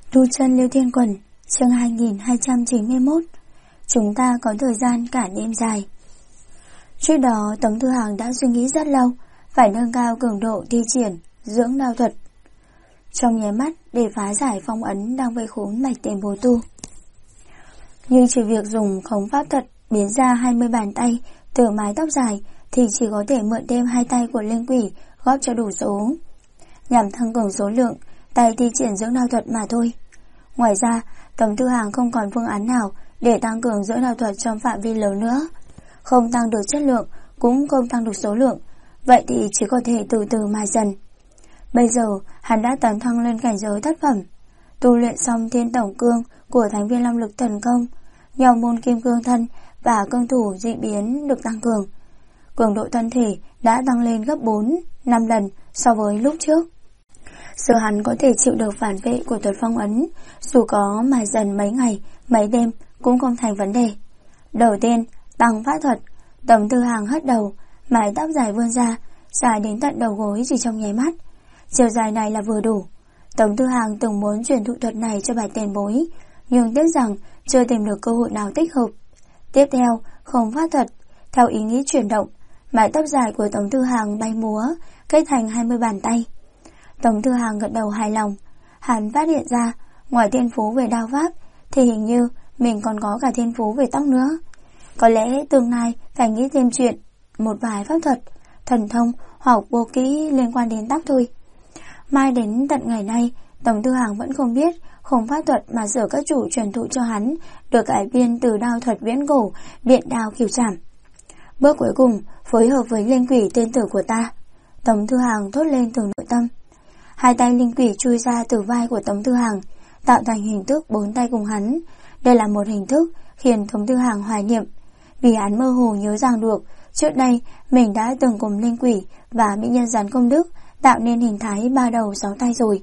Tu chân Liêu Thiên Quần, chương 2291. Chúng ta có thời gian cả đêm dài. Trước đó Tống Thư Hàng đã suy nghĩ rất lâu, phải nâng cao cường độ thi triển dưỡng đao thuật trong nháy mắt để phá giải phong ấn đang vây khốn Bạch Tiền Bối Tu. Nhưng chỉ việc dùng khống pháp thuật biến ra 20 bàn tay từ mái tóc dài thì chỉ có thể mượn thêm 2 tay của linh quỷ góp cho đủ số, nhằm tăng cường số lượng tay thi triển dưỡng đao thuật mà thôi. Ngoài ra, Tống Thư Hàng không còn phương án nào để tăng cường dưỡng đao thuật trong phạm vi lớn nữa. Không tăng được chất lượng, cũng không tăng được số lượng, vậy thì chỉ có thể từ từ mài dần. Bây giờ, hắn đã tấn thăng lên cảnh giới thất phẩm, tu luyện xong Thiên Tổng Cương của Thánh Viên Long Lực Thần Công, nhau môn Kim Cương Thân và cương thủ dị biến được tăng cường. Cường độ thân thể đã tăng lên gấp 4-5 lần so với lúc trước. Giờ hắn có thể chịu được phản vệ của thuật phong ấn, dù có mài dần mấy ngày, mấy đêm cũng không thành vấn đề. Đầu tiên, tăng pháp thuật. Tống Thư Hàng hất đầu, mái tóc dài vươn ra, dài đến tận đầu gối chỉ trong nháy mắt. Chiều dài này là vừa đủ. Tống Thư Hàng từng muốn truyền thụ thuật này cho Bạch Tiền Bối, nhưng tiếc rằng chưa tìm được cơ hội nào thích hợp. Tiếp theo, không pháp thuật. Theo ý nghĩ chuyển động, mái tóc dài của Tống Thư Hàng bay múa, kết thành 20 bàn tay. Tống Thư Hàng gật đầu hài lòng. Hắn phát hiện ra, ngoài thiên phú về đao pháp thì hình như mình còn có cả thiên phú về tóc nữa. Có lẽ tương lai phải nghĩ thêm chuyện một vài pháp thuật, thần thông hoặc vô kỹ liên quan đến tóc thôi. Mai đến tận ngày nay, Tống Thư Hàng vẫn không biết không pháp thuật mà Sở Các Chủ truyền thụ cho hắn được cải biên từ đao thuật viễn cổ, biện đao kiều trảm. Bước cuối cùng, phối hợp với linh quỷ tên tử của ta. Tống Thư Hàng thốt lên từ nội tâm. 2 tay linh quỷ chui ra từ vai của Tống Thư Hàng, tạo thành hình thức 4 tay cùng hắn. Đây là một hình thức khiến Tống Thư Hàng hoài niệm, vì hắn mơ hồ nhớ rằng được trước đây mình đã từng cùng linh quỷ và mỹ nhân rắn công đức tạo nên hình thái 3 đầu 6 tay rồi.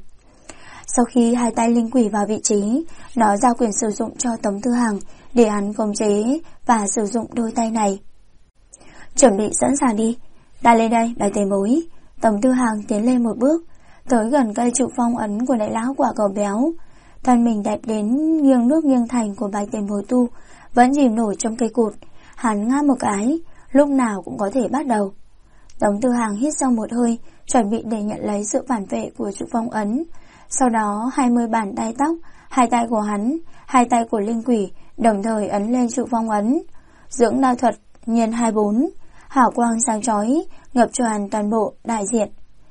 Sau khi 2 tay linh quỷ vào vị trí, nó giao quyền sử dụng cho Tống Thư Hàng để hắn khống chế và sử dụng đôi tay này. Chuẩn bị sẵn sàng đi, ta lên đây, Bạch Tiền Bối. Tống Thư Hàng tiến lên một bước, tới gần cây trụ phong ấn của đại lão quả cầu béo. Thân mình đẹp đến nghiêng nước nghiêng thành của Bạch Tiền Bối Tu vẫn chìm nổi trong cây cột. Hắn ngáp một cái, lúc nào cũng có thể bắt đầu. Tống Thư Hàng hít sâu một hơi, chuẩn bị để nhận lấy sự phản vệ của trụ phong ấn. Sau đó 20 bàn tay tóc, 2 tay của hắn, 2 tay của linh quỷ đồng thời ấn lên trụ phong ấn. Dưỡng đao thuật nhân 24, hào quang sáng chói ngập tràn toàn bộ đại diện.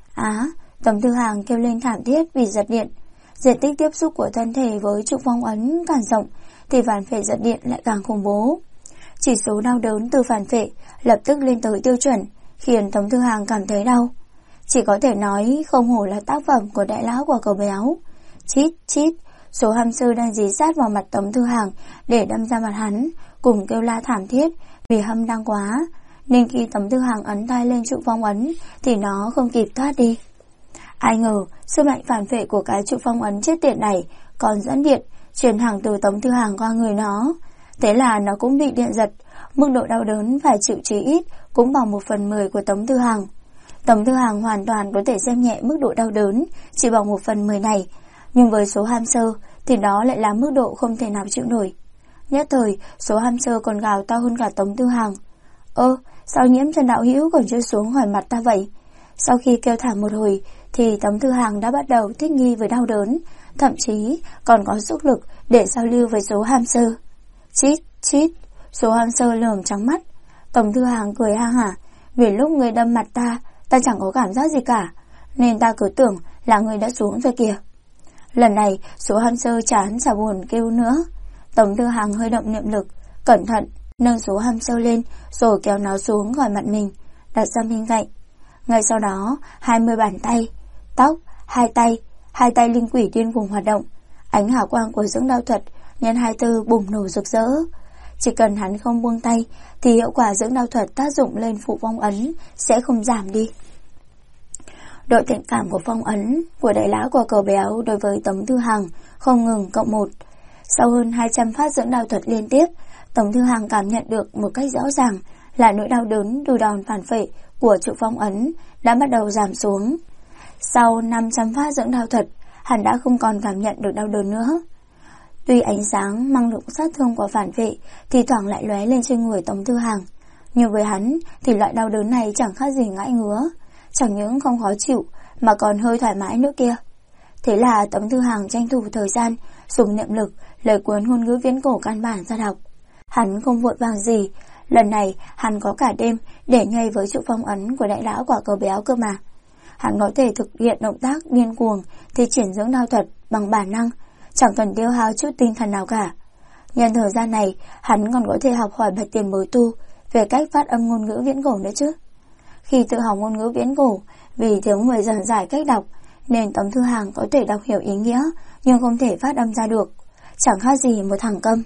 Tống Thư Hàng kêu lên thảm thiết vì giật điện. Diện tích tiếp xúc của thân thể với trụ phong ấn càng rộng thì phản phệ giật điện lại càng khủng bố. Chỉ số đau đớn từ phản phệ lập tức lên tới tiêu chuẩn, khiến Tống Thư Hàng cảm thấy đau. Chỉ có thể nói không hổ là tác phẩm của đại lão quả cầu béo. Chít chít, số hamster đang dí sát vào mặt Tống Thư Hàng để đâm ra mặt hắn, cùng kêu la thảm thiết vì hâm đang quá, nên khi Tống Thư Hàng ấn tay lên trụ phong ấn thì nó không kịp thoát đi. Ai ngờ sức mạnh phản phệ của cái trụ phong ấn chết tiệt này còn dẫn điện truyền thẳng từ Tống Thư Hàng qua người nó. Thế là nó cũng bị điện giật, mức độ đau đớn phải chịu chí ít cũng bằng 1/10 của Tống Thư Hàng. Tống Thư Hàng hoàn toàn có thể xem nhẹ mức độ đau đớn chỉ bằng 1/10 này, nhưng với số hamster thì đó lại là mức độ không thể nào chịu nổi. Nhất thời, số hamster còn gào to hơn cả Tống Thư Hàng. Sao Nhiễm Trần đạo hữu còn rơi xuống khỏi mặt ta vậy? Sau khi kêu thảm một hồi thì Tống Thư Hàng đã bắt đầu thích nghi với đau đớn, thậm chí còn có sức lực để giao lưu với số hamster. Chít chít, số hamster lườm trắng mắt. Tống Thư Hàng cười ha hả, vì lúc người đâm mặt ta chẳng có cảm giác gì cả, nên ta cứ tưởng là người đã xuống rồi kìa. Lần này số hamster chán chả buồn kêu nữa. Tống Thư Hàng hơi động niệm lực, cẩn thận nâng số hamster lên rồi kéo nó xuống khỏi mặt mình, đặt ra bên cạnh. Ngay sau đó 20 bàn tay, tóc, 2 tay linh quỷ điên cuồng hoạt động. Ánh hào quang của dưỡng đao thuật nhân 24 bùng nổ rực rỡ. Chỉ cần hắn không buông tay thì hiệu quả dưỡng đao thuật tác dụng lên phụ phong ấn sẽ không giảm đi. Độ thiện cảm của phong ấn của đại lão quả cầu béo đối với Tống Thư Hàng không ngừng cộng 1. Sau hơn 200 phát dưỡng đao thuật liên tiếp, Tống Thư Hàng cảm nhận được một cách rõ ràng là nỗi đau đớn từ đòn phản phệ của trụ phong ấn đã bắt đầu giảm xuống. Sau 500 phát dưỡng đao thuật, hắn đã không còn cảm nhận được đau đớn nữa. Tuy ánh sáng mang lực sát thương của phản vệ thì thoảng lại lóe lên trên người Tống Thư Hàng, nhưng với hắn thì loại đau đớn này chẳng khác gì ngãi ngứa, chẳng những không khó chịu mà còn hơi thoải mái nữa kia. Thế là Tống Thư Hàng tranh thủ thời gian dùng niệm lực lấy cuốn ngôn ngữ viễn cổ căn bản ra đọc. Hắn không vội vàng gì, lần này hắn có cả đêm để nhây với trụ phong ấn của đại lão quả cầu béo cơ mà. Hắn có thể thực hiện động tác điên cuồng thì triển dưỡng đao thuật bằng bản năng, chẳng cần tiêu hao chút tinh thần nào cả. Nhân thời gian này, hắn còn có thể học hỏi Bạch Tiền Bối Tu về cách phát âm ngôn ngữ viễn cổ nữa chứ. Khi tự học ngôn ngữ viễn cổ, vì thiếu người giảng giải cách đọc, nên Tống Thư Hàng có thể đọc hiểu ý nghĩa nhưng không thể phát âm ra được, chẳng khác gì một thằng câm.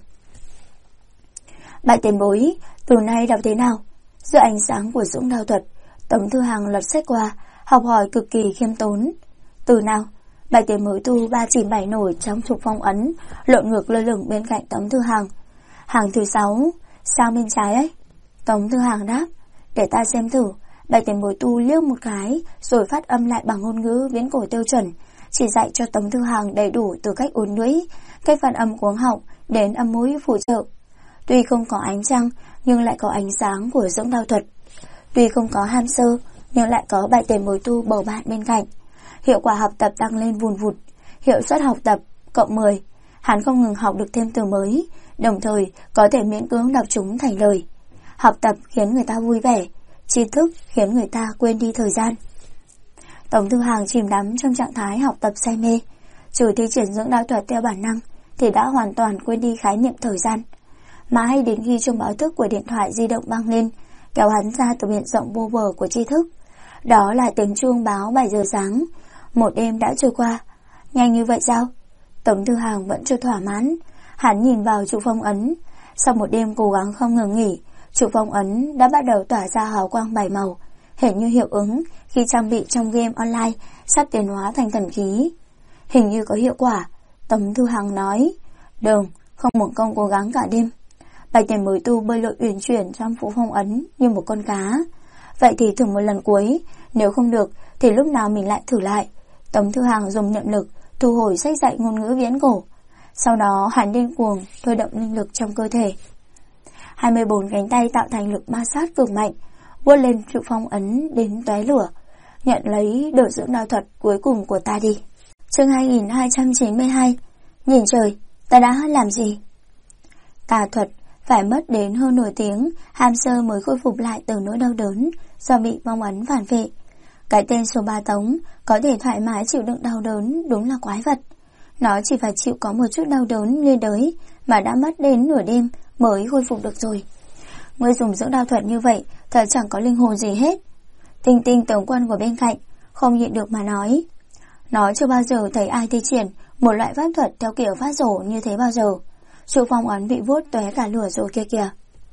Bạch Tiền Bối, từ nay đọc thế nào? Giữa ánh sáng của dưỡng đao thuật, Tống Thư Hàng lật sách qua, học hỏi cực kỳ khiêm tốn. Từ nào? Bạch Tiền Bối Tu ba chỉ bảy nổi trong trục phong ấn, lộn ngược lơ lửng bên cạnh Tống Thư Hàng. Hàng thứ 6, sao bên trái ấy? Tống Thư Hàng đáp, để ta xem thử. Bạch Tiền Bối Tu liếc một cái, rồi phát âm lại bằng ngôn ngữ viễn cổ tiêu chuẩn, chỉ dạy cho Tống Thư Hàng đầy đủ từ cách uốn lưỡi, cách phát âm cuống họng đến âm mũi phụ trợ. Tuy không có ánh trăng, nhưng lại có ánh sáng của dưỡng đao thuật. Tuy không có hamster, nhưng lại có Bạch Tiền Bối Tu bầu bạn bên cạnh. Hiệu quả học tập tăng lên vùn vụt, hiệu suất học tập cộng 10. Hắn không ngừng học được thêm từ mới, đồng thời có thể miễn cưỡng đọc chúng thành lời. Học tập khiến người ta vui vẻ, tri thức khiến người ta quên đi thời gian. Tống Thư Hàng chìm đắm trong trạng thái học tập say mê, trừ thi triển dưỡng đao thuật theo bản năng thì đã hoàn toàn quên đi khái niệm thời gian. Mãi đến khi chuông báo thức của điện thoại di động vang lên, kéo hắn ra từ biển rộng vô bờ của tri thức. Đó là tiếng chuông báo 7 giờ sáng. Một đêm đã trôi qua. Nhanh như vậy sao? Tống Thư Hàng vẫn chưa thỏa mãn. Hắn nhìn vào trụ phong ấn. Sau một đêm cố gắng không ngừng nghỉ, trụ phong ấn đã bắt đầu tỏa ra hào quang 7 màu, hình như hiệu ứng khi trang bị trong game online sắp tiến hóa thành thần khí. Hình như có hiệu quả, Tống Thư Hàng nói. Đừng, không uổng công cố gắng cả đêm. Bạch Tiền Bối Tu bơi lội uyển chuyển trong phủ phong ấn như một con cá. Vậy thì thử một lần cuối, nếu không được thì lúc nào mình lại thử lại. Tống Thư Hàng dùng niệm lực thu hồi sách dạy ngôn ngữ viễn cổ. Sau đó hắn điên cuồng thôi động linh lực trong cơ thể. 24 cánh tay tạo thành lực ma sát cực mạnh, vuốt lên trụ phong ấn đến tóe lửa. Nhận lấy đợt dưỡng đao thuật cuối cùng của ta đi. Chương 2292. Nhìn trời, ta đã làm gì? Tà thuật phải mất đến hơn nửa tiếng, hamster mới khôi phục lại từ nỗi đau đớn do bị phong ấn phản vệ. Cái tên số 3 Tống có thể thoải mái chịu đựng đau đớn đúng là quái vật. Nó chỉ phải chịu có một chút đau đớn liên đới mà đã mất đến nửa đêm mới khôi phục được rồi. Ngươi dùng dưỡng đao thuật như vậy thật chẳng có linh hồn gì hết. Tinh Tinh tướng quân của bên cạnh không nhịn được mà nói. Nó chưa bao giờ thấy ai thi triển một loại pháp thuật theo kiểu phát rổ như thế bao giờ. Trụ phong ấn bị vuốt tóe cả lửa rồi kia kìa.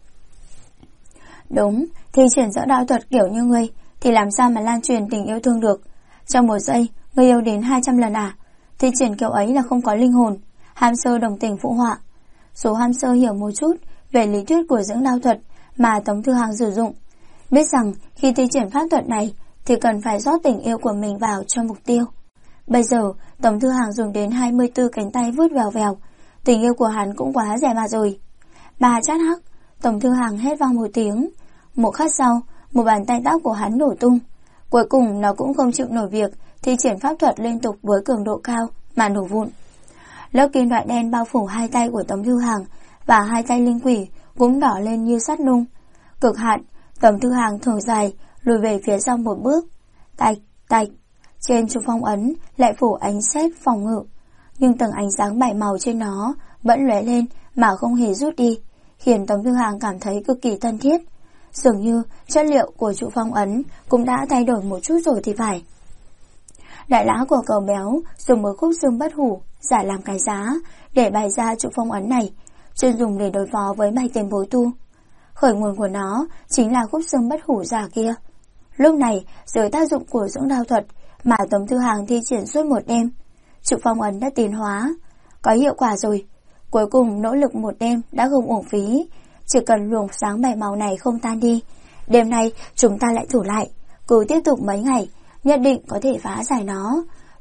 Đúng, thi triển dưỡng đao thuật kiểu như ngươi thì làm sao mà lan truyền tình yêu thương được. Trong một giây ngươi yêu đến 200 lần à? Thi triển kiểu ấy là không có linh hồn. Hamster đồng tình phụ họa. Số hamster hiểu một chút về lý thuyết của dưỡng đao thuật mà Tống Thư Hàng sử dụng, biết rằng khi thi triển pháp thuật này thì cần phải rót tình yêu của mình vào cho mục tiêu. Bây giờ Tống Thư Hàng dùng đến 24 cánh tay vuốt vèo vèo, tình yêu của hắn cũng quá rẻ mà rồi. Bà chát hắc, Tống Thư Hàng hét vang một tiếng. Một khắc sau, một bàn tay tóc của hắn nổ tung. Cuối cùng nó cũng không chịu nổi việc thi triển pháp thuật liên tục với cường độ cao mà nổ vụn. Lớp kim loại đen bao phủ hai tay của Tống Thư Hàng và hai tay linh quỷ cũng đỏ lên như sắt nung. Cực hạn, Tống Thư Hàng thở dài lùi về phía sau một bước. Tạch, tạch, trên trụ phong ấn lại phủ ánh sét phòng ngự, nhưng tầng ánh sáng 7 màu trên nó vẫn lóe lên mà không hề rút đi, khiến Tống Thư Hàng cảm thấy cực kỳ thân thiết. Dường như chất liệu của trụ phong ấn cũng đã thay đổi một chút rồi thì phải. Đại lão của cậu béo dùng một khúc xương bất hủ giả làm cái giá để bày ra trụ phong ấn này, chuyên dùng để đối phó với Bạch Tiền Bối Tu. Khởi nguồn của nó chính là khúc xương bất hủ giả kia. Lúc này dưới tác dụng của dưỡng đao thuật mà Tống Thư Hàng thi triển suốt một đêm, trụ phong ấn đã tiến hóa, có hiệu quả rồi. Cuối cùng nỗ lực một đêm đã không uổng phí. Chỉ cần luồng sáng 7 màu này không tan đi, đêm nay chúng ta lại thử lại, cứ tiếp tục mấy ngày, nhất định có thể phá giải nó.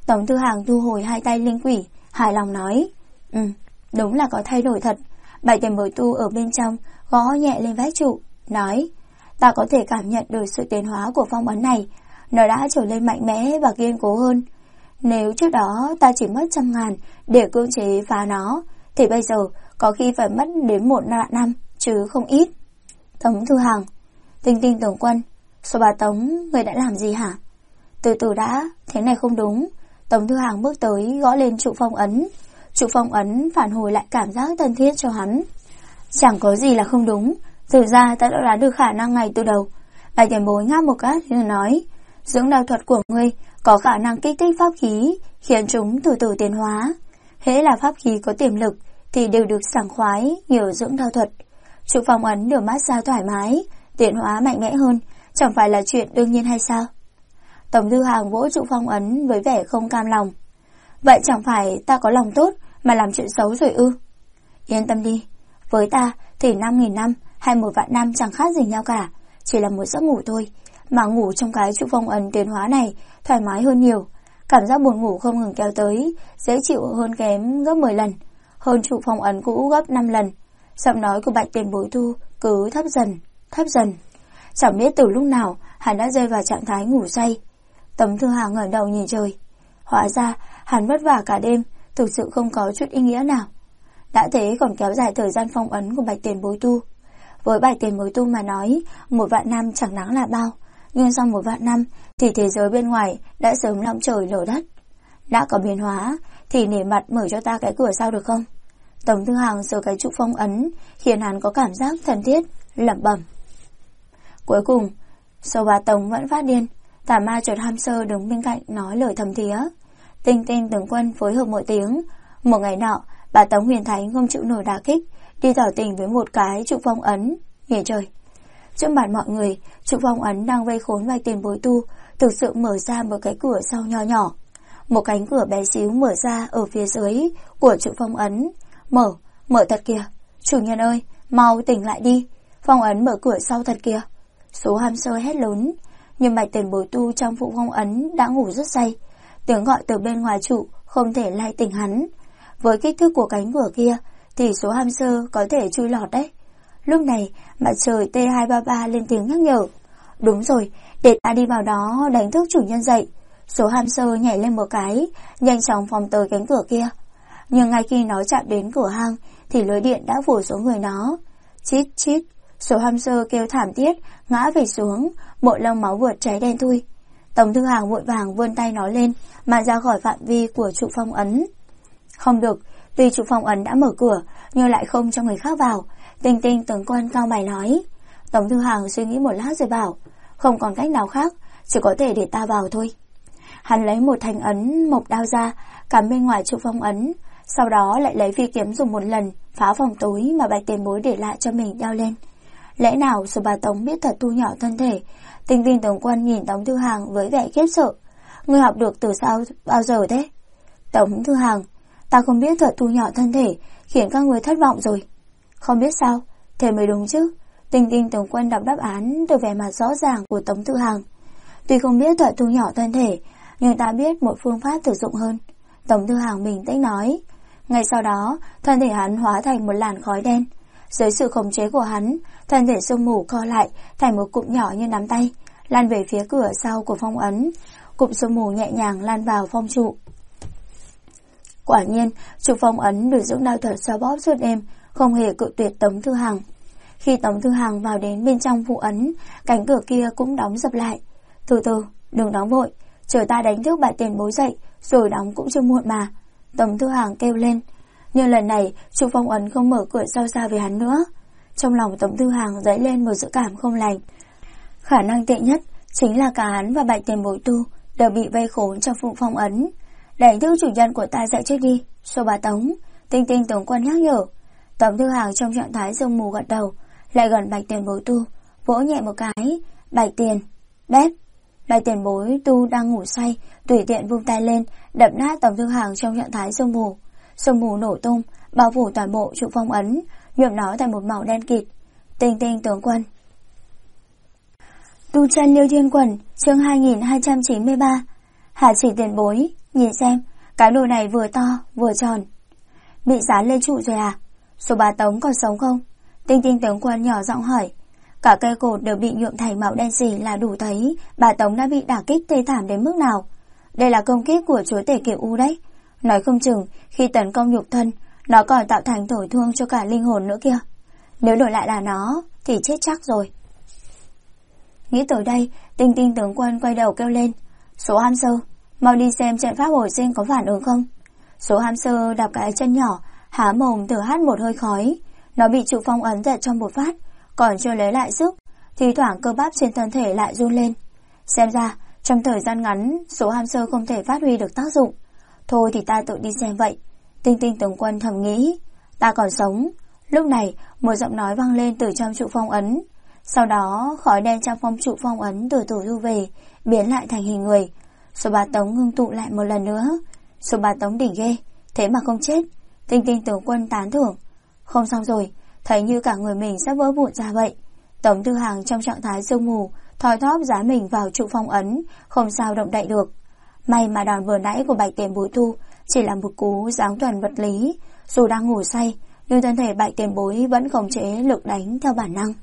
Tống Thư Hàng thu hồi hai tay linh quỷ, hài lòng nói. Đúng là có thay đổi thật. Bạch tiền bối tu ở bên trong gõ nhẹ lên vách trụ, nói. Ta có thể cảm nhận được sự tiến hóa của phong ấn này. Nó đã trở nên mạnh mẽ và kiên cố hơn. Nếu trước đó ta chỉ mất 100.000 để cưỡng chế phá nó, thì bây giờ có khi phải mất đến 1 năm, chứ không ít. Tống Thư Hàng. Tinh Tinh tướng quân. Số bà Tống, người đã làm gì hả? Từ từ đã, thế này không đúng. Tống Thư Hàng bước tới gõ lên trụ phong ấn. Trụ phong ấn phản hồi lại cảm giác thân thiết cho hắn. Chẳng có gì là không đúng. Thực ra ta đã đoán được khả năng này từ đầu. Bạch tiền bối ngáp một cái rồi nói. Dưỡng đao thuật của ngươi có khả năng kích thích pháp khí, khiến chúng từ từ tiến hóa. Hễ là pháp khí có tiềm lực thì đều được sảng khoái nhờ dưỡng đao thuật. Trụ phong ấn được mát xa thoải mái, tiến hóa mạnh mẽ hơn, chẳng phải là chuyện đương nhiên hay sao? Tống Thư Hàng vỗ trụ phong ấn với vẻ không cam lòng. Vậy chẳng phải ta có lòng tốt mà làm chuyện xấu rồi ư? Yên tâm đi, với ta thì 5.000 năm hay 1.000.000 năm chẳng khác gì nhau cả, chỉ là một giấc ngủ thôi. Mà ngủ trong cái trụ phong ấn tiến hóa này thoải mái hơn nhiều. Cảm giác buồn ngủ không ngừng kéo tới, dễ chịu hơn kém gấp 10 lần, hơn trụ phong ấn cũ gấp 5 lần. Giọng nói của Bạch tiền bối tu cứ thấp dần. Chẳng biết từ lúc nào hắn đã rơi vào trạng thái ngủ say. Tống Thư Hàng ngẩng đầu nhìn trời. Hóa ra hắn vất vả cả đêm, thực sự không có chút ý nghĩa nào. Đã thế còn kéo dài thời gian phong ấn của Bạch tiền bối tu. Với Bạch tiền bối tu mà nói, 1.000.000 năm chẳng đáng là bao. Nhưng sau 1.000.000 năm thì thế giới bên ngoài đã sớm long trời lở đất. Đã có biến hóa thì nể mặt mở cho ta cái cửa sau được không? Tống Thư Hàng sờ cái trụ phong ấn, khiến hắn có cảm giác thân thiết, lẩm bẩm. Cuối cùng, Sâu Bà Tống vẫn phát điên. Tà Ma chợt ham sơ đứng bên cạnh nói lời thầm thía. Tinh Tinh tướng quân phối hợp một tiếng. Một ngày nọ, bà Tống Huyền Thánh không chịu nổi đả kích, đi tỏ tình với một cái trụ phong ấn. Nhìn trời, trước mặt mọi người, trụ phong ấn đang vây khốn Bạch tiền bối tu thực sự mở ra một cái cửa sau nho nhỏ. Một cánh cửa bé xíu mở ra ở phía dưới của trụ phong ấn. Mở thật kìa. Chủ nhân ơi, mau tỉnh lại đi. Phong ấn mở cửa sau thật kìa. Số ham sơ hét lớn. Nhưng Bạch tiền bối tu trong phụ phong ấn đã ngủ rất say. Tiếng gọi từ bên ngoài trụ không thể lay tỉnh hắn. Với kích thước của cánh cửa kia thì số ham sơ có thể chui lọt đấy. Lúc này mặt trời T233 lên tiếng nhắc nhở. Đúng rồi, để ta đi vào đó đánh thức chủ nhân dậy. Số ham sơ nhảy lên một cái, nhanh chóng phóng tới cánh cửa kia. Nhưng ngay khi nó chạm đến cửa hang thì lưới điện đã phủ xuống người nó. Chít chít, số ham sơ kêu thảm thiết, ngã về xuống, bộ lông máu vượt cháy đen thui. Tống Thư Hàng vội vàng vươn tay nó lên mà ra khỏi phạm vi của trụ phong ấn. Không được, tuy trụ phong ấn đã mở cửa nhưng lại không cho người khác vào. Tinh Tinh tướng quân cao mày nói. Tống Thư Hàng suy nghĩ một lát rồi bảo, không còn cách nào khác, chỉ có thể để ta vào thôi. Hắn lấy một thanh ấn mộc đao ra, cắm bên ngoài trụ phong ấn, sau đó lại lấy phi kiếm dùng một lần phá phòng tối mà Bạch tiền bối để lại cho mình đeo lên. Lẽ nào số bà Tống biết thật thu nhỏ thân thể? Tinh Tinh tướng quân nhìn Tống Thư Hàng với vẻ khiếp sợ. Ngươi học được từ bao giờ thế? Tống Thư Hàng, ta không biết thuật thu nhỏ thân thể, khiến các người thất vọng rồi. Không biết sao? Thế mới đúng chứ. Tinh Tinh tướng quân đọc đáp án từ vẻ mặt rõ ràng của Tống Thư Hàng. Tuy không biết thuật thu nhỏ thân thể, nhưng ta biết một phương pháp thực dụng hơn. Tống Thư Hàng bình tĩnh nói. Ngay sau đó, thân thể hắn hóa thành một làn khói đen. Dưới sự khống chế của hắn, thân thể sương mù co lại thành một cụm nhỏ như nắm tay, lan về phía cửa sau của phong ấn. Cụm sương mù nhẹ nhàng lan vào phong trụ. Quả nhiên, trụ phong ấn được dưỡng đao thuật xoa bóp suốt đêm, không hề cự tuyệt Tống Thư Hàng. Khi Tống Thư Hàng vào đến bên trong phụ ấn, cánh cửa kia cũng đóng dập lại. Từ từ, đừng đóng vội, chờ ta đánh thức Bạch tiền bối dậy, rồi đóng cũng chưa muộn mà. Tống Thư Hàng kêu lên. Nhưng lần này, trụ phong ấn không mở cửa sau ra với hắn nữa. Trong lòng Tống Thư Hàng dấy lên một dự cảm không lành. Khả năng tệ nhất chính là cả hắn và Bạch tiền bối tu đều bị vây khốn trong phụ phong ấn. Đánh thức chủ nhân của ta dậy trước đi, Sô Bà Tống. Tinh Tinh tướng quân nhắc nhở. Tống Thư Hàng trong trạng thái sương mù gật đầu, lại gần Bạch tiền bối tu, vỗ nhẹ một cái. Bạch tiền, bép. Bạch tiền bối tu đang ngủ say, tùy tiện vung tay lên, đập nát Tống Thư Hàng trong trạng thái sương mù. Sương mù nổ tung, bao phủ toàn bộ trụ phong ấn, nhuộm nó thành một màu đen kịt. Tinh Tinh tướng quân. Tu chân Liêu Thiên Quần, chương 2293. Hà Chỉ tiền bối, nhìn xem, cái nồi này vừa to vừa tròn. Bị dán lên trụ rồi à? Số bà Tống còn sống không? Tinh Tinh tướng quân nhỏ giọng hỏi. Cả cây cột đều bị nhuộm thành màu đen xì là đủ thấy bà Tống đã bị đả kích thê thảm đến mức nào. Đây là công kích của chúa tể Kiều U đấy. Nói không chừng khi tấn công nhục thân, nó còn tạo thành tổn thương cho cả linh hồn nữa kia. Nếu đổi lại là nó thì chết chắc rồi. Nghĩ tới đây, Tinh Tinh tướng quân quay đầu kêu lên. Số hamster, mau đi xem trận pháp hồi sinh có phản ứng không. Số hamster đạp cái chân nhỏ, há mồm thở hắt một hơi khói. Nó bị trụ phong ấn giật trong một phát, còn chưa lấy lại sức, thì thoảng cơ bắp trên thân thể lại run lên. Xem ra trong thời gian ngắn số hamster không thể phát huy được tác dụng. Thôi thì ta tự đi xem vậy. Tinh Tinh tướng quân thầm nghĩ. Ta còn sống. Lúc này một giọng nói vang lên từ trong trụ phong ấn. Sau đó khói đen trong phong trụ phong ấn từ từ thu về, biến lại thành hình người. Số bà Tống ngưng tụ lại một lần nữa. Số bà Tống đỉnh ghê, thế mà không chết. Tinh Tinh tướng quân tán thưởng. Không xong rồi, thấy như cả người mình sắp vỡ vụn ra vậy. Tống Tư Hàng trong trạng thái sương mù, thoi thóp dán mình vào trụ phong ấn, không sao động đậy được. May mà đòn vừa nãy của Bạch Tiền Bối thu chỉ là một cú giáng tuần vật lý. Dù đang ngủ say, nhưng thân thể Bạch Tiền Bối vẫn khống chế lực đánh theo bản năng.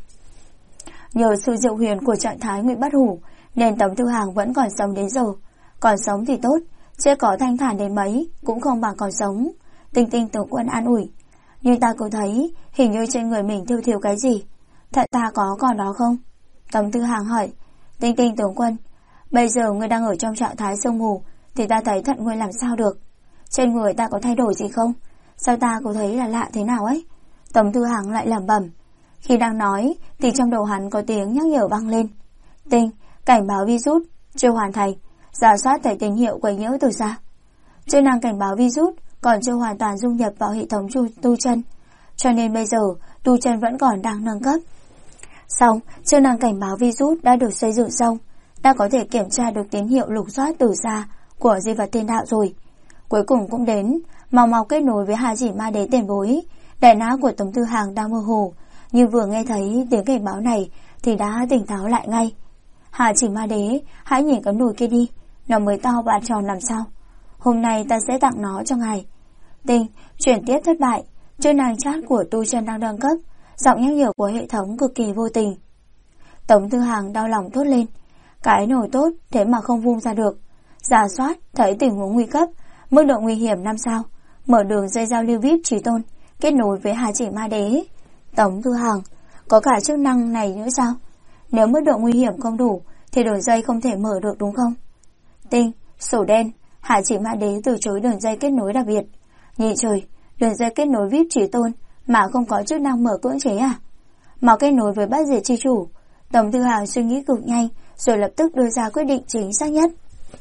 Nhờ sự diệu huyền của trạng thái Ngụy Bất Hủ, nên Tống Tư Hàng vẫn còn sống đến giờ. Còn sống thì tốt, chưa có thanh thản đến mấy cũng không bằng còn sống. Tinh Tinh tướng quân an ủi. Nhưng ta cứ thấy hình như trên người mình thiếu cái gì. Thận ta có còn đó không? Tống Tư Hàng hỏi. Tinh Tinh tướng quân, bây giờ ngươi đang ở trong trạng thái sương mù, thì ta thấy thận ngươi làm sao được. Trên người ta có thay đổi gì không? Sao ta có thấy là lạ thế nào ấy? Tống Tư Hàng lại lẩm bẩm. Khi đang nói thì trong đầu hắn có tiếng nhắc nhở vang lên. Tinh, cảnh báo virus chưa hoàn thành, rà soát thấy tín hiệu quấy nhiễu từ xa. Chức năng cảnh báo virus còn chưa hoàn toàn dung nhập vào hệ thống tu chân, cho nên bây giờ tu chân vẫn còn đang nâng cấp. Xong, chức năng cảnh báo virus đã được xây dựng xong, đã có thể kiểm tra được tín hiệu lục soát từ xa của di vật thiên đạo rồi. Cuối cùng cũng đến, mau kết nối với Hà Chỉ Ma Đế tiền bối. Đại não của Tống Tư Hàng đang mơ hồ, nhưng vừa nghe thấy tiếng cảnh báo này thì đã tỉnh táo lại ngay. Hà Chỉ Ma Đế, hãy nhìn cái nồi kia đi, nó mới to và tròn làm sao. Hôm nay ta sẽ tặng nó cho ngài. Tinh, chuyển tiếp thất bại, chức năng chat của tu chân đang nâng cấp, giọng nhắc nhở của hệ thống cực kỳ vô tình. Tống Tư Hàng đau lòng thốt lên. Cái nồi tốt thế mà không vung ra được. Rà soát thấy tình huống nguy cấp, mức độ nguy hiểm 5 sao, mở đường dây giao lưu VIP trí tôn, kết nối với Hà Chỉ Ma Đế. Tống Tư Hàng, có cả chức năng này nữa sao? Nếu mức độ nguy hiểm không đủ thì đường dây không thể mở được đúng không? Tinh, sổ đen, Hà Chỉ Ma Đế từ chối đường dây kết nối đặc biệt. Nhị trời, đường dây kết nối VIP trí tôn mà không có chức năng mở cưỡng chế à? Mà kết nối với Bát Diệt chi chủ. Tống Tư Hàng suy nghĩ cực nhanh rồi lập tức đưa ra quyết định chính xác nhất.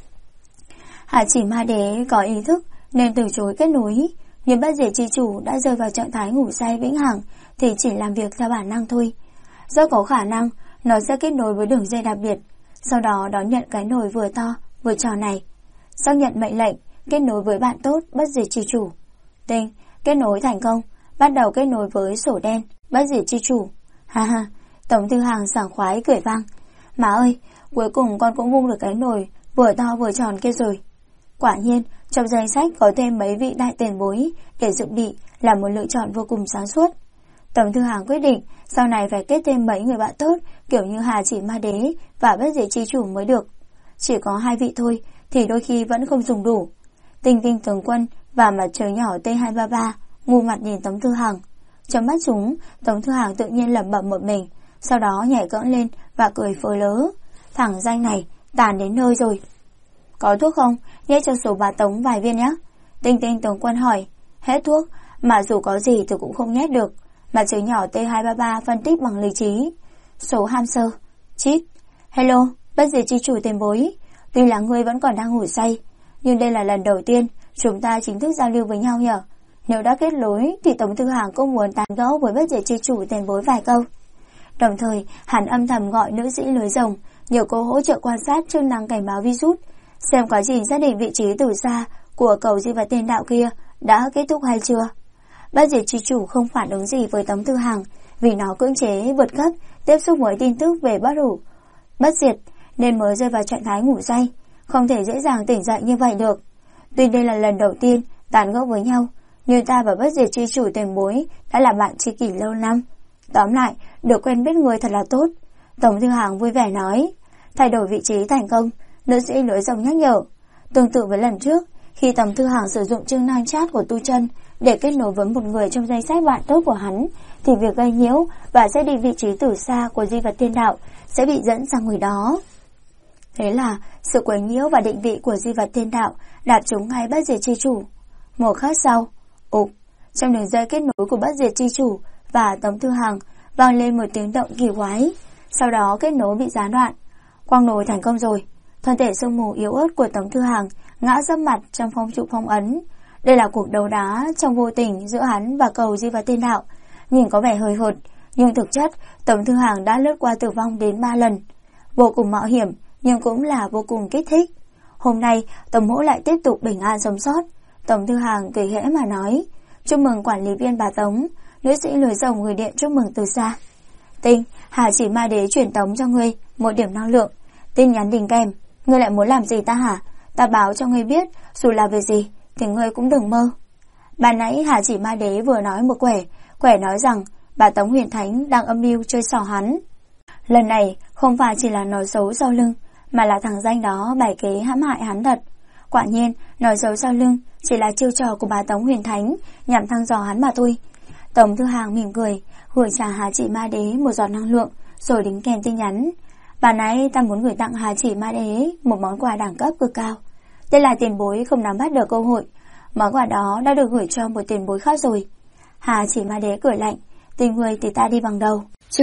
Hà Chỉ Ma Đế có ý thức nên từ chối kết nối, nhưng Bát Diệt chi chủ đã rơi vào trạng thái ngủ say vĩnh hằng thì chỉ làm việc theo bản năng thôi. Do có khả năng nó sẽ kết nối với đường dây đặc biệt, sau đó đón nhận cái nồi vừa to vừa tròn này. Xác nhận mệnh lệnh kết nối với bạn tốt Bát Diệt chi chủ. Tinh, kết nối thành công, bắt đầu kết nối với sổ đen Bát Diệt chi chủ. Ha ha, Tống Tư Hàng sảng khoái cười vang. Má ơi, cuối cùng con cũng vung được cái nồi vừa to vừa tròn kia rồi. Quả nhiên, trong danh sách có thêm mấy vị đại tiền bối để dự bị là một lựa chọn vô cùng sáng suốt. Tống Tư Hàng quyết định sau này phải kết thêm mấy người bạn tốt kiểu như Hà Chỉ Ma Đế và Bát Diệt chi chủ mới được. Chỉ có 2 vị thôi thì đôi khi vẫn không dùng đủ. Tinh Tinh tướng quân và mặt trời nhỏ T233 ngu mặt nhìn Tống Tư Hàng. Trong mắt chúng, Tống Tư Hàng tự nhiên lẩm bẩm một mình, sau đó nhảy cẫng lên và cười phớ lớ. Thằng danh này tàn đến nơi rồi. Có thuốc không? Nhét cho số bà Tống vài viên nhé. Tinh Tinh tướng quân hỏi. Hết thuốc, mà dù có gì thì cũng không nhét được. Mặt trời nhỏ T233 phân tích bằng lý trí. Số hamster. Chít. Hello, Bát Diệt chi chủ tiền bối. Tuy là ngươi vẫn còn đang ngủ say, nhưng đây là lần đầu tiên chúng ta chính thức giao lưu với nhau nhỉ. Nếu đã kết nối thì Tống Tư Hàng cũng muốn tán gẫu với Bát Diệt chi chủ tiền bối vài câu. Đồng thời, hắn âm thầm gọi nữ sĩ lưới rồng nhờ cô hỗ trợ quan sát chức năng cảnh báo virus, xem quá trình xác định vị trí từ xa của cầu di vật tiền đạo kia đã kết thúc hay chưa. Bát Diệt chi chủ không phản ứng gì với Tống Tư Hàng vì nó cưỡng chế vượt cấp tiếp xúc với tin tức về Bất Diệt nên mới rơi vào trạng thái ngủ say, không thể dễ dàng tỉnh dậy như vậy được. Tuy đây là lần đầu tiên tán gẫu với nhau, nhưng ta và bất diệt chi chủ tiền bối đã là bạn tri kỷ lâu năm. Tóm lại, được quen biết người thật là tốt. Tống Thư Hàng vui vẻ nói. Thay đổi vị trí thành công, nữ sĩ lưỡi rồng nhắc nhở. Tương tự với lần trước, khi Tống Thư Hàng sử dụng chức năng chat của tu chân để kết nối với một người trong danh sách bạn tốt của hắn, thì việc gây nhiễu và xác định vị trí từ xa của di vật tiên đạo sẽ bị dẫn sang người đó. Thế là sự quấy nhiễu và định vị của di vật tiên đạo đạp trúng ngay bất diệt chi chủ. Một khắc sau, ụp, trong đường dây kết nối của bất diệt chi chủ và Tống Thư Hàng vang lên một tiếng động kỳ quái. Sau đó kết nối bị gián đoạn. Quang nồi thành công rồi. Thân thể sương mù yếu ớt của Tống Thư Hàng ngã dấp mặt trong phong trụ phong ấn. Đây là cuộc đấu đá trong vô tình giữa hắn và cầu di vật tiên đạo. Nhìn có vẻ hơi hợt, nhưng thực chất Tống Thư Hàng đã lướt qua tử vong đến 3 lần. Vô cùng mạo hiểm, nhưng cũng là vô cùng kích thích. Hôm nay Tống Mỗ lại tiếp tục bình an sống sót. Tống Thư Hàng cười khẽ mà nói. Chúc mừng quản lý viên bà Tống. Nữ sĩ lưỡi rồng gửi điện chúc mừng từ xa. Tinh, Hà Chỉ Ma Đế chuyển tống cho ngươi một điểm năng lượng. Tin nhắn đính kèm. Ngươi lại muốn làm gì ta hả? Ta báo cho ngươi biết, dù là việc gì thì ngươi cũng đừng mơ. Ban nãy Hà Chỉ Ma Đế vừa nói một quẻ nói rằng bà Tống Huyền Thánh đang âm mưu chơi xỏ hắn. Lần này không phải chỉ là nói xấu sau lưng, mà là thằng danh đó bày kế hãm hại hắn thật. Quả nhiên, nói xấu sau lưng chỉ là chiêu trò của bà Tống Huyền Thánh nhằm thăm dò hắn mà thôi. Tống Thư Hàng mỉm cười, gửi trả Hà Chỉ Ma Đế một giọt năng lượng, rồi đính kèm tin nhắn. Bà nãy ta muốn gửi tặng Hà Chỉ Ma Đế một món quà đẳng cấp cực cao. Đây là tiền bối không nắm bắt được cơ hội. Món quà đó đã được gửi cho một tiền bối khác rồi. Hà Chỉ Ma Đế cười lạnh, tình người thì ta đi bằng đầu. Chương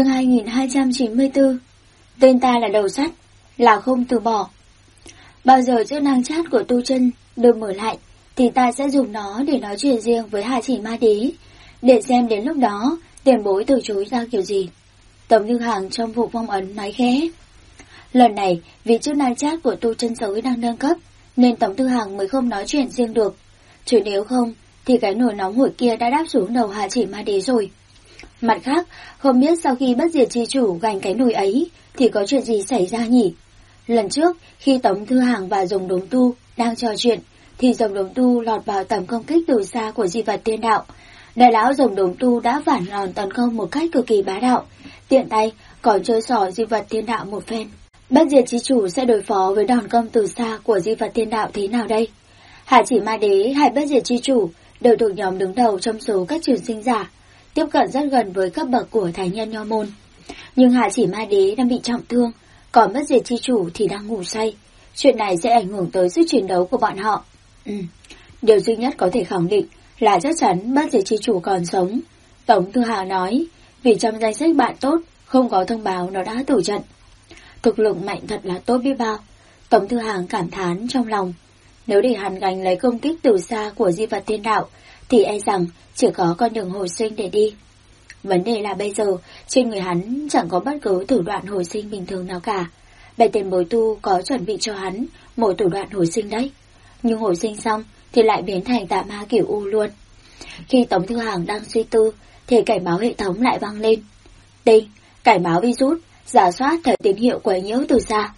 2294. Tên ta là đầu sắt, là không từ bỏ. Bao giờ chức năng chat của tu chân được mở lại, thì ta sẽ dùng nó để nói chuyện riêng với Hà Chỉ Ma Đế, để xem đến lúc đó tiền bối từ chối ra kiểu gì. Tống Thư Hàng trong vụ phong ấn nói khẽ. Lần này vì chức năng chat của tu chân giới đang nâng cấp, nên Tống Thư Hàng mới không nói chuyện riêng được. Chứ nếu không thì cái nồi nóng hổi kia đã đáp xuống đầu Hà Chỉ Ma Đế rồi. Mặt khác, không biết sau khi bất diệt chi chủ gành cái nồi ấy thì có chuyện gì xảy ra nhỉ? Lần trước khi Tống Thư Hàng và Rồng Đống Tu đang trò chuyện thì Rồng Đống Tu lọt vào tầm công kích từ xa của di vật tiên đạo. Đại lão Rồng Đống Tu đã phản đòn tấn công một cách cực kỳ bá đạo, tiện tay còn chơi xỏ di vật tiên đạo một phen. Bất diệt chi chủ sẽ đối phó với đòn công từ xa của di vật tiên đạo thế nào đây? Hà Chỉ Ma Đế hay bất diệt chi chủ đều thuộc nhóm đứng đầu trong số các trường sinh giả, tiếp cận rất gần với cấp bậc của thánh nhân nho môn. Nhưng Hà Chỉ Ma Đế đang bị trọng thương, còn bất diệt chi chủ thì đang ngủ say. Chuyện này sẽ ảnh hưởng tới sức chiến đấu của bọn họ. Điều duy nhất có thể khẳng định là chắc chắn bất diệt chi chủ còn sống. Tống Thư Hàng nói, vì trong danh sách bạn tốt không có thông báo nó đã tử trận. Thực lực mạnh thật là tốt biết bao. Tống Thư Hàng cảm thán trong lòng. Nếu để hắn gánh lấy công kích từ xa của di vật tiên đạo thì e rằng chỉ có con đường hồi sinh để đi. Vấn đề là bây giờ trên người hắn chẳng có bất cứ thủ đoạn hồi sinh bình thường nào cả. Bè tiền bối tu có chuẩn bị cho hắn một thủ đoạn hồi sinh đấy, nhưng hồi sinh xong thì lại biến thành tà ma kiểu U luôn. Khi Tống Thư Hàng đang suy tư thì cảnh báo hệ thống lại vang lên. Tinh, cảnh báo virus, rà soát thời tín hiệu quấy nhiễu từ xa.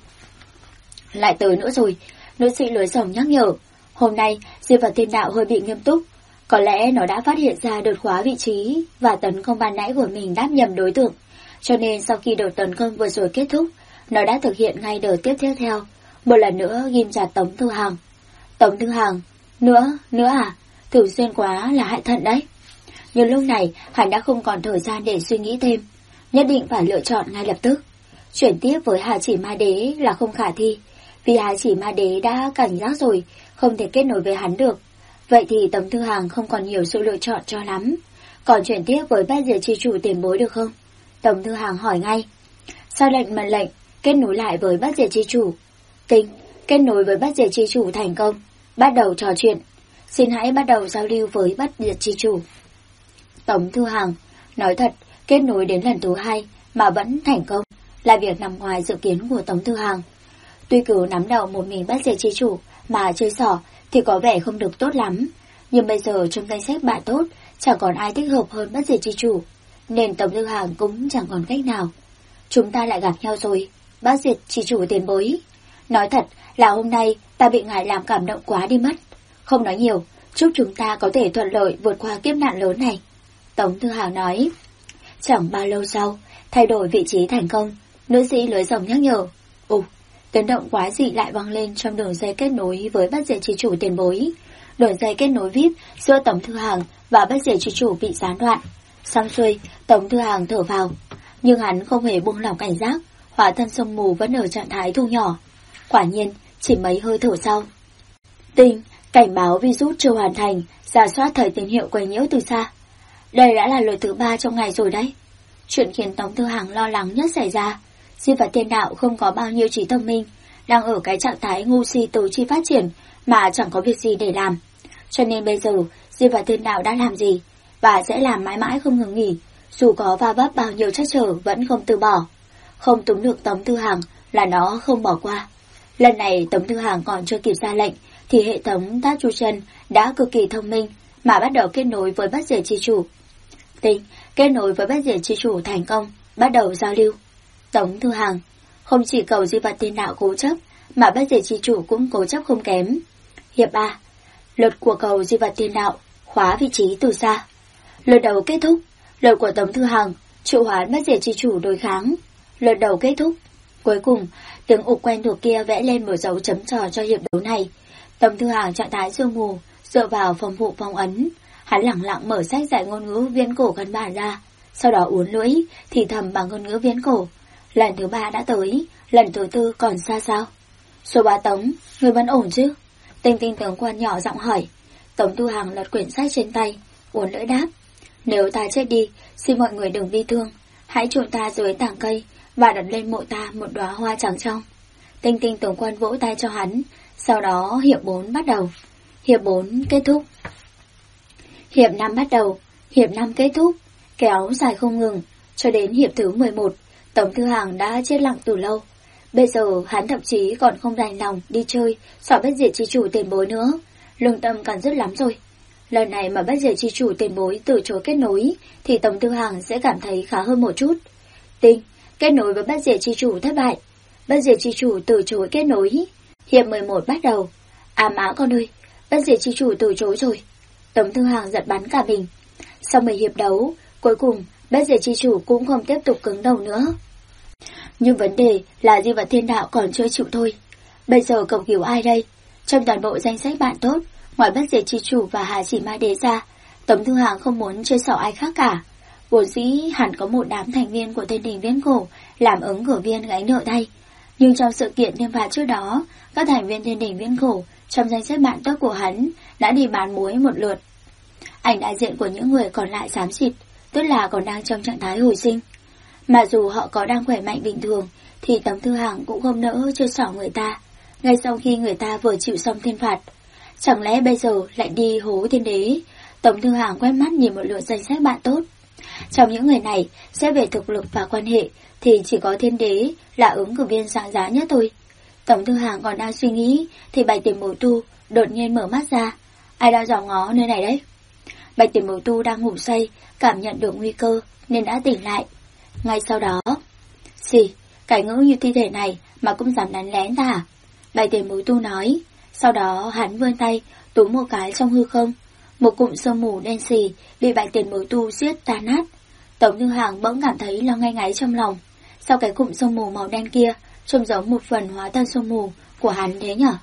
Lại tới nữa rồi, nữ sĩ lưới rồng nhắc nhở. Hôm nay di vật tiên đạo hơi bị nghiêm túc. Có lẽ nó đã phát hiện ra đột khóa vị trí và tấn công ban nãy của mình đáp nhầm đối tượng. Cho nên sau khi đợt tấn công vừa rồi kết thúc, nó đã thực hiện ngay đợt tiếp theo. Một lần nữa ghim chặt Tống Thư Hàng. Tống Thư Hàng, nữa à? Thường xuyên quá là hại thận đấy. Nhưng lúc này hắn đã không còn thời gian để suy nghĩ thêm, nhất định phải lựa chọn ngay lập tức. Chuyển tiếp với Hà Chỉ Ma Đế là không khả thi, vì Hà Chỉ Ma Đế đã cảnh giác rồi, không thể kết nối với hắn được. Vậy thì Tống Thư Hàng không còn nhiều sự lựa chọn cho lắm. Còn chuyển tiếp với bất diệt chi chủ tiền bối được không? Tống Thư Hàng hỏi ngay. Sau lệnh mệnh lệnh, kết nối lại với bất diệt chi chủ. Tinh, kết nối với bất diệt chi chủ thành công. Bắt đầu trò chuyện. Xin hãy bắt đầu giao lưu với bất diệt chi chủ. Tống Thư Hàng, nói thật, kết nối đến lần thứ 2 mà vẫn thành công là việc nằm ngoài dự kiến của Tống Thư Hàng. Tuy cứ nắm đầu một mình bất diệt chi chủ mà chơi xỏ thì có vẻ không được tốt lắm, nhưng bây giờ trong danh sách bạn tốt chẳng còn ai thích hợp hơn bất diệt chi chủ, nên Tống Thư Hàng cũng chẳng còn cách nào. Chúng ta lại gặp nhau rồi, bất diệt chi chủ tiền bối. Nói thật là hôm nay ta bị ngài làm cảm động quá đi mất. Không nói nhiều, chúc chúng ta có thể thuận lợi vượt qua kiếp nạn lớn này. Tống Thư Hàng nói. Chẳng bao lâu sau, thay đổi vị trí thành công, nữ sĩ lưới rồng nhắc nhở. Tiếng động quái dị lại vang lên trong đường dây kết nối với Bất Diệt Chi Chủ tiền bối. Đường dây kết nối VIP giữa Tống Thư Hàng và Bất Diệt Chi Chủ bị gián đoạn. Xong xuôi, Tống Thư Hàng thở vào, nhưng hắn không hề buông lỏng cảnh giác, hóa thân sông mù vẫn ở trạng thái thu nhỏ. Quả nhiên, chỉ mấy hơi thở sau. Tinh, cảnh báo virus chưa hoàn thành, rà soát thời tín hiệu quấy nhiễu từ xa. Đây đã là lần thứ 3 trong ngày rồi đấy. Chuyện khiến Tống Thư Hàng lo lắng nhất xảy ra. Di vật thiên đạo không có bao nhiêu trí thông minh, đang ở cái trạng thái ngu si tứ chi phát triển mà chẳng có việc gì để làm. Cho nên bây giờ, Di vật thiên đạo đã làm gì, và sẽ làm mãi mãi không ngừng nghỉ, dù có va vấp bao nhiêu trắc trở vẫn không từ bỏ. Không túm được Tống Thư Hàng là nó không bỏ qua. Lần này Tống Thư Hàng còn chưa kịp ra lệnh, thì hệ thống Tát Chu Chân đã cực kỳ thông minh mà bắt đầu kết nối với Bất Diệt Chi Chủ. Tinh, kết nối với Bất Diệt Chi Chủ thành công, bắt đầu giao lưu. Tống Thư Hàng không chỉ cầu Di vật thiên đạo cố chấp, mà Bất Diệt Chi Chủ cũng cố chấp không kém. Hiệp 3. Luật của cầu Di vật thiên đạo, khóa vị trí từ xa. Lượt đầu kết thúc, lượt của Tống Thư Hàng triệu hoán Bất Diệt Chi Chủ đối kháng. Lượt đầu kết thúc. Cuối cùng, tiếng ục quen thuộc kia vẽ lên một dấu chấm tròn cho hiệp đấu này. Tống Thư Hàng trạng thái sương mù, dựa vào phòng vụ phong ấn. Hắn lẳng lặng mở sách dạy ngôn ngữ viễn cổ căn bản ra, sau đó uốn lưỡi, thì thầm bằng ngôn ngữ viễn cổ. Lần thứ 3 đã tới, lần thứ 4 còn xa sao? Số 3 Tống, người vẫn ổn chứ? Tinh Tinh tướng quân nhỏ giọng hỏi. Tống Thư Hàng lật quyển sách trên tay, uốn lưỡi đáp. Nếu ta chết đi, xin mọi người đừng bi thương, hãy chôn ta dưới tảng cây và đặt lên mộ ta một đóa hoa trắng trong. Tinh Tinh tướng quân vỗ tay cho hắn, sau đó hiệp 4 bắt đầu. Hiệp 4 kết thúc. Hiệp 5 bắt đầu, hiệp 5 kết thúc, kéo dài không ngừng, cho đến hiệp thứ 11, Tống Thư Hàng đã chết lặng từ lâu. Bây giờ hắn thậm chí còn không đành lòng đi chơi xỏ Bất Diệt Chi Chủ tiền bối nữa, lương tâm cắn rứt lắm rồi. Lần này mà Bất Diệt Chi Chủ tiền bối từ chối kết nối, thì Tống Thư Hàng sẽ cảm thấy khá hơn một chút. Tinh, kết nối với Bất Diệt Chi Chủ thất bại. Bất Diệt Chi Chủ từ chối kết nối. Hiệp 11 bắt đầu. À má con ơi, Bất Diệt Chi Chủ từ chối rồi. Tống Thư Hàng giật bắn cả mình. Sau 10 hiệp đấu, cuối cùng Bất Diệt Chi Chủ cũng không tiếp tục cứng đầu nữa. Nhưng vấn đề là Di vật thiên đạo còn chưa chịu thôi. Bây giờ cầu cứu ai đây? Trong toàn bộ danh sách bạn tốt, ngoài Bất Diệt Chi Chủ và Hà Chỉ Ma Đế ra, Tống Thư Hàng không muốn chơi xỏ ai khác cả. Vốn dĩ hẳn có một đám thành viên của Thiên Đình Viễn Cổ làm ứng cử viên gánh nợ đây. Nhưng trong sự kiện niêm phạt trước đó, các thành viên Thiên Đình Viễn Cổ trong danh sách bạn tốt của hắn đã đi bán muối một lượt. Ảnh đại diện của những người còn lại xám xịt, tức là còn đang trong trạng thái hồi sinh. Mà dù họ có đang khỏe mạnh bình thường, thì Tống Thư Hàng cũng không nỡ chơi xỏ người ta, ngay sau khi người ta vừa chịu xong thiên phạt. Chẳng lẽ bây giờ lại đi hố thiên đế? Tống Thư Hàng quét mắt nhìn một lượt danh sách bạn tốt. Trong những người này, xét về thực lực và quan hệ, thì chỉ có thiên đế là ứng cử viên sáng giá nhất thôi. Tống Thư Hàng còn đang suy nghĩ, thì Bạch Tiền Bối Tu đột nhiên mở mắt ra. Ai đang dò ngó nơi này đấy? Bạch Tiền Bối Tu đang ngủ say, cảm nhận được nguy cơ nên đã tỉnh lại. Ngay sau đó, xì, cái ngữ như thi thể này mà cũng dám đánh lén ta à? Bạch Tiền Bối Tu nói. Sau đó hắn vươn tay túm một cái trong hư không, một cụm sương mù đen xì bị Bạch Tiền Bối Tu giết tan nát. Tống Thư Hàng bỗng cảm thấy lo ngay ngáy trong lòng. Sau cái cụm sương mù màu đen kia trông giống một phần hóa thân sương mù của hắn thế nhở?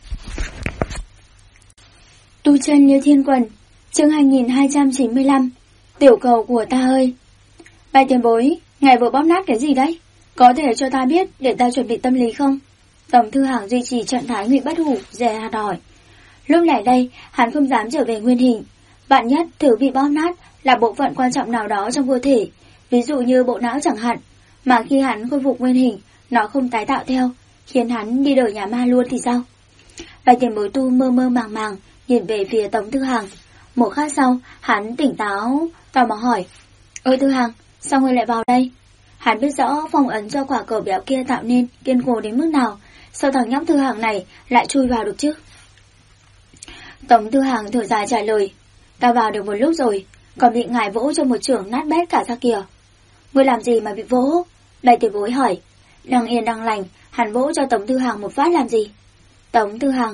Tu chân như thiên quần, chương 2295, tiểu cầu của ta ơi. Bạch Tiền Bối, ngài vừa bóp nát cái gì đấy? Có thể cho ta biết để ta chuẩn bị tâm lý không? Tống Thư Hàng duy trì trạng thái ngụy bất hủ, dè hạt hỏi. Lúc này đây, hắn không dám trở về nguyên hình. Vạn nhất thử bị bóp nát là bộ phận quan trọng nào đó trong cơ thể, ví dụ như bộ não chẳng hạn, mà khi hắn khôi phục nguyên hình, nó không tái tạo theo, khiến hắn đi đời nhà ma luôn thì sao? Bạch Tiền Bối Tu mơ mơ màng màng nhìn về phía Tống Thư Hàng. Một khắc sau, hắn tỉnh táo, tò mò hỏi. Ôi Thư Hàng, sao ngươi lại vào đây? Hắn biết rõ phong ấn do quả cờ béo kia tạo nên kiên cố đến mức nào, sao thằng nhóc Thư Hàng này lại chui vào được chứ? Tống Thư Hàng thở dài trả lời. Ta vào được một lúc rồi, còn bị ngài vỗ cho một chưởng nát bét cả ra kìa. Ngươi làm gì mà bị vỗ? Bạch Tiền Bối hỏi. Đang yên đang lành, hắn vỗ cho Tống Thư Hàng một phát làm gì? Tống Thư Hàng.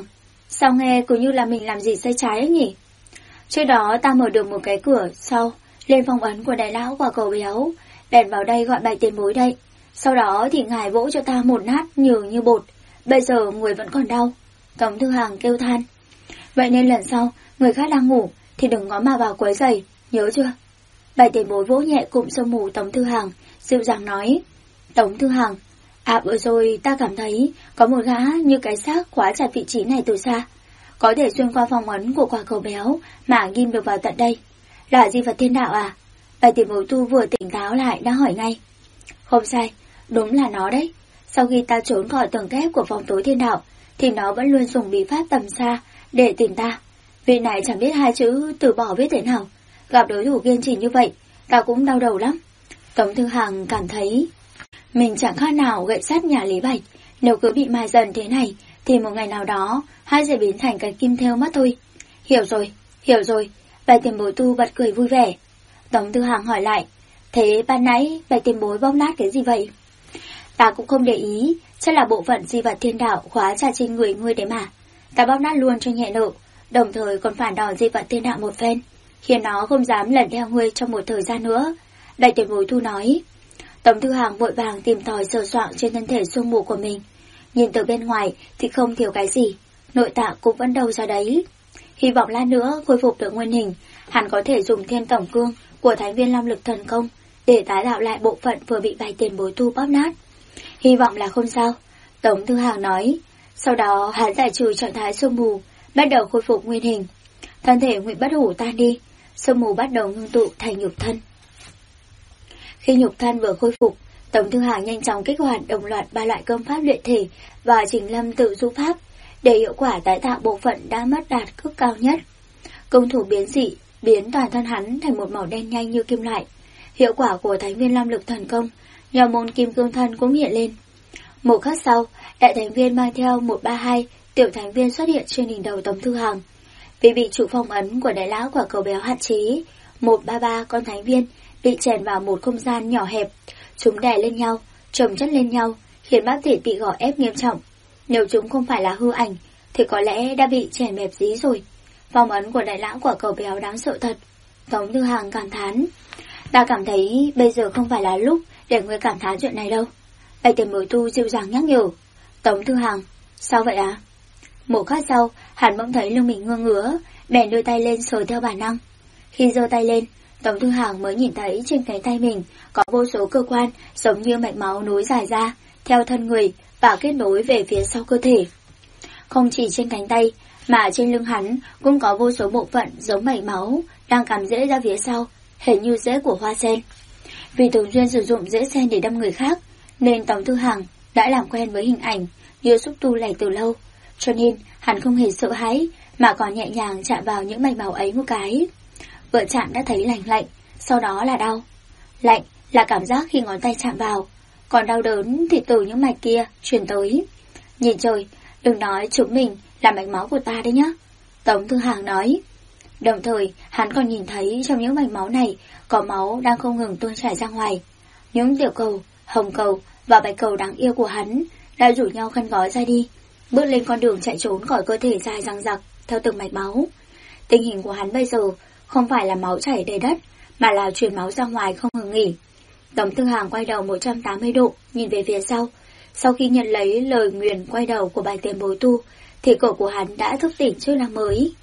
Sao nghe cứ như là mình làm gì sai trái ấy nhỉ? Trước đó ta mở được một cái cửa sau, lên phong ấn của đại lão quả cầu béo, bèn vào đây gọi bài tiền bối đây. Sau đó thì ngài vỗ cho ta một nát nhừ như bột, bây giờ người vẫn còn đau. Tống Thư Hàng kêu than. Vậy nên lần sau, người khác đang ngủ thì đừng có mà vào quấy rầy, nhớ chưa? Bài tiền bối vỗ nhẹ cụm sương mù Tống Thư Hàng, dịu dàng nói. Tống Thư Hàng, vừa rồi ta cảm thấy có một gã như cái xác khóa chặt vị trí này từ xa. Có thể xuyên qua phong ấn của quả cầu béo mà ghim được vào tận đây. Là di vật thiên đạo à? Bài tiền bối tu vừa tỉnh táo lại đã hỏi ngay. Không sai, đúng là nó đấy. Sau khi ta trốn khỏi tầng kép của phòng tối thiên đạo, thì nó vẫn luôn dùng bí pháp tầm xa để tìm ta. Vị này chẳng biết hai chữ từ bỏ viết thế nào. Gặp đối thủ kiên trì như vậy, ta cũng đau đầu lắm. Tống Thư Hàng cảm thấy mình chẳng khác nào gậy sắt nhà Lý Bạch. Nếu cứ bị mai dần thế này, thì một ngày nào đó, hai sẽ biến thành cái kim thêu mất thôi. Hiểu rồi. Bài tiền bối tu bật cười vui vẻ. Tống Thư Hàng hỏi lại, thế ban nãy bài tiền bối bóp nát cái gì vậy? Ta cũng không để ý, chắc là bộ phận di vật thiên đạo khóa chặt trên người ngươi đấy mà. Ta bóp nát luôn cho nhẹ nợ, đồng thời còn phản đòn di vật thiên đạo một phen, khiến nó không dám lẩn theo ngươi trong một thời gian nữa. Đại tiền bối tu nói. Tống Thư Hàng vội vàng tìm tòi sờ soạng trên thân thể xương mù của mình. Nhìn từ bên ngoài thì không thiếu cái gì, nội tạng cũng vẫn đâu ra đấy. Hy vọng lát nữa khôi phục được nguyên hình, hắn có thể dùng thêm tổng cương của Thánh Viên Long Lực Thần Công để tái tạo lại bộ phận vừa bị bài tiền bối tu bóp nát. Hy vọng là không sao, Tống Thư Hàng nói. Sau đó hắn giải trừ trạng thái sương mù, bắt đầu khôi phục nguyên hình. Thân thể Ngụy Bất Hủ tan đi, sương mù bắt đầu ngưng tụ thành nhục thân. Khi nhục thân vừa khôi phục, Tống Thư Hàng nhanh chóng kích hoạt đồng loạt 3 loại công pháp luyện thể và Trình Lâm tự du pháp để hiệu quả tái tạo bộ phận đã mất đạt mức cao nhất. Công thủ biến dị biến toàn thân hắn thành một màu đen nhanh như kim loại. Hiệu quả của Thánh Viên Long Lực Thần Công, nhờ môn kim cương thân cũng hiện lên. Một khắc sau, đại thánh viên mang theo 132 tiểu thánh viên xuất hiện trên đỉnh đầu Tống Thư Hàng. Vì bị trụ phong ấn của đại lão quả cầu béo hạn chế, 133 con thánh viên bị chèn vào một không gian nhỏ hẹp. Chúng đè lên nhau, chồng chất lên nhau, khiến bắp thịt bị gò ép nghiêm trọng. Nếu chúng không phải là hư ảnh, thì có lẽ đã bị chèn bẹp dí rồi. Phong ấn của đại lão quả cầu béo đáng sợ thật. Tống Thư Hàng cảm thán. Ta cảm thấy bây giờ không phải là lúc để ngươi cảm thán chuyện này đâu. Bạch tiền bối tu dịu dàng nhắc nhở. Tống Thư Hàng, sao vậy à? Một khắc sau, hắn bỗng thấy lưng mình ngơ ngứa, bèn đưa tay lên sờ theo bản năng. Khi giơ tay lên, Tống Thư Hàng mới nhìn thấy trên cánh tay mình có vô số cơ quan giống như mạch máu nối dài ra, theo thân người và kết nối về phía sau cơ thể. Không chỉ trên cánh tay, mà trên lưng hắn cũng có vô số bộ phận giống mạch máu đang cắm rễ ra phía sau, hình như rễ của hoa sen. Vì thường xuyên sử dụng rễ sen để đâm người khác, nên Tống Thư Hàng đã làm quen với hình ảnh như xúc tu này từ lâu, cho nên hắn không hề sợ hãi mà còn nhẹ nhàng chạm vào những mạch máu ấy một cái. Vừa chạm đã thấy lạnh, sau đó là đau. Lạnh là cảm giác khi ngón tay chạm vào, còn đau đớn thì từ những mạch kia truyền tới. Nhìn trời, đừng nói chúng mình là mạch máu của ta đấy nhá, Tống Thư Hàng nói. Đồng thời, hắn còn nhìn thấy trong những mạch máu này có máu đang không ngừng tuôn chảy ra ngoài. Những tiểu cầu, hồng cầu và bạch cầu đáng yêu của hắn đã rủ nhau khăn gói ra đi, bước lên con đường chạy trốn khỏi cơ thể dài dằng dặc theo từng mạch máu. Tình hình của hắn bây giờ không phải là máu chảy đầy đất, mà là truyền máu ra ngoài không ngừng nghỉ. Tống Thư Hàng quay đầu 180 độ, nhìn về phía sau. Sau khi nhận lấy lời nguyền quay đầu của bài tiền bối tu, thì cổ của hắn đã thức tỉnh trước năm mới.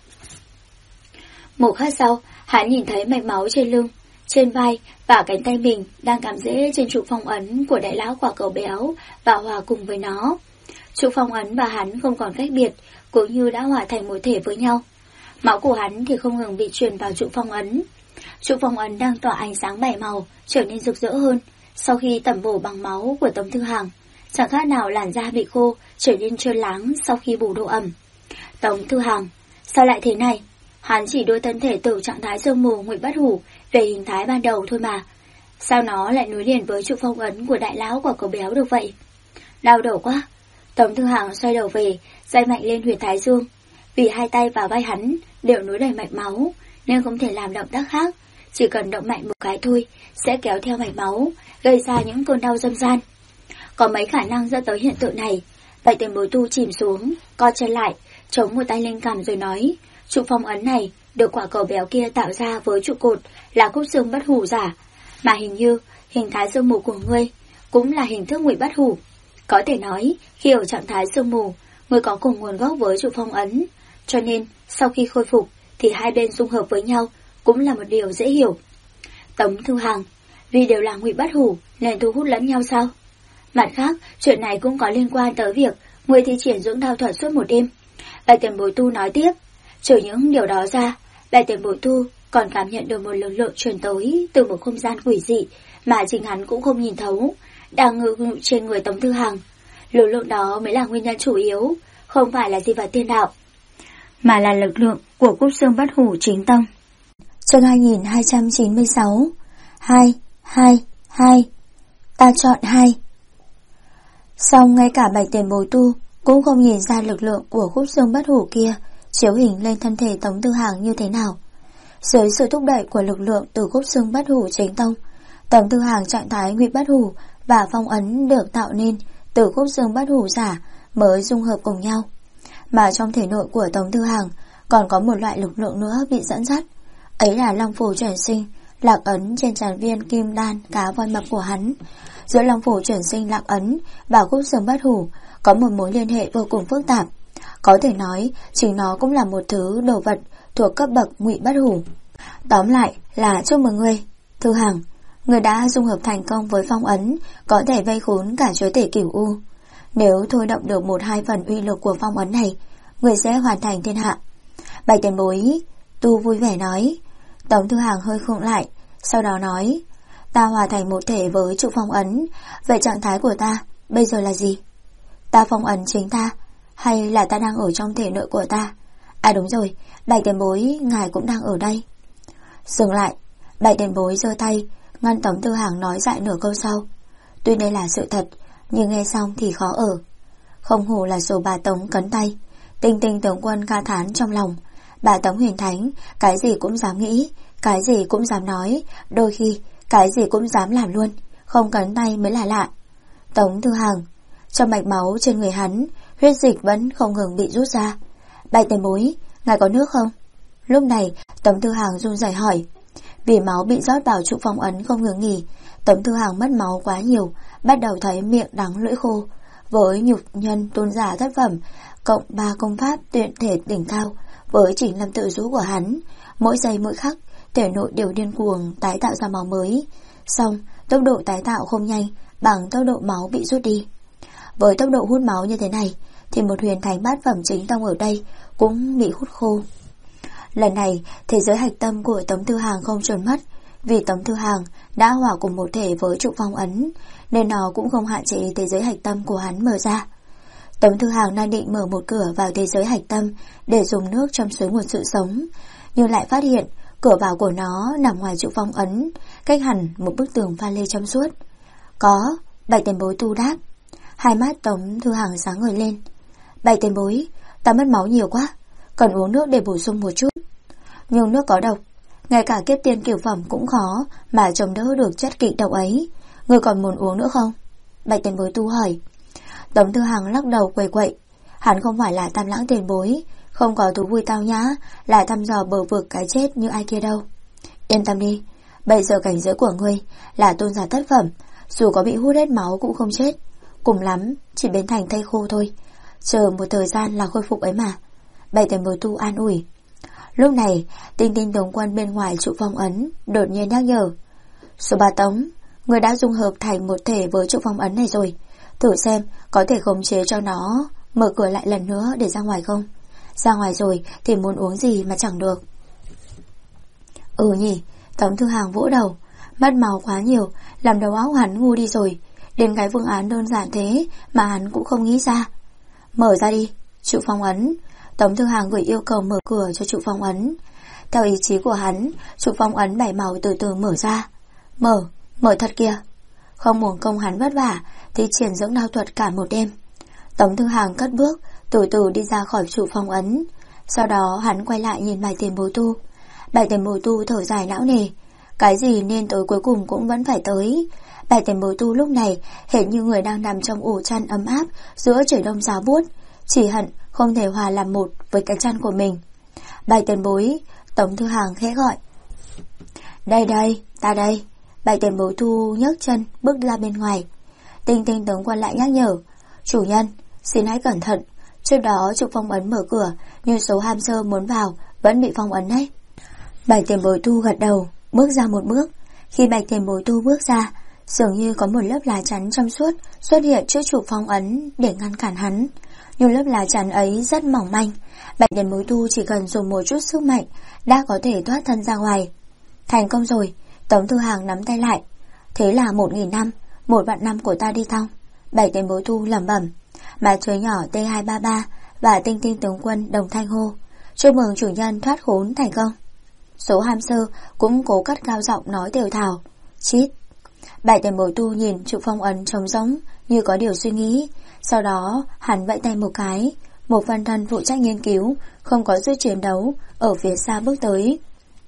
Một khắc sau, hắn nhìn thấy mạch máu trên lưng, trên vai và cánh tay mình đang cắm rễ trên trụ phong ấn của đại lão quả cầu béo và hòa cùng với nó. Trụ phong ấn và hắn không còn cách biệt, cũng như đã hòa thành một thể với nhau. Máu của hắn thì không ngừng bị truyền vào trụ phong ấn. Trụ phong ấn đang tỏa ánh sáng 7 màu, trở nên rực rỡ hơn sau khi tẩm bổ bằng máu của Tống Thư Hàng. Chẳng khác nào làn da bị khô, trở nên trơn láng sau khi bù độ ẩm. Tống Thư Hàng, sao lại thế này? Hắn chỉ đưa thân thể từ trạng thái sương mù Ngụy Bất Hủ về hình thái ban đầu thôi mà. Sao nó lại nối liền với trụ phong ấn của đại lão quả cầu béo được vậy? Đau đầu quá. Tống Thư Hàng xoay đầu về, day mạnh lên huyệt thái dương. Vì hai tay và vai hắn đều nối đầy mạch máu, nên không thể làm động tác khác. Chỉ cần động mạnh một cái thôi, sẽ kéo theo mạch máu, gây ra những cơn đau dâm gian. Có mấy khả năng dẫn tới hiện tượng này. Vậy tiền bối tu chìm xuống, co chân lại, chống một tay lên cằm rồi nói, trụ phong ấn này được quả cầu béo kia tạo ra với trụ cột là khúc xương bất hủ giả, mà hình như hình thái sương mù của ngươi cũng là hình thức ngụy bất hủ. Có thể nói, khi ở trạng thái sương mù, ngươi có cùng nguồn gốc với trụ phong ấn, cho nên sau khi khôi phục thì hai bên dung hợp với nhau cũng là một điều dễ hiểu. Tống Thư Hàng, vì đều là ngụy bất hủ nên thu hút lẫn nhau sao? Mặt khác, chuyện này cũng có liên quan tới việc ngươi thi triển dưỡng đao thuật suốt một đêm. Bạch Tiền Bối Tu nói tiếp, trừ những điều đó ra, Bạch Tiền Bối Tu còn cảm nhận được một lực lượng truyền tới từ một không gian quỷ dị mà chính hắn cũng không nhìn thấu, đang ngự trên người Tống Thư Hàng. Lực lượng đó mới là nguyên nhân chủ yếu, không phải là di vật tiên đạo, mà là lực lượng của Cúc Xương Bất Hủ chính tông. Chương 2296. 2, 2, 2. Ta chọn 2. Xong ngay cả Bạch Tiền Bối Tu cũng không nhìn ra lực lượng của Cúc Xương Bất Hủ kia chiếu hình lên thân thể Tống Thư Hàng như thế nào. Dưới sự thúc đẩy của lực lượng từ Cúc Xương Bất Hủ chính tông, Tống Thư Hàng trạng thái ngụy bất hủ và phong ấn được tạo nên từ Cúc Xương Bất Hủ giả mới dung hợp cùng nhau. Mà trong thể nội của Tống Thư Hàng còn có một loại lực lượng nữa bị dẫn dắt, ấy là Long Phủ chuyển sinh lạc ấn trên tràn viên kim đan cá voi mập của hắn. Giữa Long Phủ chuyển sinh lạc ấn và Cúc Xương Bất Hủ có một mối liên hệ vô cùng phức tạp. Có thể nói chính nó cũng là một thứ đồ vật thuộc cấp bậc ngụy bất hủ. Tóm lại là chúc mừng ngươi, Thư Hàng, ngươi đã dung hợp thành công với phong ấn, có thể vây khốn cả chúa tể Cửu U. Nếu thôi động được 1-2 phần uy lực của phong ấn này, ngươi sẽ hoàn thành thiên hạ. Bạch Tiền Bối Tu vui vẻ nói. Tống Thư Hàng hơi khựng lại, sau đó nói, ta hòa thành một thể với trụ phong ấn, vậy trạng thái của ta bây giờ là gì? Ta phong ấn chính ta, hay là ta đang ở trong thể nội của ta? À đúng rồi, Bạch Tiền Bối, ngài cũng đang ở đây. Dừng lại, Bạch Tiền Bối giơ tay ngăn Tống Thư Hàng nói dại nửa câu sau. Tuy đây là sự thật, nhưng nghe xong thì khó ở. Không hổ là số bà Tống cấn tay. Tinh Tinh tướng quân ca thán trong lòng. Bà Tống Huyền Thánh, cái gì cũng dám nghĩ, cái gì cũng dám nói, đôi khi cái gì cũng dám làm luôn, không cấn tay mới là lạ. Tống Thư Hàng, trong mạch máu trên người hắn, huyết dịch vẫn không ngừng bị rút ra. Bạch Tiền Bối, ngài có nước không? Lúc này Tống Thư Hàng run rẩy hỏi. Vì máu bị rót vào trụ phong ấn không ngừng nghỉ, Tống Thư Hàng mất máu quá nhiều, bắt đầu thấy miệng đắng lưỡi khô. Với nhục nhân tôn giả thất phẩm cộng 3 công pháp tuyệt thể đỉnh cao, với chỉnh lâm tự rũ của hắn, mỗi giây mỗi khắc thể nội đều điên cuồng tái tạo ra máu mới. Xong tốc độ tái tạo không nhanh bằng tốc độ máu bị rút đi. Với tốc độ hút máu như thế này thì một huyền thánh bát phẩm chính tông ở đây cũng bị hút khô. Lần này thế giới hạch tâm của Tống Thư Hàng không trốn mất, vì Tống Thư Hàng đã hòa cùng một thể với trụ phong ấn, nên nó cũng không hạn chế thế giới hạch tâm của hắn mở ra. Tống Thư Hàng đang định mở một cửa vào thế giới hạch tâm để dùng nước trong suối nguồn sự sống, nhưng lại phát hiện cửa vào của nó nằm ngoài trụ phong ấn, cách hẳn một bức tường pha lê trong suốt. Có, Bạch Tiền Bối Tu đáp. Hai mắt Tống Thư Hàng sáng ngời lên. Bạch Tiền Bối, ta mất máu nhiều quá, cần uống nước để bổ sung một chút. Nhưng nước có độc, ngay cả kiếp tiên cửu phẩm cũng khó mà chống đỡ được chất kịch độc ấy. Ngươi còn muốn uống nữa không? Bạch Tiền Bối Tu hỏi. Tống Thư Hàng lắc đầu quậy quậy. Hắn không phải là Tam Lãng Tiền Bối, không có thú vui tao nhã là thăm dò bờ vực cái chết như ai kia đâu. Yên tâm đi, bây giờ cảnh giới của ngươi là tôn giả thất phẩm, dù có bị hút hết máu cũng không chết, cùng lắm chỉ biến thành thây khô thôi, chờ một thời gian là khôi phục ấy mà. Bạch Tiền Bối Tu an ủi. Lúc này Tinh Tinh tướng quân bên ngoài trụ phong ấn đột nhiên nhắc nhở. Số bà Tống, người đã dung hợp thành một thể với trụ phong ấn này rồi, thử xem có thể khống chế cho nó mở cửa lại lần nữa để ra ngoài không? Ra ngoài rồi thì muốn uống gì mà chẳng được. Ừ nhỉ, Tống Thư Hàng vỗ đầu. Mất máu quá nhiều, làm đầu óc hắn ngu đi rồi. Đến cái phương án đơn giản thế mà hắn cũng không nghĩ ra. Mở ra đi, trụ phong ấn. Tống Thư Hàng gửi yêu cầu mở cửa cho trụ phong ấn. Theo ý chí của hắn, trụ phong ấn 7 màu từ từ mở ra. Mở thật kìa. Không uổng công hắn vất vả thì triển dưỡng đao thuật cả một đêm. Tống Thư Hàng cất bước từ từ đi ra khỏi trụ phong ấn. Sau đó hắn quay lại nhìn Bạch Tiền Bối Tu. Bạch Tiền Bối Tu thở dài não nề. Cái gì nên tới cuối cùng cũng vẫn phải tới. Bạch Tiền Bối Tu lúc này hệt như người đang nằm trong ổ chăn ấm áp giữa trời đông giá buốt, chỉ hận không thể hòa làm một với cái chăn của mình. Bạch tiền bối, Tống Thư Hàng khẽ gọi. Đây đây, ta đây. Bạch tiền bối thu nhấc chân bước ra bên ngoài. Tinh Tinh tướng quân lại nhắc nhở. Chủ nhân, xin hãy cẩn thận. Trước đó trục phong ấn mở cửa, nhưng số ham sơ muốn vào vẫn bị phong ấn đấy. Bạch tiền bối thu gật đầu, bước ra một bước. Khi Bạch tiền bối thu bước ra, dường như có một lớp lá chắn trong suốt xuất hiện trước trục phong ấn để ngăn cản hắn. Nhưng lớp lá chắn ấy rất mỏng manh. Bạch tiền bối thu chỉ cần dùng một chút sức mạnh đã có thể thoát thân ra ngoài. Thành công rồi. Tống Thư Hàng nắm tay lại. Thế là 1000 năm, 1.000 năm của ta đi thong. Bạch tiền bối thu lẩm bẩm. Mà chuối nhỏ T233 và Tinh Tinh tướng quân đồng thanh hô. Chúc mừng chủ nhân thoát khốn thành công. Số ham sơ cũng cố cất cao giọng nói đều thào. Chít. Bạch tiền bối tu nhìn trụ phong ấn trống rỗng như có điều suy nghĩ. Sau đó hắn vẫy tay một cái. Một phân thân phụ trách nghiên cứu, không có sức chiến đấu, ở phía xa bước tới.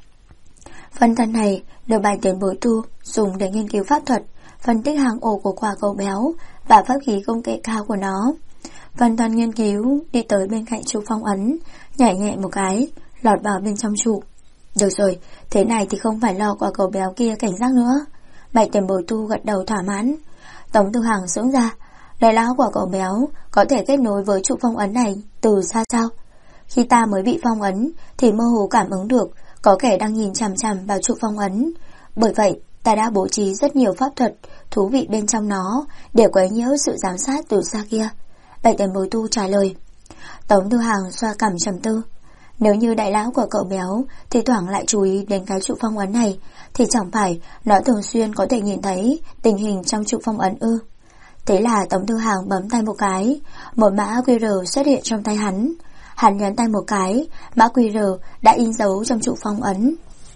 Phân thân này được Bạch tiền bối tu dùng để nghiên cứu pháp thuật, phân tích hàng ổ của quả cầu béo và pháp khí công nghệ cao của nó. Phân thân nghiên cứu đi tới bên cạnh trụ phong ấn, nhảy nhẹ một cái, lọt vào bên trong trụ. Được rồi, thế này thì không phải lo quả cầu béo kia cảnh giác nữa. Bạch tiền bối tu gật đầu thỏa mãn. Tống Thư Hàng sững ra. Đây là quả cầu béo có thể kết nối với trụ phong ấn này từ xa sao? Khi ta mới bị phong ấn thì mơ hồ cảm ứng được có kẻ đang nhìn chằm chằm vào trụ phong ấn. Bởi vậy ta đã bố trí rất nhiều pháp thuật thú vị bên trong nó để quấy nhiễu sự giám sát từ xa kia. Bạch tiền bối tu trả lời. Tống Thư Hàng xoa cằm trầm tư. Nếu như đại lão của cậu béo thì thoảng lại chú ý đến cái trụ phong ấn này, thì chẳng phải nó thường xuyên có thể nhìn thấy tình hình trong trụ phong ấn ư? Thế là Tống Thư Hàng bấm tay một cái, một mã QR xuất hiện trong tay hắn. Hắn nhấn tay một cái, mã QR đã in dấu trong trụ phong ấn.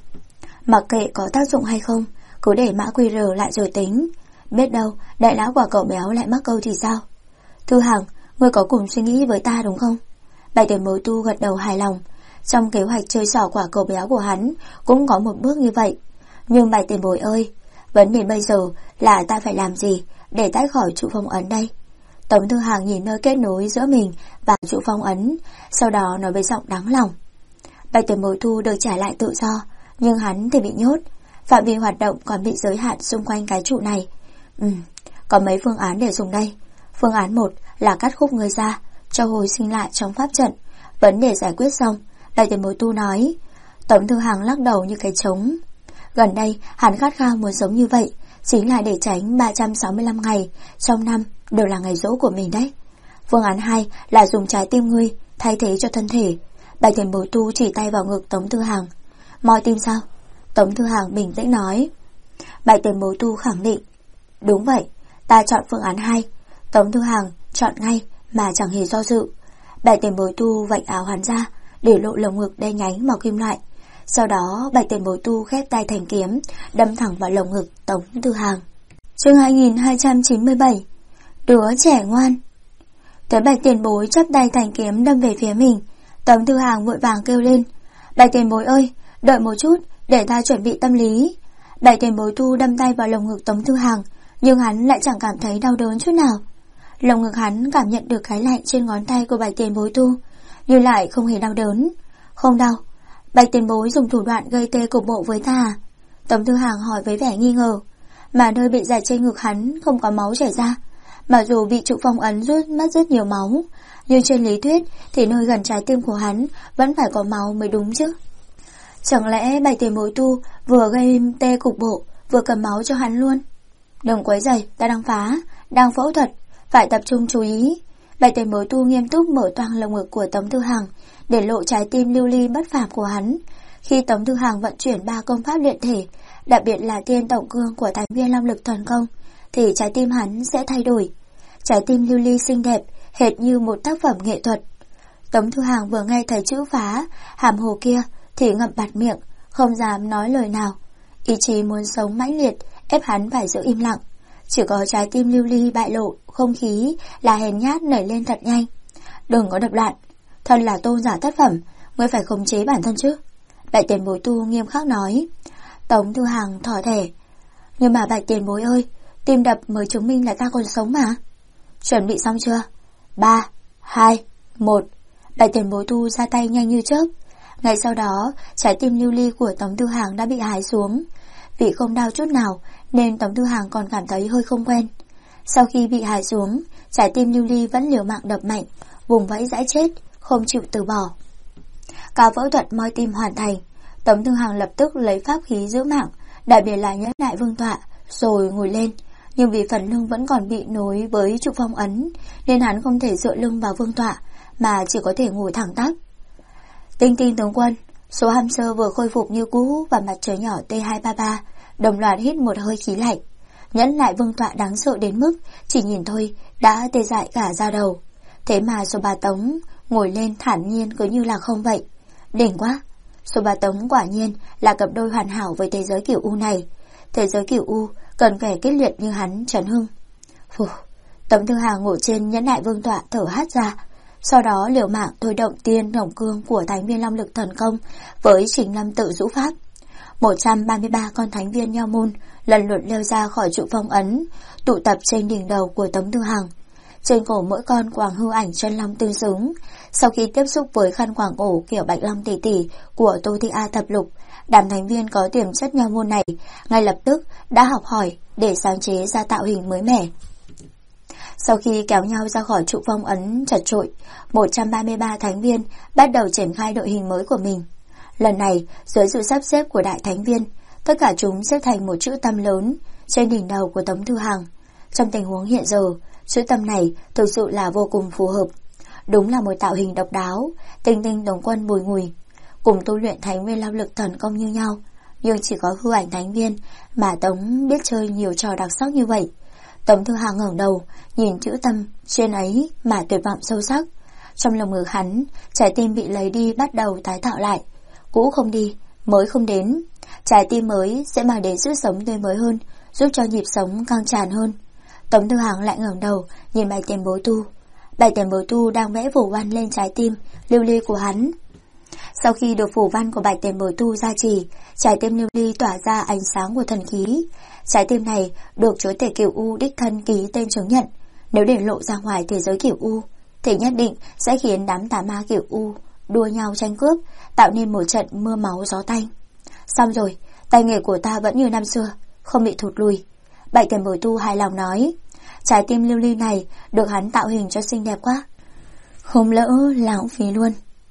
Mặc kệ có tác dụng hay không, cứ để mã QR lại rồi tính. Biết đâu đại lão của cậu béo lại mắc câu thì sao? Thư Hàng, ngươi có cùng suy nghĩ với ta đúng không? Bạch tiền bối tu gật đầu hài lòng. Trong kế hoạch chơi xỏ quả cầu béo của hắn cũng có một bước như vậy. Nhưng Bạch tiền bối ơi, vấn đề bây giờ là ta phải làm gì để tách khỏi trụ phong ấn đây? Tống Thư Hàng nhìn nơi kết nối giữa mình và trụ phong ấn, sau đó nói với giọng đáng lòng. Bạch tiền bối tu được trả lại tự do, nhưng hắn thì bị nhốt. Phạm vi hoạt động còn bị giới hạn xung quanh cái trụ này. Có mấy phương án để dùng đây. Phương án 1 là cắt khúc người ra, cho hồi sinh lại trong pháp trận. Vấn đề giải quyết xong, Bạch tiền bối tu nói. Tống Thư Hàng lắc đầu như cái trống. Gần đây hắn khát khao muốn sống như vậy, chính là để tránh 365 ngày trong năm đều là ngày giỗ của mình đấy. Phương án 2 là dùng trái tim ngươi thay thế cho thân thể. Bạch tiền bối tu chỉ tay vào ngực Tống Thư Hàng. Moi tim sao? Tống Thư Hàng bình tĩnh nói. Bạch tiền bối tu khẳng định. Đúng vậy, ta chọn phương án 2. Tống Thư Hàng chọn ngay mà chẳng hề do dự. Bạch tiền bối tu vạch áo hắn ra, để lộ lồng ngực đen nhánh màu kim loại. Sau đó Bạch tiền bối tu khép tay thành kiếm, đâm thẳng vào lồng ngực Tống Thư Hàng. Chương 2297. Đứa trẻ ngoan. Thấy Bạch tiền bối chắp tay thành kiếm đâm về phía mình, Tống Thư Hàng vội vàng kêu lên. Bạch tiền bối ơi, đợi một chút, để ta chuẩn bị tâm lý. Bạch tiền bối tu đâm tay vào lồng ngực Tống Thư Hàng, nhưng hắn lại chẳng cảm thấy đau đớn chút nào. Lồng ngực hắn cảm nhận được cái lạnh trên ngón tay của Bạch tiền bối tu, nhưng lại không hề đau đớn. Không đau. Bạch tiền bối dùng thủ đoạn gây tê cục bộ với ta. Tống Thư Hàng hỏi với vẻ nghi ngờ. Mà nơi bị rạch trên ngực hắn không có máu chảy ra. Mặc dù bị trụ phong ấn rút mất rất nhiều máu, nhưng trên lý thuyết thì nơi gần trái tim của hắn vẫn phải có máu mới đúng chứ. Chẳng lẽ Bạch tiền bối tu vừa gây tê cục bộ vừa cầm máu cho hắn luôn? Đừng quấy rầy, ta đang đang phẫu thuật, phải tập trung chú ý. Bạch tiền bối tu nghiêm túc mở toang lồng ngực của Tống Thư Hàng để lộ trái tim lưu ly bất phàm của hắn. Khi Tống Thư Hàng vận chuyển 3 công pháp luyện thể, đặc biệt là tiên tổng cương của Thánh Viên Long Lực Thần Công, thì trái tim hắn sẽ thay đổi. Trái tim lưu ly xinh đẹp, hệt như một tác phẩm nghệ thuật. Tống Thư Hàng vừa nghe thấy chữ phá, hàm hồ kia thì ngậm bặt miệng, không dám nói lời nào. Ý chí muốn sống mãnh liệt ép hắn phải giữ im lặng. Chỉ có trái tim lưu ly bại lộ không khí là hèn nhát nảy lên thật nhanh. Đừng có đập loạn, thân là tôn giả tác phẩm, ngươi phải khống chế bản thân chứ. Bạch tiền bối tu nghiêm khắc nói. Tống Thư Hàng thỏ thẻ. Nhưng mà Bạch tiền bối ơi, tim đập mới chứng minh là ta còn sống mà. Chuẩn bị xong chưa? 3, 2, 1. Bạch Tiền Bối Tu ra tay nhanh như chớp. Ngay sau đó, trái tim lưu ly của Tống Tư Hàng đã bị hái xuống. Vì không đau chút nào nên Tống Tư Hàng còn cảm thấy hơi không quen. Sau khi bị hái xuống, trái tim lưu ly vẫn liều mạng đập mạnh, vùng vẫy giãi chết, không chịu từ bỏ. Ca phẫu thuật moi tim hoàn thành, Tống Tư Hàng lập tức lấy pháp khí giữ mạng, đặc biệt là nhẫn nại vương tọa, rồi ngồi lên. Nhưng vì phần lưng vẫn còn bị nối với trụ phong ấn, nên hắn không thể dựa lưng vào vương tọa, mà chỉ có thể ngồi thẳng tắp. Tinh Tinh tướng quân, số hamster vừa khôi phục như cũ và mặt trời nhỏ T233 đồng loạt hít một hơi khí lạnh. Nhẫn nại vương tọa đáng sợ đến mức chỉ nhìn thôi đã tê dại cả da đầu. Thế mà số bà Tống ngồi lên thản nhiên cứ như là không vậy. Đỉnh quá. Số bà Tống quả nhiên là cặp đôi hoàn hảo với thế giới kiểu U này. Thế giới kiểu U cần kẻ kết liệt như hắn Trấn Hưng. Phù, Tống Tư Hàng ngồi trên nhẫn nại vương tọa thở hắt ra. Sau đó liều mạng thôi động tiên đồng cương của thánh viên long lực thần công với Trình Lâm tự rũ pháp. 133 con thánh viên nho môn lần lượt leo ra khỏi trụ phong ấn, tụ tập trên đỉnh đầu của Tống Tư Hàng. Trên cổ mỗi con quàng hư ảnh chân long tương xứng. Sau khi tiếp xúc với khăn quàng cổ kiểu Bạch Long tỷ tỷ của Tô Thị A thập lục, đám thánh viên có tiềm chất nho môn này ngay lập tức đã học hỏi để sáng chế ra tạo hình mới mẻ. Sau khi kéo nhau ra khỏi trụ phong ấn chật chội, 133 thánh viên bắt đầu triển khai đội hình mới của mình. Lần này, dưới sự sắp xếp của đại thánh viên, tất cả chúng xếp thành một chữ tâm lớn trên đỉnh đầu của Tống Tư Hàng. Trong tình huống hiện giờ, chữ tâm này thực sự là vô cùng phù hợp. Đúng là một tạo hình độc đáo, Tinh Tinh tướng quân bùi ngùi. Cùng tu luyện thánh viên long lực thần công như nhau, nhưng chỉ có hư ảnh thánh viên mà Tống biết chơi nhiều trò đặc sắc như vậy. Tống Tư Hàng ngẩng đầu, nhìn chữ tâm trên ấy mà tuyệt vọng sâu sắc. Trong lòng ngực hắn, trái tim bị lấy đi bắt đầu tái tạo lại. Cũ không đi, mới không đến. Trái tim mới sẽ mang đến sức sống tươi mới hơn, giúp cho nhịp sống căng tràn hơn. Tống Tư Hàng lại ngẩng đầu, nhìn Bạch Tiền Bối Tu. Bạch Tiền Bối Tu đang vẽ phù văn lên trái tim lưu ly của hắn. Sau khi được phù văn của Bạch Tiền Bối Tu gia trì, trái tim lưu ly tỏa ra ánh sáng của thần khí. Trái tim này được chúa tể Cửu U đích thân ký tên chứng nhận. Nếu để lộ ra ngoài thế giới Cửu U, thì nhất định sẽ khiến đám tà ma Cửu U đua nhau tranh cướp, tạo nên một trận mưa máu gió tanh. Xong rồi, tay nghề của ta vẫn như năm xưa, không bị thụt lùi. Bạch Tiền Bối Tu hài lòng nói. Trái tim lưu ly này được hắn tạo hình cho xinh đẹp quá, không lỡ lãng phí luôn.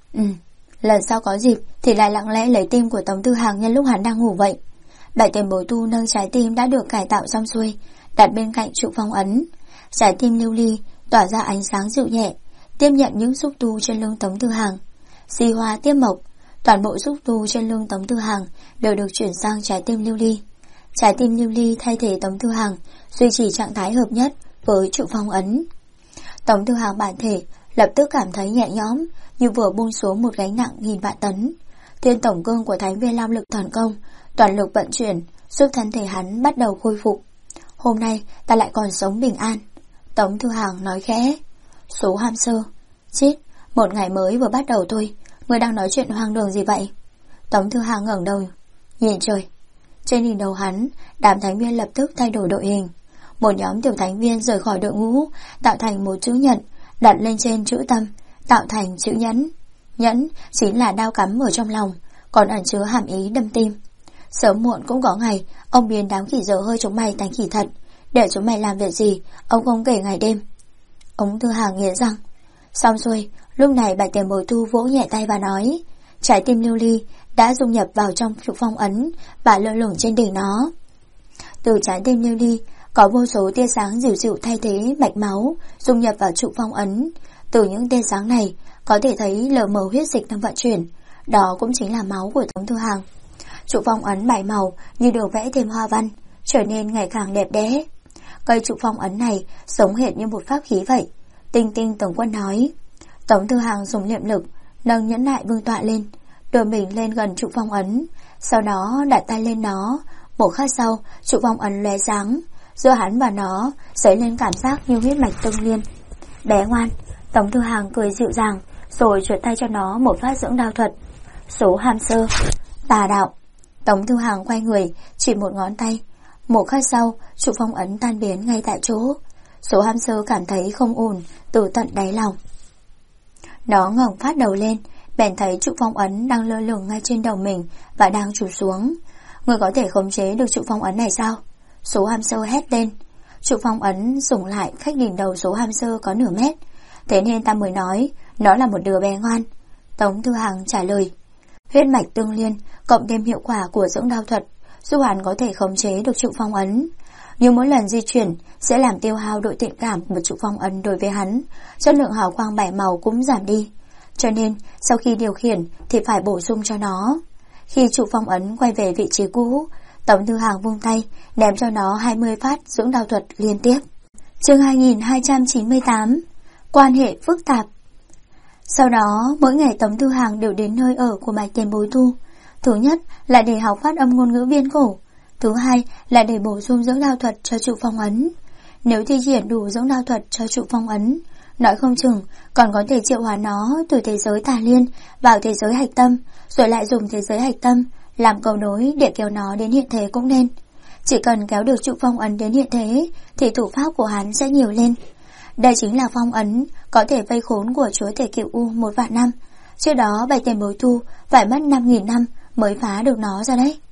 Lần sau có dịp thì lại lặng lẽ lấy tim của Tống Tư Hàng nhân lúc hắn đang ngủ vậy. Bạch Tiền Bối Tu nâng trái tim đã được cải tạo xong xuôi, đặt bên cạnh trụ phong ấn. Trái tim lưu ly tỏa ra ánh sáng dịu nhẹ, tiếp nhận những xúc tu trên lưng Tống Tư Hàng. Di hoa tiếp mộc, toàn bộ xúc tu trên lưng Tống Tư Hàng đều được chuyển sang trái tim lưu ly. Trái tim lưu ly thay thế Tống Tư Hàng, duy trì trạng thái hợp nhất với trụ phong ấn. Tống Tư Hàng bản thể lập tức cảm thấy nhẹ nhõm, như vừa buông xuống một gánh nặng nghìn vạn tấn. Thiên tổng cương của thánh viên long lực thần công toàn lực vận chuyển, giúp thân thể hắn bắt đầu khôi phục. Hôm nay ta lại còn sống bình an. Tống Tư Hàng nói khẽ. Số hamster. Chết, một ngày mới vừa bắt đầu thôi, ngươi đang nói chuyện hoang đường gì vậy? Tống Tư Hàng ngẩng đầu nhìn trời. Trên đỉnh đầu hắn, đám thánh viên lập tức thay đổi đội hình. Một nhóm tiểu thánh viên rời khỏi đội ngũ, tạo thành một chữ nhận, đặt lên trên chữ tâm, tạo thành chữ nhẫn. Nhẫn chính là đao cắm ở trong lòng, còn ẩn chứa hàm ý đâm tim. Sớm muộn cũng có ngày ông biến đám khỉ dở hơi chúng mày thành khỉ thật. Để chúng mày làm việc gì ông không kể ngày đêm. Tống Tư Hàng nghiến răng. Xong rồi, lúc này Bạch Tiền Bối Tu vỗ nhẹ tay và nói. Trái tim lưu ly đã dung nhập vào trong trụ phong ấn và lơ lửng trên đỉnh nó. Từ trái tim lưu ly có vô số tia sáng dịu dịu thay thế mạch máu dung nhập vào trụ phong ấn. Từ những tia sáng này có thể thấy lờ mờ huyết dịch đang vận chuyển, đó cũng chính là máu của Tống Tư Hàng. Trụ phong ấn bảy màu như được vẽ thêm hoa văn, trở nên ngày càng đẹp đẽ. Cây trụ phong ấn này sống hệt như một pháp khí vậy. Tinh Tinh tướng quân nói. Tống Tư Hàng dùng niệm lực nâng nhẫn nại vương tọa lên, đưa mình lên gần trụ phong ấn, sau đó đặt tay lên nó. Một khắc sau, trụ phong ấn lóe sáng, giữa hắn và nó dấy lên cảm giác như huyết mạch tương liên. Bé ngoan, Tống Tư Hàng cười dịu dàng, rồi chuột tay cho nó một phát dưỡng đao thuật. Số hamster, tà đạo. Tống Tư Hàng quay người, chỉ một ngón tay. Một khắc sau, trụ phong ấn tan biến ngay tại chỗ. Số hamster cảm thấy không ổn từ tận đáy lòng. Nó ngẩng phát đầu lên, bèn thấy trụ phong ấn đang lơ lửng ngay trên đầu mình và đang trụ xuống. Người có thể khống chế được trụ phong ấn này sao? Số hamster hét lên. Trụ phong ấn dùng lại cách đỉnh đầu số hamster có nửa mét, thế nên ta mới nói nó là một đứa bé ngoan. Tống Thư Hằng trả lời. Huyết mạch tương liên cộng thêm hiệu quả của dưỡng đao thuật giúp hắn có thể khống chế được trụ phong ấn. Nhưng mỗi lần di chuyển sẽ làm tiêu hao độ thiện cảm của trụ phong ấn đối với hắn, chất lượng hào quang bảy màu cũng giảm đi. Cho nên sau khi điều khiển thì phải bổ sung cho nó. Khi trụ phong ấn quay về vị trí cũ, Tống Thư Hằng vung tay ném cho nó 20 phát dưỡng đao thuật liên tiếp. Chương 2298. Quan hệ phức tạp. Sau đó mỗi ngày Tống Thư Hằng đều đến nơi ở của Bạch Tiền Bối Tu. Thứ nhất là để học phát âm ngôn ngữ viên cổ, thứ hai là để bổ sung dưỡng đao thuật cho trụ phong ấn. Nếu thi triển đủ dưỡng đao thuật cho trụ phong ấn, nói không chừng còn có thể triệu hóa nó từ thế giới tà liên vào thế giới hạch tâm, rồi lại dùng thế giới hạch tâm làm cầu nối để kéo nó đến hiện thế cũng nên. Chỉ cần kéo được trụ phong ấn đến hiện thế thì thủ pháp của hắn sẽ nhiều lên. Đây chính là phong ấn có thể vây khốn của chúa tể Cửu U 1 vạn năm. Trước đó Bạch Tiền Bối Tu phải mất 5.000 năm mới phá được nó ra đấy.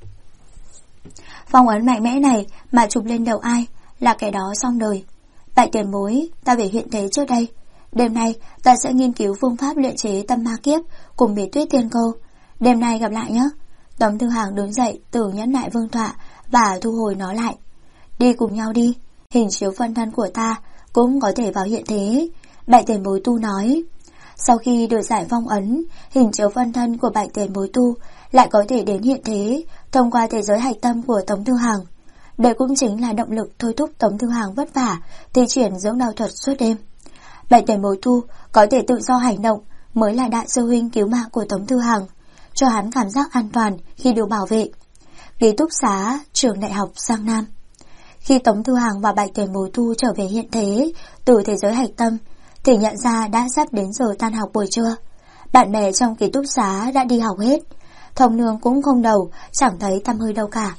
Phong ấn mạnh mẽ này mà chụp lên đầu ai là kẻ đó xong đời. Bạch Tiền Bối, ta về hiện thế trước đây. Đêm nay ta sẽ nghiên cứu phương pháp luyện chế tâm ma kiếp cùng bí tuyết tiên câu. Đêm nay gặp lại nhé. Tống Thư Hằng đứng dậy từ nhẫn nại vương tọa và thu hồi nó lại. Đi cùng nhau đi, hình chiếu phân thân của ta cũng có thể vào hiện thế. Bạch Tiền Bối Tu nói. Sau khi được giải phong ấn, hình chiếu phân thân của Bạch Tiền Bối Tu lại có thể đến hiện thế thông qua thế giới hạch tâm của Tống Thư Hằng. Đây cũng chính là động lực thôi thúc Tống Thư Hằng vất vả thi triển dưỡng đao thuật suốt đêm. Bạch Tiền Bối Tu có thể tự do hành động mới là đại sư huynh cứu mạng của Tống Thư Hằng, cho hắn cảm giác an toàn khi được bảo vệ. Ký túc xá trường đại học Giang Nam. Khi Tống Thư Hằng và Bạch Tiền Bối Tu trở về hiện thế từ thế giới hạch tâm thì nhận ra đã sắp đến giờ tan học buổi trưa. Bạn bè trong ký túc xá đã đi học hết, Thông Nương cũng không đầu, chẳng thấy tăm hơi đâu cả.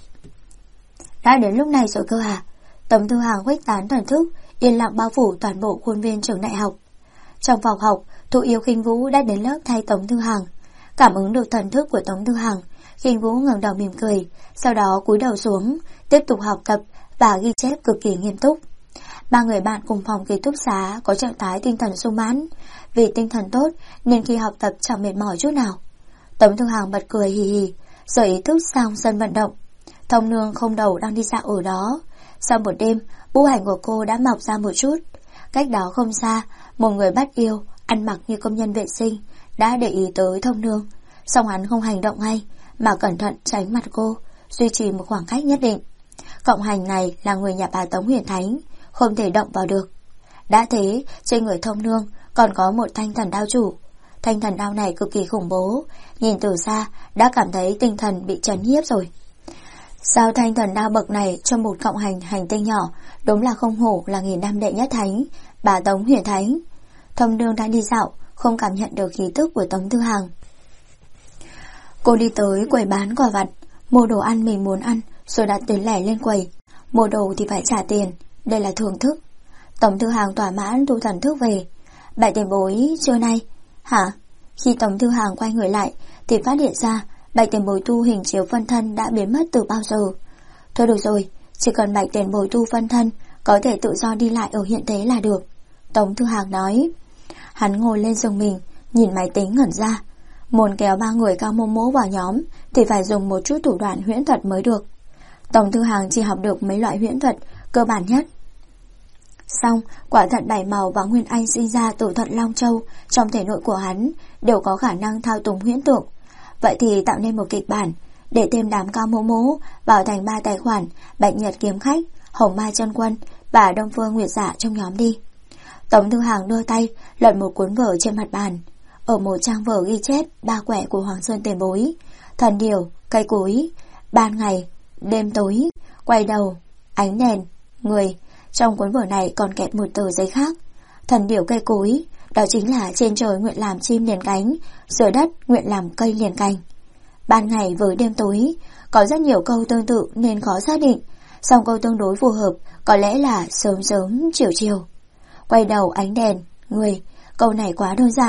Đã đến lúc này rồi cơ à? Tống Thư Hằng khuếch tán thần thức, yên lặng bao phủ toàn bộ khuôn viên trường đại học. Trong phòng học, Thụ Yêu Khinh Vũ đã đến lớp thay Tống Thư Hằng. Cảm ứng được thần thức của Tống Thư Hằng, Khinh Vũ ngẩng đầu mỉm cười, sau đó cúi đầu xuống, tiếp tục học tập và ghi chép cực kỳ nghiêm túc. Ba người bạn cùng phòng ký túc xá có trạng thái tinh thần sung mãn, vì tinh thần tốt nên khi học tập chẳng mệt mỏi chút nào. Tống Thư Hằng bật cười hì hì, rồi ý thức sang sân vận động. Thông Nương không đầu đang đi dạo ở đó. Sau một đêm, bu hành của cô đã mọc ra một chút. Cách đó không xa, một người bắt yêu, ăn mặc như công nhân vệ sinh, đã để ý tới Thông Nương. Song hắn không hành động ngay, mà cẩn thận tránh mặt cô, duy trì một khoảng cách nhất định. Cộng hành này là người nhà bà Tống Huyền Thánh, không thể động vào được. Đã thế, trên người Thông Nương còn có một thanh thần đao chủ. Thanh thần đao này cực kỳ khủng bố, nhìn từ xa đã cảm thấy tinh thần bị chấn nhiếp rồi. Sao thanh thần đao bậc này cho một cộng hành hành tinh nhỏ, đúng là không hổ là nghìn năm đệ nhất thánh, bà Tống Huyền Thánh. Thông Nương đã đi dạo, không cảm nhận được khí tức của Tống Thư Hằng. Cô đi tới quầy bán quà vặt, mua đồ ăn mình muốn ăn, rồi đặt tiền lẻ lên quầy. Mua đồ thì phải trả tiền, đây là thưởng thức. Tống Thư Hằng thỏa mãn thu thần thức về. Bạch Tiền Bối trưa nay. Hả? Khi Tống Thư Hằng quay người lại thì phát hiện ra Bạch Tiền Bối Tu hình chiếu phân thân đã biến mất từ bao giờ. Thôi được rồi, chỉ cần Bạch Tiền Bối Tu phân thân có thể tự do đi lại ở hiện thế là được, Tống Thư Hằng nói. Hắn ngồi lên giường mình, nhìn máy tính ngẩn ra. Muốn kéo ba người cao mô mố vào nhóm thì phải dùng một chút thủ đoạn huyễn thuật mới được. Tống Thư Hằng chỉ học được mấy loại huyễn thuật cơ bản nhất. Xong, quả thận bảy màu và nguyên anh sinh ra từ thận Long Châu trong thể nội của hắn đều có khả năng thao túng huyễn tượng. Vậy thì tạo nên một kịch bản để thêm đám cao mô mố vào thành 3 tài khoản Bạch Nhật Kiếm Khách, Hồng Mai Chân Quân và Đông Phương Nguyệt Giả trong nhóm đi. Tống Thư Hằng đưa tay lật một cuốn vở trên mặt bàn. Ở một trang vở ghi chép 3 quẻ của Hoàng Sơn Tiền Bối: thần điểu, cây cối, ban ngày, đêm tối, quay đầu, ánh đèn, người. Trong cuốn vở này còn kẹp một tờ giấy khác. Thần điểu cây cối, đó chính là trên trời nguyện làm chim liền cánh, dưới đất nguyện làm cây liền cành. Ban ngày với đêm tối, có rất nhiều câu tương tự nên khó xác định, song câu tương đối phù hợp có lẽ là sớm sớm chiều chiều. Quay đầu, ánh đèn, người. Câu này quá đơn giản,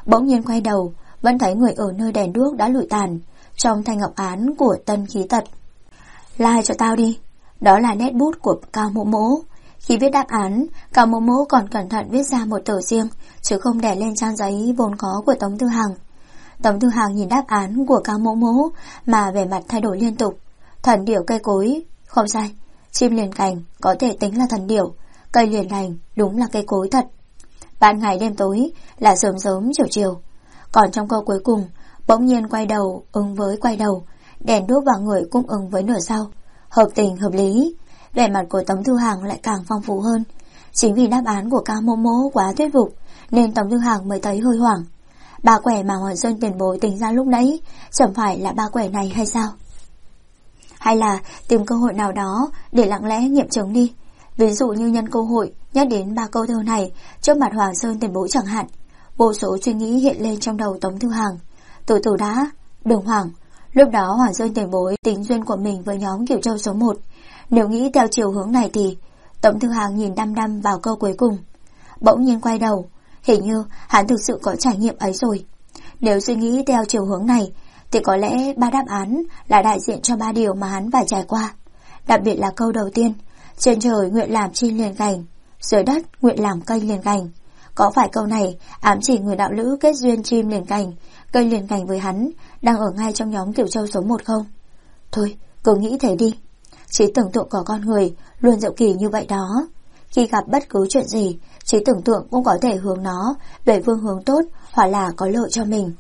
bỗng nhiên quay đầu, vẫn thấy người ở nơi đèn đuốc đã lụi tàn, trong thanh ngọc án của Tân Khí Tật. Like cho tao đi. Đó là nét bút của Cao Mỗ Mỗ. Khi viết đáp án, Cao Mỗ Mỗ còn cẩn thận viết ra một tờ riêng, chứ không đè lên trang giấy vốn có của Tống Tư Hằng. Tống Tư Hằng nhìn đáp án của Cao Mỗ Mỗ mà vẻ mặt thay đổi liên tục. Thần điểu cây cối, không sai. Chim liền cành có thể tính là thần điểu, cây liền cành đúng là cây cối thật. Ban ngày đêm tối là sớm sớm chiều chiều. Còn trong câu cuối cùng, bỗng nhiên quay đầu ứng với quay đầu, đèn đuốc vào người cũng ứng với nửa sau. Hợp tình hợp lý. Vẻ mặt của Tống Tư Hằng lại càng phong phú hơn. Chính vì đáp án của Cao Mỗ Mỗ quá thuyết phục nên Tống Tư Hằng mới thấy hơi hoảng. Ba quẻ mà Hoàng Sơn tiền bối tính ra lúc nãy chẳng phải là ba quẻ này hay sao? Hay là tìm cơ hội nào đó để lặng lẽ nghiệm chứng đi. Ví dụ như nhân cơ hội nhắc đến ba câu thơ này trước mặt Hoàng Sơn tiền bối chẳng hạn. Vô số suy nghĩ hiện lên trong đầu Tống Tư Hằng. Từ từ đã, đừng hoảng. Lúc đó Hoàng Sơn tiền bối tính duyên của mình với nhóm Cửu Châu số 1. Nếu nghĩ theo chiều hướng này thì Tống Tư Hằng nhìn đăm đăm vào câu cuối cùng, bỗng nhiên quay đầu. Hình như hắn thực sự có trải nghiệm ấy rồi. Nếu suy nghĩ theo chiều hướng này thì có lẽ ba đáp án là đại diện cho ba điều mà hắn phải trải qua. Đặc biệt là câu đầu tiên, trên trời nguyện làm chim liền cành, dưới đất nguyện làm cây liền cành. Có phải câu này ám chỉ người đạo lữ kết duyên chim liền cành, cây liền cành với hắn đang ở ngay trong nhóm Cửu Châu số 1 không? Thôi, cứ nghĩ thế đi. Trí tưởng tượng của con người luôn diệu kỳ như vậy đó. Khi gặp bất cứ chuyện gì, trí tưởng tượng cũng có thể hướng nó về phương hướng tốt hoặc là có lợi cho mình.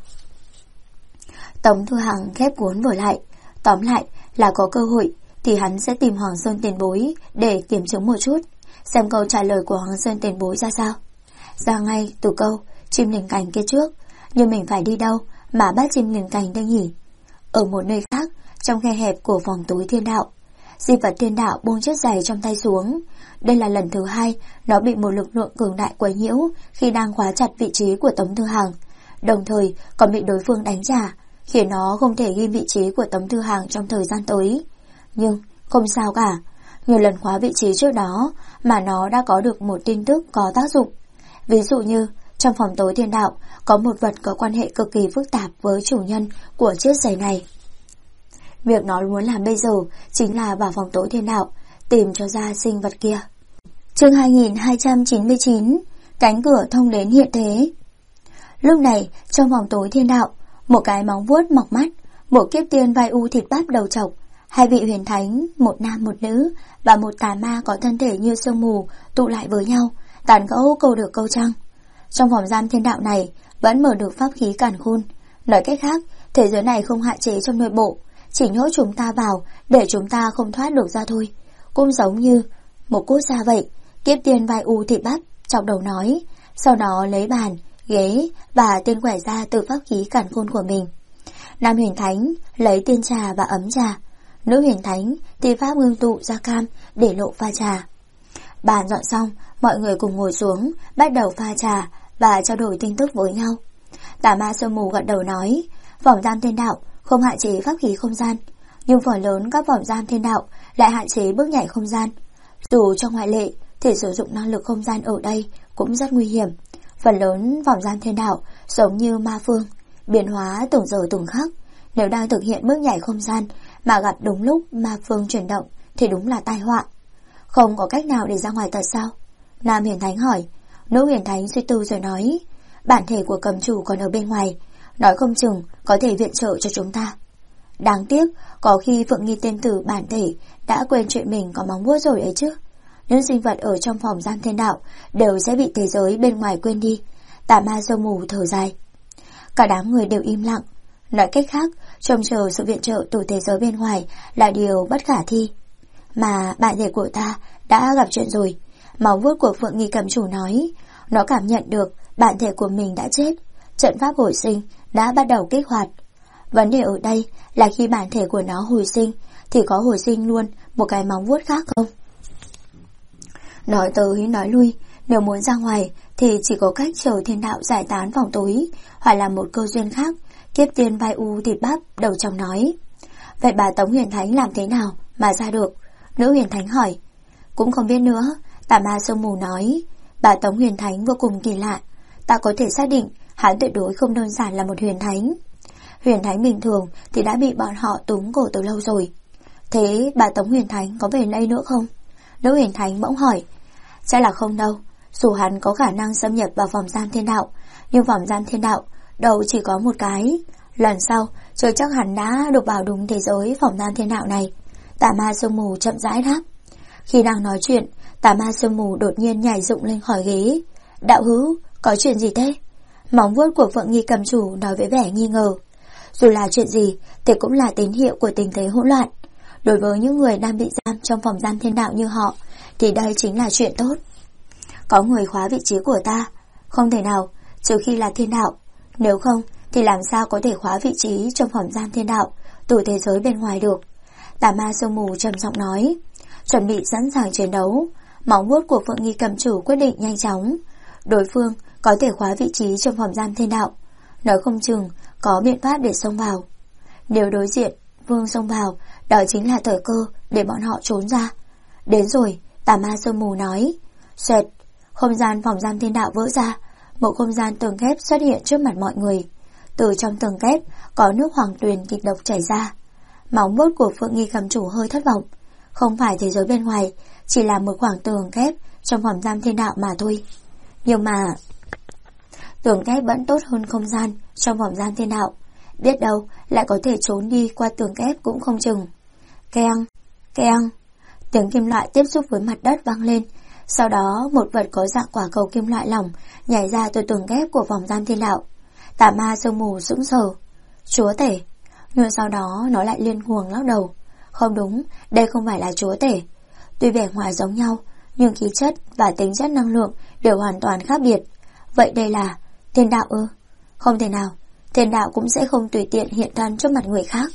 Tống Tư Hằng khép cuốn vở lại. Tóm lại là có cơ hội thì hắn sẽ tìm Hoàng Sơn tiền bối để kiểm chứng một chút, xem câu trả lời của Hoàng Sơn tiền bối ra sao. Ra ngay từ câu chim liền cành kia trước. Nhưng mình phải đi đâu mà bắt chim liền cành đây nhỉ? Ở một nơi khác, trong khe hẹp của vòng tối thiên đạo. Di vật thiên đạo buông chiếc giày trong tay xuống. Đây là lần thứ 2 nó bị một lực lượng cường đại quấy nhiễu khi đang khóa chặt vị trí của Tống Tư Hằng, đồng thời còn bị đối phương đánh trả, khiến nó không thể ghi vị trí của Tống Tư Hằng trong thời gian tới. Nhưng không sao cả, nhiều lần khóa vị trí trước đó mà nó đã có được một tin tức có tác dụng. Ví dụ như trong phòng tối thiên đạo có một vật có quan hệ cực kỳ phức tạp với chủ nhân của chiếc giày này. Việc nó muốn làm bây giờ chính là vào phòng tối thiên đạo tìm cho ra sinh vật kia. Chương 2299, cánh cửa thông đến hiện thế. Lúc này trong phòng tối thiên đạo, một cái móng vuốt mọc mắt, một kiếp tiên vai u thịt bắp đầu trọc, hai vị huyền thánh, một nam một nữ và một tà ma có thân thể như sương mù tụ lại với nhau, tán gẫu câu được câu trăng. Trong phòng giam thiên đạo này vẫn mở được pháp khí càn khôn. Nói cách khác, thế giới này không hạn chế trong nội bộ, chỉ nhốt chúng ta vào để chúng ta không thoát được ra thôi. Cũng giống như một quốc gia vậy. Kiếp tiên vai u thịt bắp chọc đầu nói, sau đó lấy bàn, ghế và tên quẻ ra từ pháp khí càn khôn của mình. Nam huyền thánh lấy tiên trà và ấm trà, nữ huyền thánh thì pháp ngưng tụ ra cam để lộ pha trà. Bàn dọn xong, mọi người cùng ngồi xuống, bắt đầu pha trà và trao đổi tin tức với nhau. Tà ma sương mù gật đầu nói, phòng giam thiên đạo không hạn chế pháp khí không gian, nhưng phần lớn các phòng giam thiên đạo lại hạn chế bước nhảy không gian. Dù trong ngoại lệ thì sử dụng năng lực không gian ở đây cũng rất nguy hiểm. Phần lớn phòng giam thiên đạo giống như ma phương, biến hóa từng giờ từng khắc. Nếu đang thực hiện bước nhảy không gian mà gặp đúng lúc ma phương chuyển động thì đúng là tai họa. Không có cách nào để ra ngoài thật sao? Nam huyền thánh hỏi. Nữ huyền thánh suy tư rồi nói, bản thể của cầm chủ còn ở bên ngoài, nói không chừng có thể viện trợ cho chúng ta. Đáng tiếc, có khi Phượng Nghi tiên tử bản thể đã quên chuyện mình có móng vuốt rồi ấy chứ. Những sinh vật ở trong phòng giam thiên đạo đều sẽ bị thế giới bên ngoài quên đi. Tà ma sương mù thở dài. Cả đám người đều im lặng. Nói cách khác, trông chờ sự viện trợ từ thế giới bên ngoài là điều bất khả thi. Mà bản thể của ta đã gặp chuyện rồi. Móng vuốt của Phượng Nghi cầm chủ nói, nó cảm nhận được bản thể của mình đã chết. Trận pháp hồi sinh đã bắt đầu kích hoạt. Vấn đề ở đây là khi bản thể của nó hồi sinh thì có hồi sinh luôn một cái móng vuốt khác không? Nói tới nói lui, nếu muốn ra ngoài thì chỉ có cách chờ thiên đạo giải tán phòng tối, hoặc là một cơ duyên khác. Kiếp tiên vai u thịt bắp đầu trong nói. Vậy bà Tống huyền thánh làm thế nào mà ra được? Nữ huyền thánh hỏi. Cũng không biết nữa. Tà ma sương mù nói. Bà Tống huyền thánh vô cùng kỳ lạ. Ta có thể xác định hắn tuyệt đối không đơn giản là một huyền thánh. Huyền thánh bình thường thì đã bị bọn họ túm cổ từ lâu rồi. Thế bà Tống huyền thánh có về đây nữa không? Nữ huyền thánh bỗng hỏi. Chắc là không đâu. Dù hắn có khả năng xâm nhập vào phòng giam thiên đạo, nhưng phòng giam thiên đạo đâu chỉ có một cái. Lần sau chưa chắc hắn đã được vào đúng thế giới phòng giam thiên đạo này. Tà ma sương mù chậm rãi đáp. Khi đang nói chuyện, tà ma sương mù đột nhiên nhảy dựng lên khỏi ghế. Đạo hữu, có chuyện gì thế? Móng vuốt của Phượng Nghi cầm chủ nói với vẻ nghi ngờ. Dù là chuyện gì thì cũng là tín hiệu của tình thế hỗn loạn. Đối với những người đang bị giam trong phòng giam thiên đạo như họ thì đây chính là chuyện tốt. Có người khóa vị trí của ta. Không thể nào, trừ khi là thiên đạo. Nếu không thì làm sao có thể khóa vị trí trong phòng giam thiên đạo từ thế giới bên ngoài được. Tà ma sương mù trầm giọng nói. Chuẩn bị sẵn sàng chiến đấu. Móng vuốt của Phượng Nghi cầm chủ quyết định nhanh chóng. Đối phương có thể khóa vị trí trong phòng giam thiên đạo, nói không chừng có biện pháp để xông vào. Nếu đối diện vương xông vào, đó chính là thời cơ để bọn họ trốn ra. Đến rồi, tà ma sương mù nói. Xoẹt, không gian phòng giam thiên đạo vỡ ra. Một không gian tường kép xuất hiện trước mặt mọi người. Từ trong tường kép có nước hoàng tuyền kịch độc chảy ra. Móng vuốt của Phượng Nghi cầm chủ hơi thất vọng. Không phải thế giới bên ngoài, chỉ là một khoảng tường kép trong phòng giam thiên đạo mà thôi. Nhưng mà tường kép vẫn tốt hơn không gian trong phòng giam thiên đạo. Biết đâu lại có thể trốn đi qua tường kép cũng không chừng. Keng, keng. Tiếng kim loại tiếp xúc với mặt đất vang lên. Sau đó một vật có dạng quả cầu kim loại lỏng nhảy ra từ tường kép của phòng giam thiên đạo. Tà ma sương mù sững sờ. Chúa tể. Nhưng sau đó nó lại liên cuồng lắc đầu. Không đúng, đây không phải là chúa tể. Tuy vẻ ngoài giống nhau, nhưng khí chất và tính chất năng lượng đều hoàn toàn khác biệt. Vậy đây là thiên đạo ư? Không thể nào, thiên đạo cũng sẽ không tùy tiện hiện thân trước mặt người khác.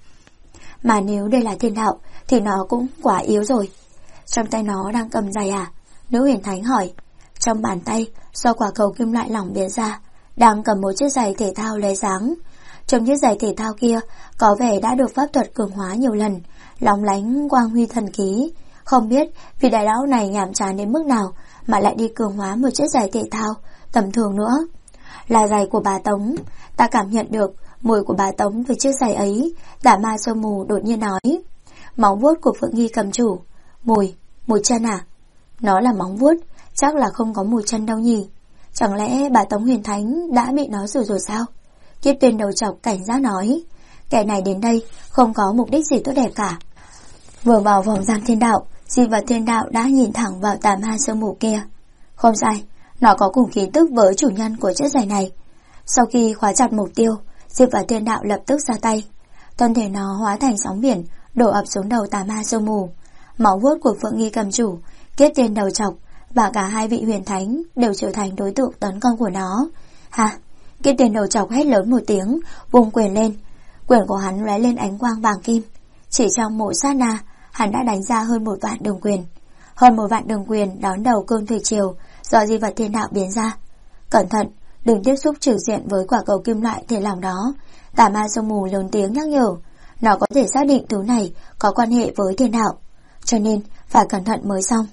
Mà nếu đây là thiên đạo thì nó cũng quá yếu rồi. Trong tay nó đang cầm giày à? Nữ huyền thánh hỏi. Trong bàn tay do quả cầu kim loại lỏng biến ra đang cầm một chiếc giày thể thao lóe sáng. Trong chiếc giày thể thao kia có vẻ đã được pháp thuật cường hóa nhiều lần, lóng lánh quang huy thần khí. Không biết vì đại lão này nhàm chán đến mức nào mà lại đi cường hóa một chiếc giày thể thao tầm thường nữa. Là giày của bà Tống. Ta cảm nhận được mùi của bà Tống với chiếc giày ấy. Tà ma sương mù đột nhiên nói. Móng vuốt của Phượng Nghi cầm chủ. Mùi chân à? Nó là móng vuốt, chắc là không có mùi chân đâu nhỉ. Chẳng lẽ bà Tống huyền thánh đã bị nó xử rồi sao? Kiếp tên đầu trọc cảnh giác nói. Kẻ này đến đây không có mục đích gì tốt đẹp cả. Vừa vào phòng giam thiên đạo, Di vật thiên đạo đã nhìn thẳng vào tà ma sương mù kia. Không sai, nó có cùng khí tức với chủ nhân của chiếc giày này. Sau khi khóa chặt mục tiêu, Di vật thiên đạo lập tức ra tay. Thân thể nó hóa thành sóng biển đổ ập xuống đầu tà ma sương mù. Máu vuốt của Phượng Nghi cầm chủ, Kiếp tên đầu trọc và cả hai vị huyền thánh đều trở thành đối tượng tấn công của nó. Hả? Kiếp tên đầu trọc hét lớn một tiếng, vung quyền lên. Quyền của hắn lóe lên ánh quang vàng kim. Chỉ trong một sát na, hắn đã đánh ra hơn 1 vạn đường quyền. Hơn 1 vạn đường quyền đón đầu cơn thủy triều do di vật thiên đạo biến ra. Cẩn thận, đừng tiếp xúc trực diện với quả cầu kim loại thể lỏng đó. Tà ma sương mù lớn tiếng nhắc nhở. Nó có thể xác định thứ này có quan hệ với thiên đạo, cho nên phải cẩn thận mới xong.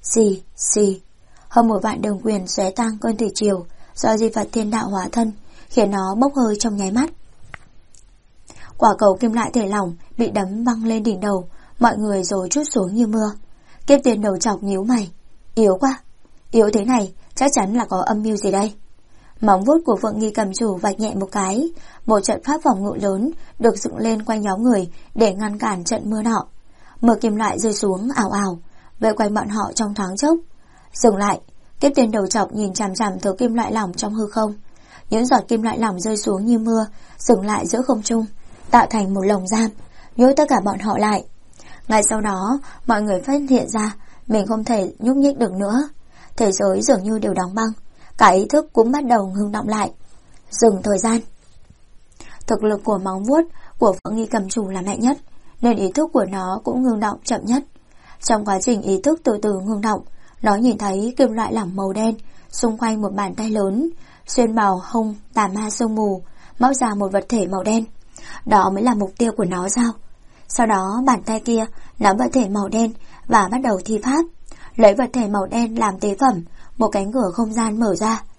Xì. Hơn 1 vạn đường quyền xé tan cơn thủy triều do di vật thiên đạo hóa thân, khiến nó bốc hơi trong nháy mắt. Quả cầu kim loại thể lỏng bị đấm văng lên đỉnh đầu mọi người rồi trút xuống như mưa. Kiếp tiền đầu chọc nhíu mày. Yếu quá. Yếu thế này chắc chắn là có âm mưu gì đây. Móng vuốt của Phượng Nghi cầm chủ vạch nhẹ một cái. Một trận pháp phòng ngự lớn được dựng lên quanh nhóm người để ngăn cản trận mưa nọ. Mưa kim loại rơi xuống ào ào vây quanh bọn họ trong thoáng chốc. Dừng lại. Kiếp tiền đầu chọc nhìn chằm chằm thứ kim loại lỏng trong hư không. Những giọt kim loại lỏng rơi xuống như mưa, dừng lại giữa không trung, tạo thành một lồng giam, nhốt tất cả bọn họ lại. Ngay sau đó, mọi người phát hiện ra mình không thể nhúc nhích được nữa. Thế giới dường như đều đóng băng, cả ý thức cũng bắt đầu ngưng động lại. Dừng thời gian. Thực lực của móng vuốt của Phượng Nghi cầm chủ là mạnh nhất, nên ý thức của nó cũng ngưng động chậm nhất. Trong quá trình ý thức từ từ ngưng động, nó nhìn thấy kim loại lỏng màu đen xung quanh một bàn tay lớn, xuyên vào hông tà ma sương mù, móc ra một vật thể màu đen. Đó mới là mục tiêu của nó sao? Sau đó bàn tay kia nắm vật thể màu đen và bắt đầu thi pháp. Lấy vật thể màu đen làm tế phẩm, một cánh cửa không gian mở ra.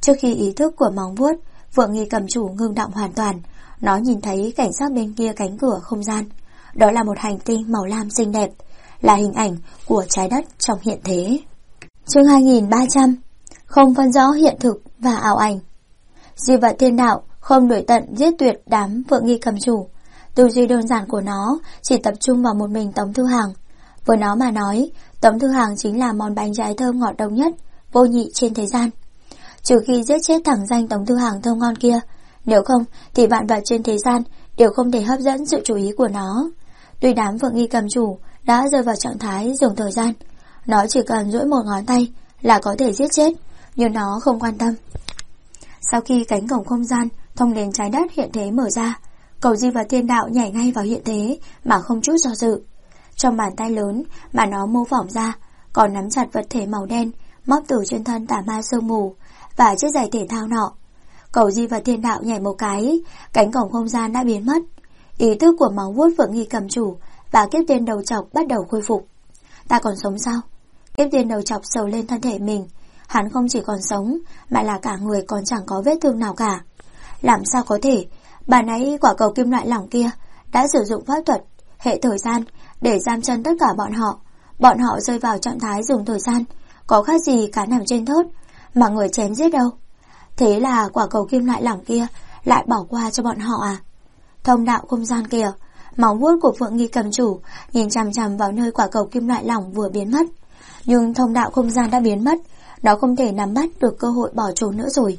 Trước khi ý thức của móng vuốt Phượng Nghi Cầm Chủ ngưng động hoàn toàn, nó nhìn thấy cảnh sát bên kia cánh cửa không gian. Đó là một hành tinh màu lam xinh đẹp, là hình ảnh của trái đất trong hiện thế. Chương 2300. Không phân rõ hiện thực và ảo ảnh. Di vật thiên đạo không đuổi tận giết tuyệt đám Phượng Nghi Cầm Chủ. Tư duy đơn giản của nó chỉ tập trung vào một mình Tống Thư Hàng. Với nó mà nói, Tống Thư Hàng chính là món bánh trái thơm ngọt độc nhất, vô nhị trên thế gian. Trừ khi giết chết thẳng danh Tống Thư Hàng thơm ngon kia, nếu không thì vạn vật trên thế gian đều không thể hấp dẫn sự chú ý của nó. Tuy đám Phượng Nghi Cầm Chủ đã rơi vào trạng thái dùng thời gian, nó chỉ cần duỗi một ngón tay là có thể giết chết, nhưng nó không quan tâm. Sau khi cánh cổng không gian thông đến trái đất hiện thế mở ra, cầu Di vật thiên đạo nhảy ngay vào hiện thế mà không chút do dự. Trong bàn tay lớn mà nó mô phỏng ra còn nắm chặt vật thể màu đen móc từ trên thân tà ma sương mù và chiếc giày thể thao nọ. Cầu Di vật thiên đạo nhảy một cái, cánh cổng không gian đã biến mất. Ý thức của móng vuốt Phượng Nghi Cầm Chủ và kiếp tiên đầu chọc bắt đầu khôi phục. Ta còn sống sao? Kiếp tiên đầu chọc sờ lên thân thể mình. Hắn không chỉ còn sống mà là cả người còn chẳng có vết thương nào cả. Làm sao có thể? Bà nãy quả cầu kim loại lỏng kia đã sử dụng pháp thuật hệ thời gian để giam chân tất cả bọn họ. Bọn họ rơi vào trạng thái dùng thời gian, có khác gì cá nằm trên thớt mà người chém giết đâu. Thế là quả cầu kim loại lỏng kia lại bỏ qua cho bọn họ à? Thông đạo không gian kìa. Móng vuốt của Phượng Nghi Cầm Chủ nhìn chằm chằm vào nơi quả cầu kim loại lỏng vừa biến mất. Nhưng thông đạo không gian đã biến mất, nó không thể nắm bắt được cơ hội bỏ trốn nữa rồi.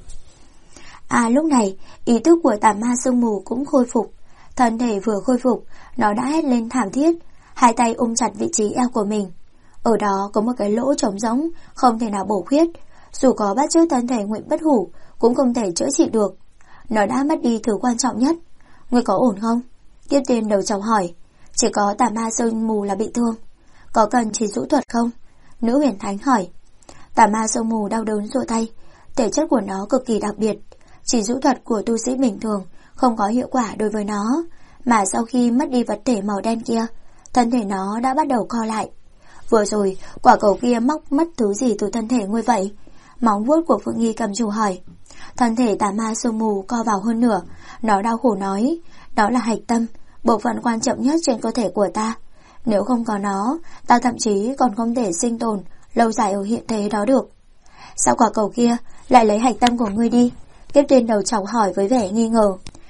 Lúc này ý thức của tà ma sương mù cũng khôi phục. Thân thể vừa khôi phục, nó đã hét lên thảm thiết, hai tay ôm chặt vị trí eo của mình. Ở đó có một cái lỗ trống rỗng, không thể nào bổ khuyết. Dù có bắt chước thân thể Nguyện Bất Hủ cũng không thể chữa trị được. Nó đã mất đi thứ quan trọng nhất. Ngươi có ổn không? Kiếp tiên đầu chọc hỏi. Chỉ có tà ma sương mù là bị thương. Có cần chỉ rũ thuật không? Nữ huyền thánh hỏi. Tà ma sương mù đau đớn rụa tay. Thể chất của nó cực kỳ đặc biệt. Chỉ rũ thuật của tu sĩ bình thường không có hiệu quả đối với nó. Mà sau khi mất đi vật thể màu đen kia, thân thể nó đã bắt đầu co lại. Vừa rồi quả cầu kia móc mất thứ gì từ thân thể ngươi vậy? Móng vuốt của Phượng Nghi Cầm Chủ hỏi. Thân thể tà ma sương mù co vào hơn nửa. Nó đau khổ nói. Đó là hạch tâm, bộ phận quan trọng nhất trên cơ thể của ta. Nếu không có nó, ta thậm chí còn không thể sinh tồn lâu dài ở hiện thế đó được. Sao quả cầu kia lại lấy hạch tâm của ngươi đi? Kiếp tiên đầu chọc hỏi với vẻ nghi ngờ.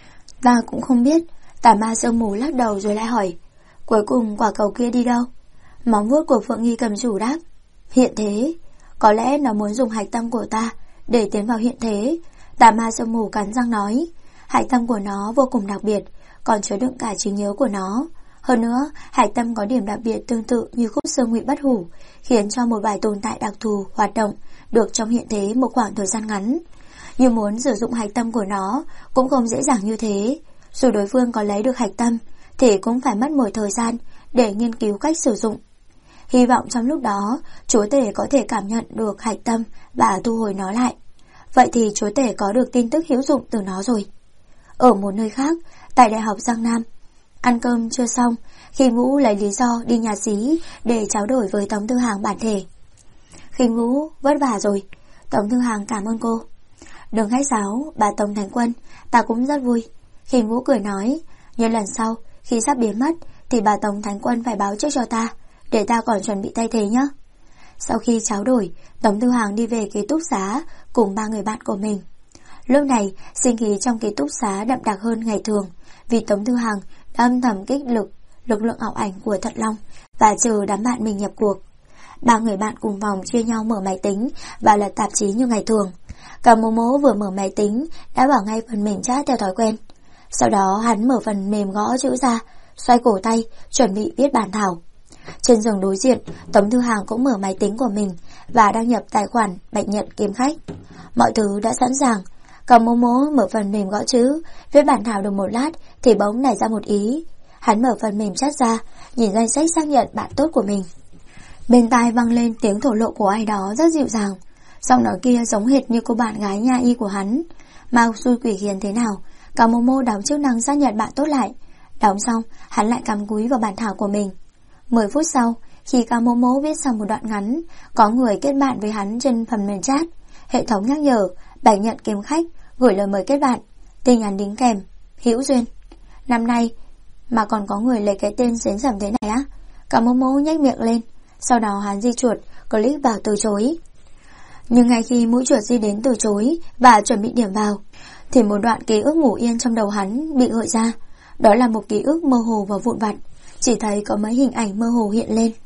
Ta cũng không biết. Tà ma sương mù lắc đầu rồi lại hỏi. Cuối cùng quả cầu kia đi đâu? Móng vuốt của Phượng Nghi Cầm Chủ đáp. Hiện thế. Có lẽ nó muốn dùng hạch tâm của ta để tiến vào hiện thế. Tà ma sương mù cắn răng nói. Hạch tâm của nó vô cùng đặc biệt, còn chứa đựng cả trí nhớ của nó. Hơn nữa, hạch tâm có điểm đặc biệt tương tự như khúc xương Ngụy Bất Hủ, khiến cho một vài tồn tại đặc thù hoạt động được trong hiện thế một khoảng thời gian ngắn. Nhưng muốn sử dụng hạch tâm của nó cũng không dễ dàng như thế. Dù đối phương có lấy được hạch tâm thì cũng phải mất một thời gian để nghiên cứu cách sử dụng. Hy vọng trong lúc đó chúa tể có thể cảm nhận được hạch tâm và thu hồi nó lại. Vậy thì chúa tể có được tin tức hữu dụng từ nó rồi. Ở một nơi khác, tại Đại học Giang Nam, ăn cơm chưa xong, Khinh Vũ lấy lý do đi nhà xí để trao đổi với Tống Thư Hàng bản thể. Khinh Vũ, vất vả rồi. Tống Thư Hàng cảm ơn cô. Đừng khách sáo, bà Tống Thánh Quân, ta cũng rất vui. Khinh Vũ cười nói, nhưng lần sau, khi sắp biến mất, thì bà Tống Thánh Quân phải báo trước cho ta, để ta còn chuẩn bị thay thế nhé. Sau khi trao đổi, Tống Thư Hàng đi về ký túc xá cùng 3 người bạn của mình. Lúc này, sinh khí trong ký túc xá đậm đặc hơn ngày thường, vì Tống Thư Hàng đã âm thầm kích lực lượng ảo ảnh của Thận Long và chờ đám bạn mình nhập cuộc. 3 người bạn cùng phòng chia nhau mở máy tính và lật tạp chí như ngày thường. Cả Momo vừa mở máy tính đã vào ngay phần mềm chat theo thói quen. Sau đó hắn mở phần mềm gõ chữ ra, xoay cổ tay, chuẩn bị viết bản thảo. Trên giường đối diện, Tống Thư Hàng cũng mở máy tính của mình và đăng nhập tài khoản bệnh nhận kiếm khách. Mọi thứ đã sẵn sàng. Cả Momo mở phần mềm gõ chữ, viết bản thảo được một lát thì bỗng nảy ra một ý. Hắn mở phần mềm chat ra, nhìn danh sách xác nhận bạn tốt của mình. Bên tai vang lên tiếng thổ lộ của ai đó rất dịu dàng. Giọng nói kia giống hệt như cô bạn gái nha y của hắn. Mà xui quỷ khiến thế nào, cả Momo đóng chức năng xác nhận bạn tốt lại. Đóng xong, hắn lại cắm cúi vào bản thảo của mình. 10 phút sau, khi cả Momo viết xong một đoạn ngắn, có người kết bạn với hắn trên phần mềm chat. Hệ thống nhắc nhở Bạch Nhận Kiếm Khách gửi lời mời kết bạn, tin nhắn đính kèm hữu duyên. Năm nay mà còn có người lấy cái tên xến sẩm thế này á? Cả Momo nhếch miệng lên. Sau đó hắn di chuột click vào từ chối. Nhưng ngay khi mũi chuột di đến từ chối và chuẩn bị điểm vào, thì một đoạn ký ức ngủ yên trong đầu hắn bị gợi ra. Đó là một ký ức mơ hồ và vụn vặt, chỉ thấy có mấy hình ảnh mơ hồ hiện lên.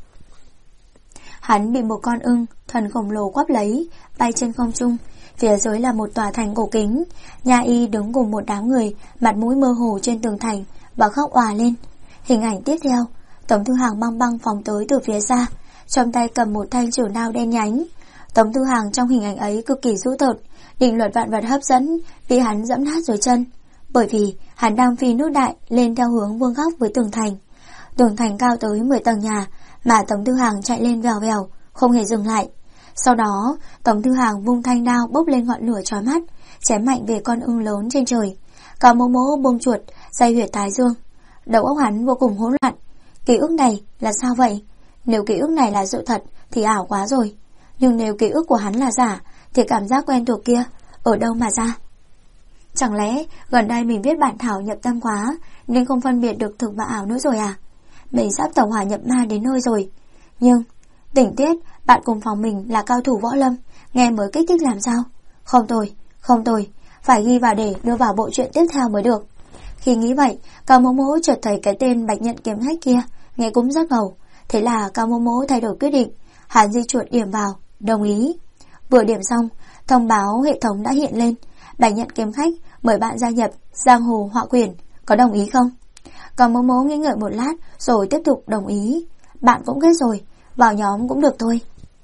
Hắn bị một con ưng thần khổng lồ quắp lấy, bay trên không trung. Phía dưới là một tòa thành cổ kính. Nha Y đứng cùng một đám người, mặt mũi mơ hồ trên tường thành và khóc òa lên. Hình ảnh tiếp theo, Tống Thư Hàng băng băng phóng tới từ phía xa, trong tay cầm một thanh chưởng đao đen nhánh. Tống Thư Hàng trong hình ảnh ấy cực kỳ dữ tợn, định luật vạn vật hấp dẫn bị hắn dẫm nát dưới chân, bởi vì hắn đang phi nước đại lên theo hướng vuông góc với tường thành. Tường thành cao tới 10 tầng nhà, mà Tống Thư Hàng chạy lên vèo vèo, không hề dừng lại. Sau đó, Tống Thư Hàng vung thanh đao bốc lên ngọn lửa chói mắt, chém mạnh về con ưng lớn trên trời. Cả Momo buông chuột, dây huyệt thái dương. Đầu óc hắn vô cùng hỗn loạn. Ký ức này là sao vậy? Nếu ký ức này là sự thật thì ảo quá rồi. Nhưng nếu ký ức của hắn là giả, thì cảm giác quen thuộc kia ở đâu mà ra? Chẳng lẽ gần đây mình viết bản thảo nhập tâm quá nên không phân biệt được thực và ảo nữa rồi à? Mình sắp tẩu hỏa nhập ma đến nơi rồi. Nhưng tình tiết bạn cùng phòng mình là cao thủ võ lâm, nghe mới kích thích làm sao? Không tồi, phải ghi vào để đưa vào bộ truyện tiếp theo mới được. Khi nghĩ vậy, Cao Momo chợt thấy cái tên Bạch Nhận Kiếm Khách kia nghe cũng rất ngầu. Thế là Cao Momo thay đổi quyết định, hắn di chuột điểm vào, đồng ý. Vừa điểm xong, thông báo hệ thống đã hiện lên: Bạch Nhận Kiếm Khách mời bạn gia nhập Giang Hồ Họa Quyển, có đồng ý không? Cao Momo nghĩ ngợi một lát rồi tiếp tục đồng ý. Bạn cũng kết rồi, vào nhóm cũng được thôi.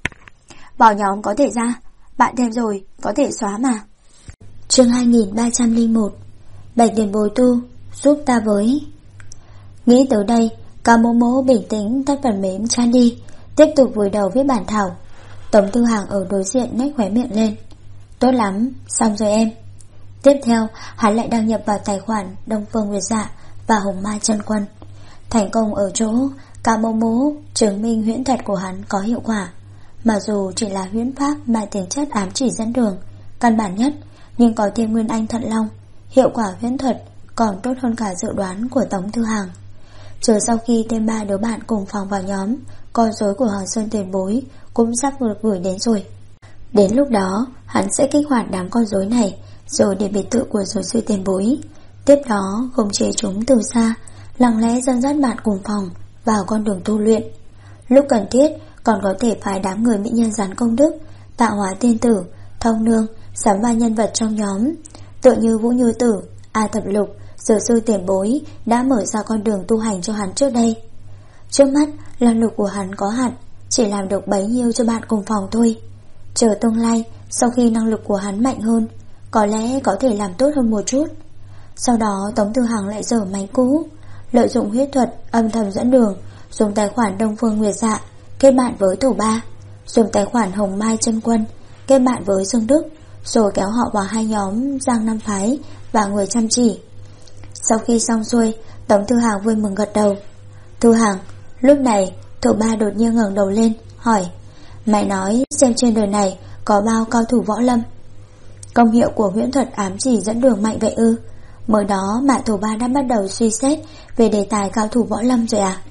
Vào nhóm có thể ra, bạn thêm rồi có thể xóa mà. Chương 2301. Bạch tiền bối tu, giúp ta với. Nghĩ tới đây, Cao Momo bình tĩnh tắt phần mềm chan đi, tiếp tục vùi đầu viết bản thảo. Tống Thư Hàng ở đối diện nhếch khóe miệng lên. Tốt lắm, xong rồi em. Tiếp theo, hắn lại đăng nhập vào tài khoản Đông Phương Nguyệt Dạ và Hồng Mai Chân Quân. Thành công ở chỗ Cao Momo chứng minh huyễn thuật của hắn có hiệu quả. Mặc dù chỉ là huyễn pháp mà tính chất ám chỉ dẫn đường căn bản nhất, nhưng có thêm Nguyên Anh Thận Long, hiệu quả huyễn thuật còn tốt hơn cả dự đoán của Tống Thư Hàng. Chờ sau khi thêm 3 đứa bạn cùng phòng vào nhóm, con rối của Hoàng Sơn Tiền Bối cũng sắp được gửi đến rồi. Đến lúc đó, hắn sẽ kích hoạt đám con rối này rồi đến biệt thự của giáo sư Tiền Bối. Tiếp đó, khống chế chúng từ xa, lặng lẽ dẫn dắt bạn cùng phòng vào con đường tu luyện. Lúc cần thiết, còn có thể phái đám người mỹ nhân gián công đức, Tạo Hóa Tiên Tử, Thông Nương sắm vai nhân vật trong nhóm, tựa như Vũ Như Tử, A Thập Lục, giáo sư Tiền Bối đã mở ra con đường tu hành cho hắn trước đây. Trước mắt, năng lực của hắn có hạn, chỉ làm được bấy nhiêu cho bạn cùng phòng thôi. Chờ tương lai, sau khi năng lực của hắn mạnh hơn, có lẽ có thể làm tốt hơn một chút. Sau đó Tống Thư Hàng lại dở máy cũ, lợi dụng huyết thuật âm thầm dẫn đường, dùng tài khoản Đông Phương Nguyệt Dạ kết bạn với Tổ Ba, dùng tài khoản Hồng Mai Chân Quân kết bạn với Dương Đức, rồi kéo họ vào hai nhóm Giang Nam Phái và Người Chăm Chỉ. Sau khi xong xuôi, Tống Thư Hàng vui mừng gật đầu. Thư Hàng, lúc này Tổ Ba đột nhiên ngẩng đầu lên hỏi: Mày nói xem trên đời này có bao cao thủ võ lâm? Công hiệu của huyễn thuật ám chỉ dẫn đường mạnh vậy ư? Mới đó mà Tổ Ba đã bắt đầu suy xét về đề tài cao thủ võ lâm rồi à?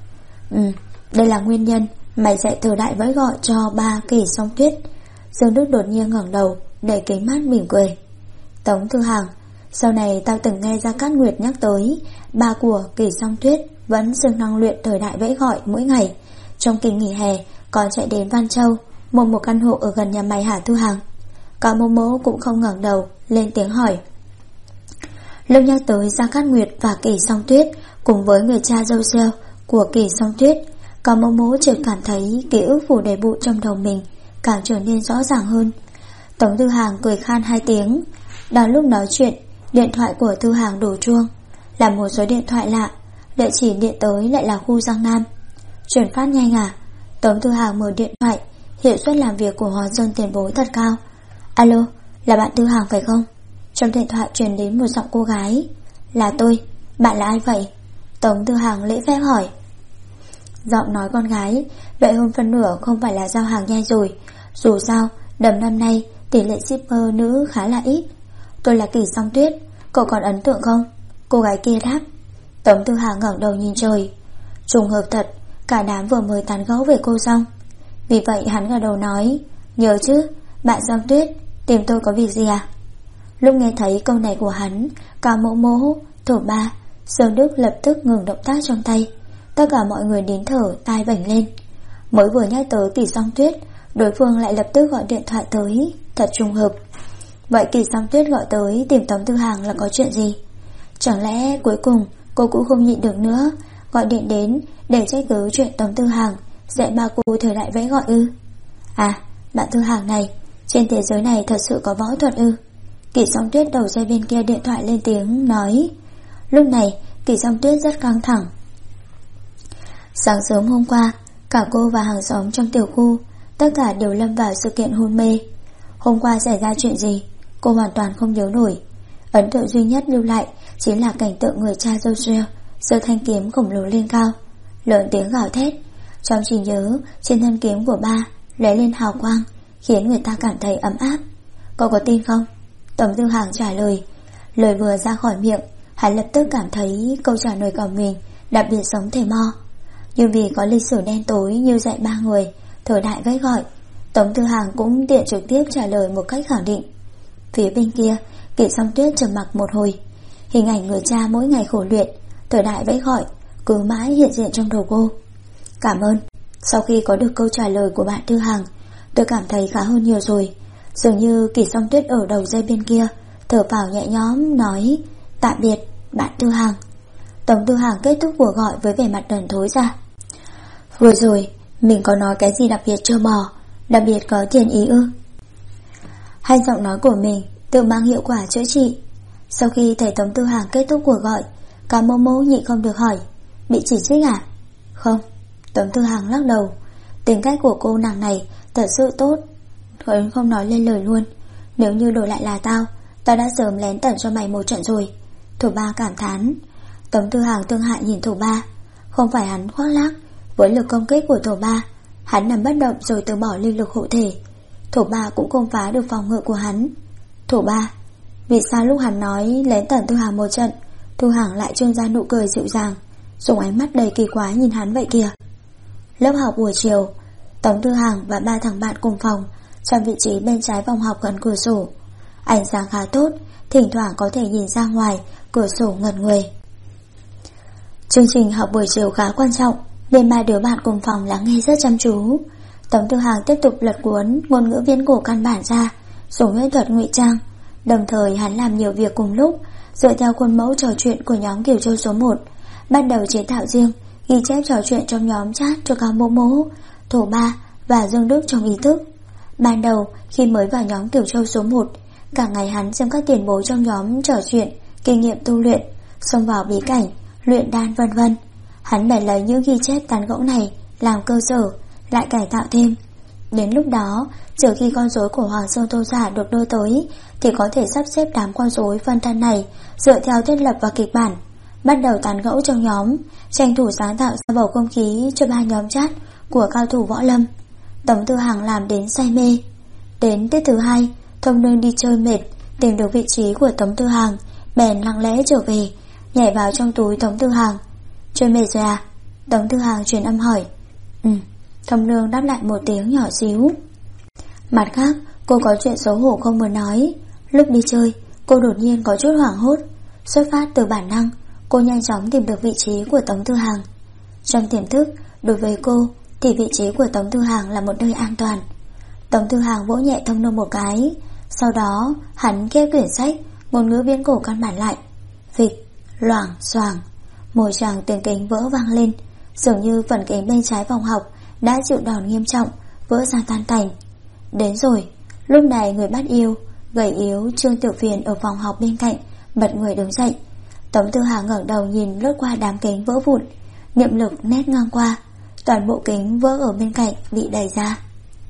Đây là nguyên nhân mày dạy từ đại vẫy gọi cho ba Kỷ Song Tuyết. Dương Đức đột nhiên ngẩng đầu, đầy kính mắt mỉm cười. Tống Thư Hàng, sau này tao từng nghe Gia Cát Nguyệt nhắc tới ba của Kỷ Song Tuyết vẫn siêng năng luyện thời đại vẫy gọi mỗi ngày. Trong kỳ nghỉ hè còn chạy đến Văn Châu mua một căn hộ ở gần nhà mày hả Thư Hàng? Cao Momo cũng không ngẩng đầu lên tiếng hỏi. Lúc nhắc tới Gia Cát Nguyệt và Kỷ Song Tuyết cùng với người cha dâu xeo của Kỷ Song Tuyết, Cao Momo chợt cảm thấy ký ức phủ đầy bụi trong đầu mình càng trở nên rõ ràng hơn. Tống Thư Hàng cười khan hai tiếng. Đang lúc nói chuyện, điện thoại của Thư Hàng đổ chuông. Là một số điện thoại lạ, địa chỉ điện tới lại là khu Giang Nam. Chuyển phát nhanh à? Tống Thư Hàng mở điện thoại, hiệu suất làm việc của Hoàng Sơn Tiền Bối thật cao. Alo, là bạn Thư Hàng phải không? Trong điện thoại truyền đến một giọng cô gái. Là tôi, bạn là ai vậy? Tống Thư Hàng lễ phép hỏi. Giọng nói con gái, vậy hơn phân nửa không phải là giao hàng nhai rồi. Dù sao, đầm năm nay tỷ lệ shipper nữ khá là ít. Tôi là Kỳ Song Tuyết, cậu còn ấn tượng không? Cô gái kia đáp. Tống Tư Hà ngẩng đầu nhìn trời. Trùng hợp thật, cả đám vừa mới tán gẫu về cô xong. Vì vậy hắn gật đầu nói, nhớ chứ, bạn Song Tuyết, tìm tôi có việc gì à? Lúc nghe thấy câu này của hắn, Cao Mỗ Mỗ, Thổ Ba, Dương Đức lập tức ngừng động tác trong tay. Tất cả mọi người nín thở, tai vểnh lên. Mới vừa nhắc tới Kỳ Song Tuyết, đối phương lại lập tức gọi điện thoại tới. Thật trùng hợp. Vậy Kỳ Song Tuyết gọi tới tìm Tống Tư Hàng là có chuyện gì? Chẳng lẽ cuối cùng cô cũng không nhịn được nữa, gọi điện đến để trách cứ chuyện Tống Tư Hàng dạy ba cô thời đại vẫy gọi ư? À, bạn Tư Hàng này, trên thế giới này thật sự có võ thuật ư? Kỳ Song Tuyết đầu dây bên kia điện thoại lên tiếng nói. Lúc này Kỳ Song Tuyết rất căng thẳng. Sáng sớm hôm qua, cả cô và hàng xóm trong tiểu khu tất cả đều lâm vào sự kiện hôn mê. Hôm qua xảy ra chuyện gì cô hoàn toàn không nhớ nổi. Ấn tượng duy nhất lưu lại chính là cảnh tượng người cha Joshua giơ thanh kiếm khổng lồ lên cao, lớn tiếng gào thét. Trong trí nhớ, trên thân kiếm của ba lóe lên hào quang, khiến người ta cảm thấy ấm áp. Cậu có tin không? Tống Tư Hàng trả lời. Lời vừa ra khỏi miệng, hắn lập tức cảm thấy câu trả lời của mình đặc biệt sống thề mo. Nhưng vì có lịch sử đen tối như dạy ba người thời đại vẫy gọi, Tống Tư Hàng cũng tiện trực tiếp trả lời một cách khẳng định. Phía bên kia, Kỳ Song Tuyết trầm mặc một hồi. Hình ảnh người cha mỗi ngày khổ luyện thời đại vẫy gọi cứ mãi hiện diện trong đầu cô. Cảm ơn. Sau khi có được câu trả lời của bạn Tư Hàng, tôi cảm thấy khá hơn nhiều rồi. Dường như Kỳ Song Tuyết ở đầu dây bên kia thở phào nhẹ nhõm nói, tạm biệt bạn Tư Hàng. Tống Tư Hàng kết thúc cuộc gọi với vẻ mặt đần thối ra. Vừa rồi mình có nói cái gì đặc biệt trâu bò, đặc biệt có tiền ý ư? Hay giọng nói của mình tự mang hiệu quả chữa trị? Sau khi thấy Tống Tư Hàng kết thúc cuộc gọi, Cả Mẫu Mẫu nhịn không được hỏi, bị chỉ trích à? Không. Tống Tư Hàng lắc đầu. Tính cách của cô nàng này thật sự tốt, không nói lên lời luôn. Nếu như đổi lại là tao đã sớm lén tẩn cho mày một trận rồi. Thổ Ba cảm thán. Tống Tư Hàng thương hại nhìn Thổ Ba. Không phải hắn khoác lác với lực công kích của Thổ Ba, hắn nằm bất động rồi từ bỏ linh lực hộ thể. Thổ Ba cũng không phá được phòng ngự của hắn. Thổ Ba, vì sao lúc hắn nói lén tẩn Tư Hàng một trận, Tư Hàng lại trương ra nụ cười dịu dàng, dùng ánh mắt đầy kỳ quái nhìn hắn vậy kìa? Lớp học buổi chiều, Tống Tư Hàng và ba thằng bạn cùng phòng trong vị trí bên trái phòng học gần cửa sổ. Ánh sáng khá tốt, thỉnh thoảng có thể nhìn ra ngoài cửa sổ ngẩn người. Chương trình học buổi chiều khá quan trọng nên ba đứa bạn cùng phòng lắng nghe rất chăm chú. Tống Tư Hàng tiếp tục lật cuốn ngôn ngữ viên cổ căn bản ra, dùng nghệ thuật ngụy trang. Đồng thời hắn làm nhiều việc cùng lúc, dựa theo khuôn mẫu trò chuyện của nhóm Kiều Châu số 1, bắt đầu chế tạo riêng ghi chép trò chuyện trong nhóm chat cho Cao Mỗ Mỗ, Thổ Ba và Dương Đức trong ý thức. Ban đầu khi mới vào nhóm Kiều Châu số 1, cả ngày hắn xem các tiền bối trong nhóm trò chuyện kinh nghiệm tu luyện, xông vào bí cảnh, luyện đan vân vân. Hắn bèn lấy những ghi chép tán gẫu này làm cơ sở, lại cải tạo thêm. Đến lúc đó, trừ khi con rối của Hoàng Sơn Tô Giả được đưa tới, thì có thể sắp xếp đám con rối phân thân này dựa theo thiết lập và kịch bản, bắt đầu tán gẫu trong nhóm, tranh thủ sáng tạo ra bầu không khí cho ba nhóm chat của cao thủ võ lâm. Tống Tư Hàng làm đến say mê. Đến tiết thứ 2, Thông Nương đi chơi mệt, tìm được vị trí của Tống Tư Hàng, bèn lặng lẽ trở về, nhảy vào trong túi Tống Tư Hàng. Chơi mệt rồi à? Tống Tư Hàng truyền âm hỏi. Thông Nương đáp lại một tiếng nhỏ xíu. Mặt khác, cô có chuyện xấu hổ không muốn nói. Lúc đi chơi, cô đột nhiên có chút hoảng hốt. Xuất phát từ bản năng, cô nhanh chóng tìm được vị trí của Tống Tư Hàng. Trong tiềm thức, đối với cô thì vị trí của Tống Tư Hàng là một nơi an toàn. Tống Tư Hàng vỗ nhẹ Thông Nương một cái, sau đó hắn kéo quyển sách ngôn ngữ viễn cổ căn bản lại. Phịch, loảng xoảng, một tràng tiếng kính vỡ vang lên, dường như phần kính bên trái phòng học đã chịu đòn nghiêm trọng, vỡ ra tan tành. Đến rồi. Lúc này người bắt yêu gầy yếu Trương Tiểu Phiền ở phòng học bên cạnh bật người đứng dậy. Tống Tư Hàng ngẩng đầu nhìn lướt qua đám kính vỡ vụn, niệm lực nét ngang qua, toàn bộ kính vỡ ở bên cạnh bị đẩy ra.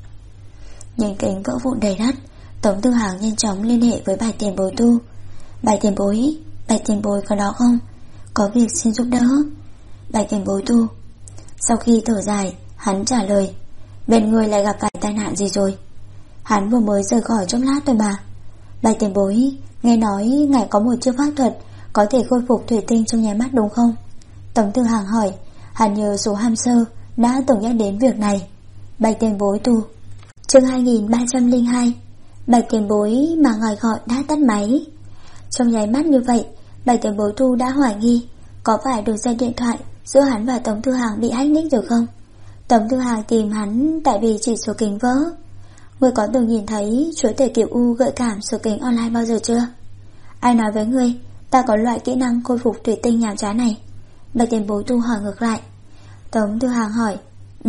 Nhìn kính vỡ vụn đầy đất, Tống Tư Hàng nhanh chóng liên hệ với bài tiền bối tu. Bài tiền bối có đó không? Có việc xin giúp đỡ. Bài tiền bối tu. Sau khi thở dài, hắn trả lời, bên người lại gặp phải tai nạn gì rồi? Hắn vừa mới rời khỏi trong lát thôi mà. Bạch tiền bối, nghe nói ngài có một chiêu pháp thuật có thể khôi phục thủy tinh trong nháy mắt đúng không? Tống Tư Hàng hỏi. Hắn nhớ số hamster đã từng nhắc đến việc này. Bạch tiền bối tu. Chương 2302. Bạch tiền bối mà ngài gọi đã tắt máy. Trong nháy mắt như vậy, Bạch tiền bối tu đã hoài nghi có phải đường dây điện thoại giữa hắn và Tống Tư Hàng bị hack nick rồi không? Tống Tư Hàng tìm hắn tại vì chỉ số kính vỡ. Ngươi có từng nhìn thấy chúa tể Kiều U gợi cảm số kính online bao giờ chưa? Ai nói với ngươi ta có loại kỹ năng khôi phục thủy tinh nhàm chán này? Bạch tiền bối tu hỏi ngược lại. Tống Tư Hàng hỏi.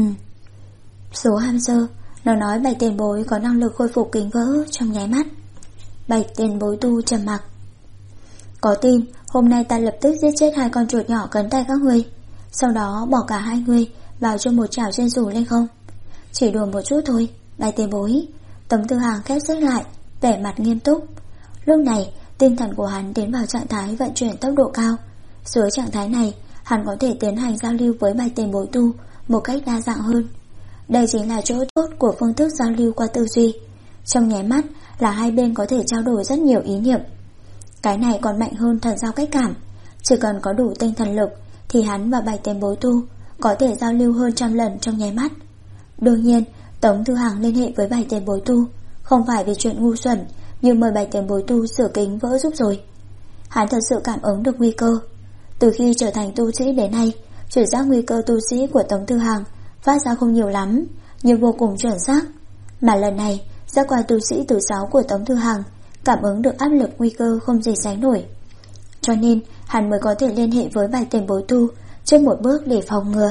Số hamster nó nói Bạch tiền bối có năng lực khôi phục kính vỡ trong nháy mắt. Bạch tiền bối tu trầm mặc. Có tin hôm nay ta lập tức giết chết 2 con chuột nhỏ cắn tay các ngươi, sau đó bỏ cả 2 ngươi vào trong một chảo trên dù lên không? Chỉ đùa một chút thôi, Bạch tiền bối. Tống Tư Hàng khép sách lại, vẻ mặt nghiêm túc. Lúc này tinh thần của hắn tiến vào trạng thái vận chuyển tốc độ cao. Dưới trạng thái này hắn có thể tiến hành giao lưu với Bạch tiền bối tu một cách đa dạng hơn. Đây chính là chỗ tốt của phương thức giao lưu qua tư duy. Trong nháy mắt là hai bên có thể trao đổi rất nhiều ý niệm. Cái này còn mạnh hơn thần giao cách cảm. Chỉ cần có đủ tinh thần lực thì hắn và Bạch tiền bối tu có thể giao lưu hơn 100 lần trong nháy mắt. Đương nhiên Tống Tư Hàng liên hệ với Bạch tiền bối tu không phải vì chuyện ngu xuẩn như mời Bạch tiền bối tu sửa kính vỡ giúp rồi. Hắn thật sự cảm ứng được nguy cơ. Từ khi trở thành tu sĩ đến nay, chuyển giác nguy cơ tu sĩ của Tống Tư Hàng phát ra không nhiều lắm, nhưng vô cùng chuẩn xác. Mà lần này, giác quan tu sĩ thứ 6 của Tống Tư Hàng cảm ứng được áp lực nguy cơ không gì sánh nổi. Cho nên, hắn mới có thể liên hệ với Bạch tiền bối tu trước một bước để phòng ngừa.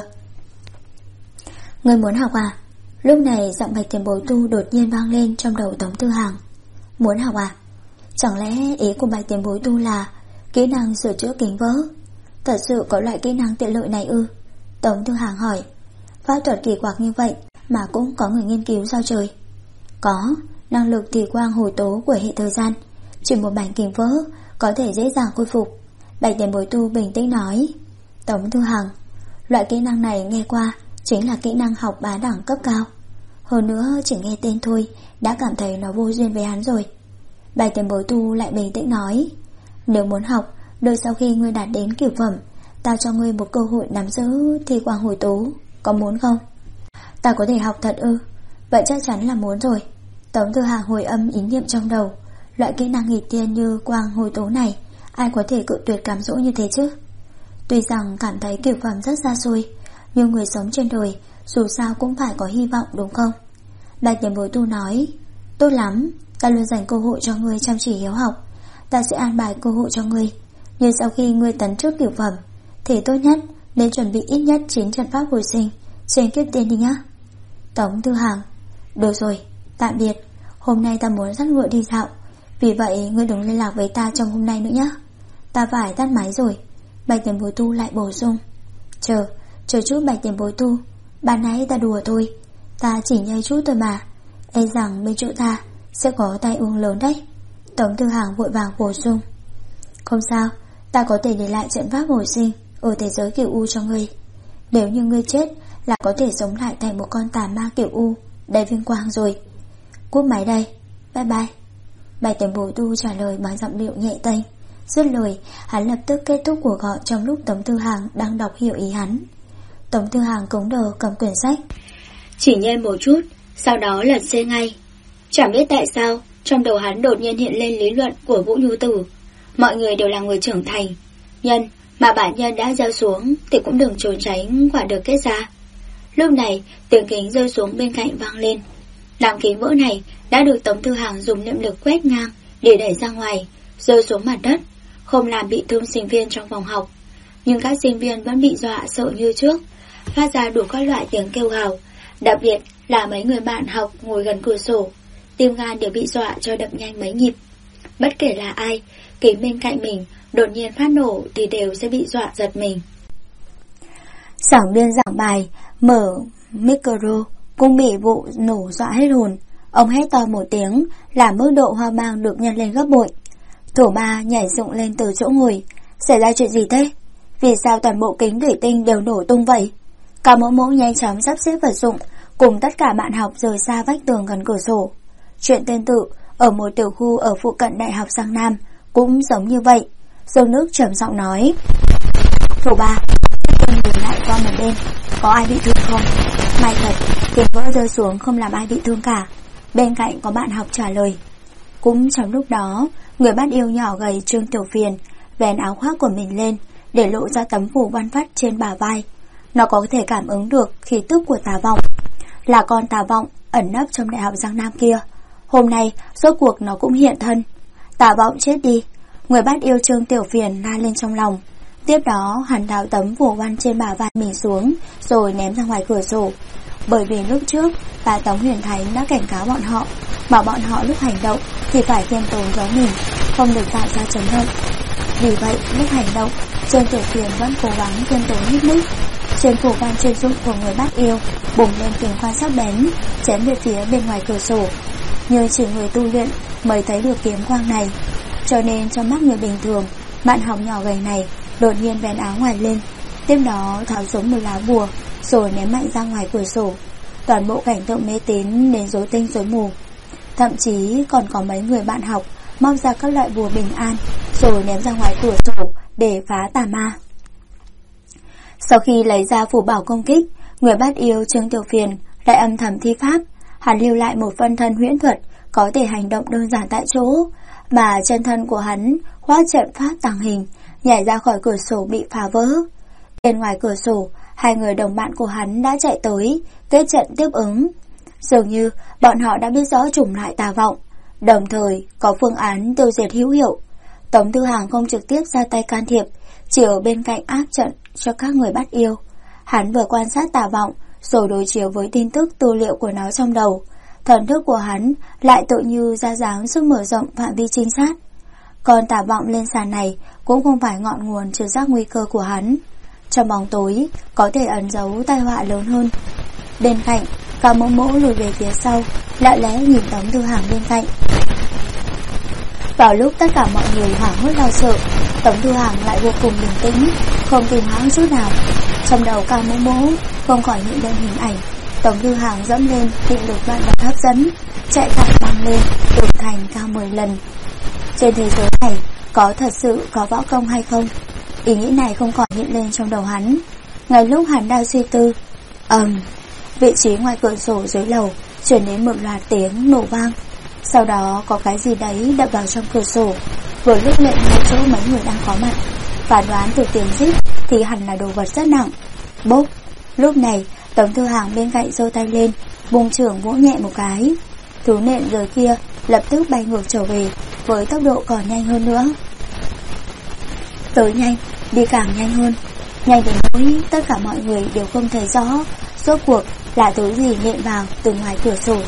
Người muốn học à? Lúc này giọng Bạch tiền bối tu đột nhiên vang lên trong đầu Tống Tư Hàng. Muốn học à? Chẳng lẽ ý của Bạch tiền bối tu là kỹ năng sửa chữa kính vỡ? Thật sự có loại kỹ năng tiện lợi này ư? Tống Tư Hàng hỏi. Pháp thuật kỳ quặc như vậy mà cũng có người nghiên cứu sao trời? Có, năng lực kỳ quang hồi tố của hệ thời gian, chỉ một mảnh kính vỡ có thể dễ dàng khôi phục. Bạch tiền bối tu bình tĩnh nói. Tống Tư Hàng, loại kỹ năng này nghe qua chính là kỹ năng học bá đẳng cấp cao. Hơn nữa chỉ nghe tên thôi đã cảm thấy nó vô duyên với hắn rồi. Bạch tiền bối tu lại bình tĩnh nói. Nếu muốn học, đợi sau khi ngươi đạt đến cửu phẩm, ta cho ngươi một cơ hội nắm giữ thi quang hồi tố, có muốn không? Ta có thể học thật ư? Vậy chắc chắn là muốn rồi. Tống Tư Hàng hồi âm ý niệm trong đầu. Loại kỹ năng nghịch tiên như quang hồi tố này, ai có thể cự tuyệt cám dỗ như thế chứ? Tuy rằng cảm thấy cửu phẩm rất xa xôi, nhưng người sống trên đời dù sao cũng phải có hy vọng đúng không? Bạch tiền bối tu nói. Tốt lắm, ta luôn dành cơ hội cho ngươi chăm chỉ hiếu học. Ta sẽ an bài cơ hội cho ngươi. Nhưng sau khi ngươi tấn trước cửu phẩm thì tốt nhất nên chuẩn bị ít nhất 9 trận pháp hồi sinh trên kiếp tiên đi nhá. Tống Tư Hàng. Được rồi, tạm biệt. Hôm nay ta muốn dắt ngựa đi dạo, vì vậy ngươi đừng liên lạc với ta trong hôm nay nữa nhá. Ta phải tắt máy rồi. Bạch tiền bối tu lại bổ sung. Chờ chút Bạch tiền bối tu, ban nãy ta đùa thôi, ta chỉ nhây chút thôi mà. E rằng bên chỗ ta sẽ có tai ương lớn đấy. Tống Tư Hàng vội vàng bổ sung. Không sao, ta có thể để lại trận pháp hồi sinh ở thế giới Kiều U cho ngươi. Nếu như ngươi chết là có thể sống lại thành một con tà ma Kiều U đầy vinh quang rồi. Cúp máy đây, bye bye. Bạch tiền bối tu trả lời bằng giọng điệu nhẹ tênh. Dứt lời, hắn lập tức kết thúc cuộc gọi trong lúc Tống Tư Hàng đang đọc hiểu ý hắn. Tống Tư Hàng cứng đờ cầm quyển sách, chỉ nhanh một chút, sau đó lật xem ngay. Chẳng biết tại sao trong đầu hắn đột nhiên hiện lên lý luận của Vũ Nhu Tử. Mọi người đều là người trưởng thành, nhân mà bản nhân đã gieo xuống thì cũng đừng trốn tránh quả được kết ra. Lúc này tiếng kính rơi xuống bên cạnh vang lên. Đám kính vỡ này đã được Tống Tư Hàng dùng niệm lực quét ngang để đẩy ra ngoài, rơi xuống mặt đất, không làm bị thương sinh viên trong phòng học. Nhưng các sinh viên vẫn bị dọa sợ như trước, phát ra đủ các loại tiếng kêu gào. Đặc biệt là mấy người bạn học ngồi gần cửa sổ, tim gan đều bị dọa cho đập nhanh mấy nhịp. Bất kể là ai, kính bên cạnh mình đột nhiên phát nổ thì đều sẽ bị dọa giật mình. Giảng viên giảng bài mở micro cũng bị vụ nổ dọa hết hồn. Ông hét to một tiếng làm mức độ hoang mang được nhân lên gấp bội. Thủ ba nhảy dựng lên từ chỗ ngồi. Xảy ra chuyện gì thế? Vì sao toàn bộ kính thủy tinh đều nổ tung vậy? Cao Mẫu Mẫu nhanh chóng sắp xếp vật dụng cùng tất cả bạn học rời xa vách tường gần cửa sổ. Chuyện tương tự ở một tiểu khu ở phụ cận Đại học Giang Nam cũng giống như vậy. Dương Nước trầm giọng nói: Thủ ba, em dừng lại qua một bên, có ai bị thương không? May thật, tiếng vỡ rơi xuống không làm ai bị thương cả. Bên cạnh có bạn học trả lời. Cũng trong lúc đó, người bắt yêu nhỏ gầy Trương Tiểu Phiền vén áo khoác của mình lên để lộ ra tấm phù văn vắt trên bả vai. Nó có thể cảm ứng được khí tức của Tà Vọng, là con Tà Vọng ẩn nấp trong Đại học Giang Nam kia. Hôm nay rốt cuộc nó cũng hiện thân. Tà Vọng chết đi, người bắt yêu Trương Tiểu Phiền la lên trong lòng. Tiếp đó hắn tháo tấm phù văn trên bả vai mình xuống rồi ném ra ngoài cửa sổ. Bởi vì lúc trước bà Tống Huyền Thánh đã cảnh cáo bọn họ, bảo bọn họ lúc hành động thì phải khiêm tốn giống mình, không được tạo ra chấn động. Vì vậy lúc hành động, Trương Tiểu Phiền vẫn cố gắng khiêm tốn hết mức. Trên phù văn chuyên dụng của người bắt yêu bùng lên kiếm quan sắc bén, chém về phía bên ngoài cửa sổ. Như chỉ người tu luyện mới thấy được kiếm quang này, cho nên trong mắt người bình thường, bạn học nhỏ gầy này đột nhiên vén áo ngoài lên, tiếp đó tháo xuống một lá bùa rồi ném mạnh ra ngoài cửa sổ. Toàn bộ cảnh tượng mê tín đến rối tinh rối mù. Thậm chí còn có mấy người bạn học móc ra các loại bùa bình an rồi ném ra ngoài cửa sổ để phá tà ma. Sau khi lấy ra phù bảo công kích, người bắt yêu Trương Tiểu Phiền lại âm thầm thi pháp. Hắn lưu lại một phân thân huyễn thuật có thể hành động đơn giản tại chỗ, mà chân thân của hắn hóa trận pháp tàng hình, nhảy ra khỏi cửa sổ bị phá vỡ. Bên ngoài cửa sổ, hai người đồng bạn của hắn đã chạy tới kết trận tiếp ứng. Dường như bọn họ đã biết rõ chủng loại Tà Vọng, đồng thời có phương án tiêu diệt hữu hiệu. Tống Thư Hàng không trực tiếp ra tay can thiệp, chỉ ở bên cạnh áp trận cho các người bắt yêu. Hắn vừa quan sát Tà Vọng rồi đối chiếu với tin tức tư liệu của nó trong đầu. Thần thức của hắn lại tự như ra dáng sức mở rộng phạm vi trinh sát. Còn Tà Vọng lên sàn này cũng không phải ngọn nguồn trừ giác nguy cơ của hắn. Trong bóng tối có thể ẩn giấu tai họa lớn hơn. Bên cạnh, Cao Mỗ Mỗ lùi về phía sau, lặng lẽ nhìn Tống Thư Hàng bên cạnh. Vào lúc tất cả mọi người hoảng hốt lo sợ, Tống Thư Hàng lại vô cùng bình tĩnh, không kìm hãm chút nào. Trong đầu Cao Mỗ Mỗ không khỏi hiện lên hình ảnh Tống Thư Hàng dẫm lên định lực vạn vật hấp dẫn, chạy thẳng băng lên tường thành cao 10 lần. Trên thế giới này có thật sự có võ công hay không? Ý nghĩ này không còn hiện lên trong đầu hắn. Ngay lúc hắn đang suy tư, vị trí ngoài cửa sổ dưới lầu chuyển đến một loạt tiếng nổ vang. Sau đó có cái gì đấy đập vào trong cửa sổ, vừa lúc lệnh ngay chỗ mấy người đang có mặt. Phán đoán từ tiếng rít thì hẳn là đồ vật rất nặng. Bốp! Lúc này Tống Thư Hàng bên cạnh giơ tay lên, bùng chưởng vỗ nhẹ một cái. Thứ nện rời kia lập tức bay ngược trở về với tốc độ còn nhanh hơn nữa. Tới nhanh, đi càng nhanh hơn, nhanh đến nỗi tất cả mọi người đều không thấy rõ rốt cuộc là thứ gì nện vào từ ngoài cửa sổ.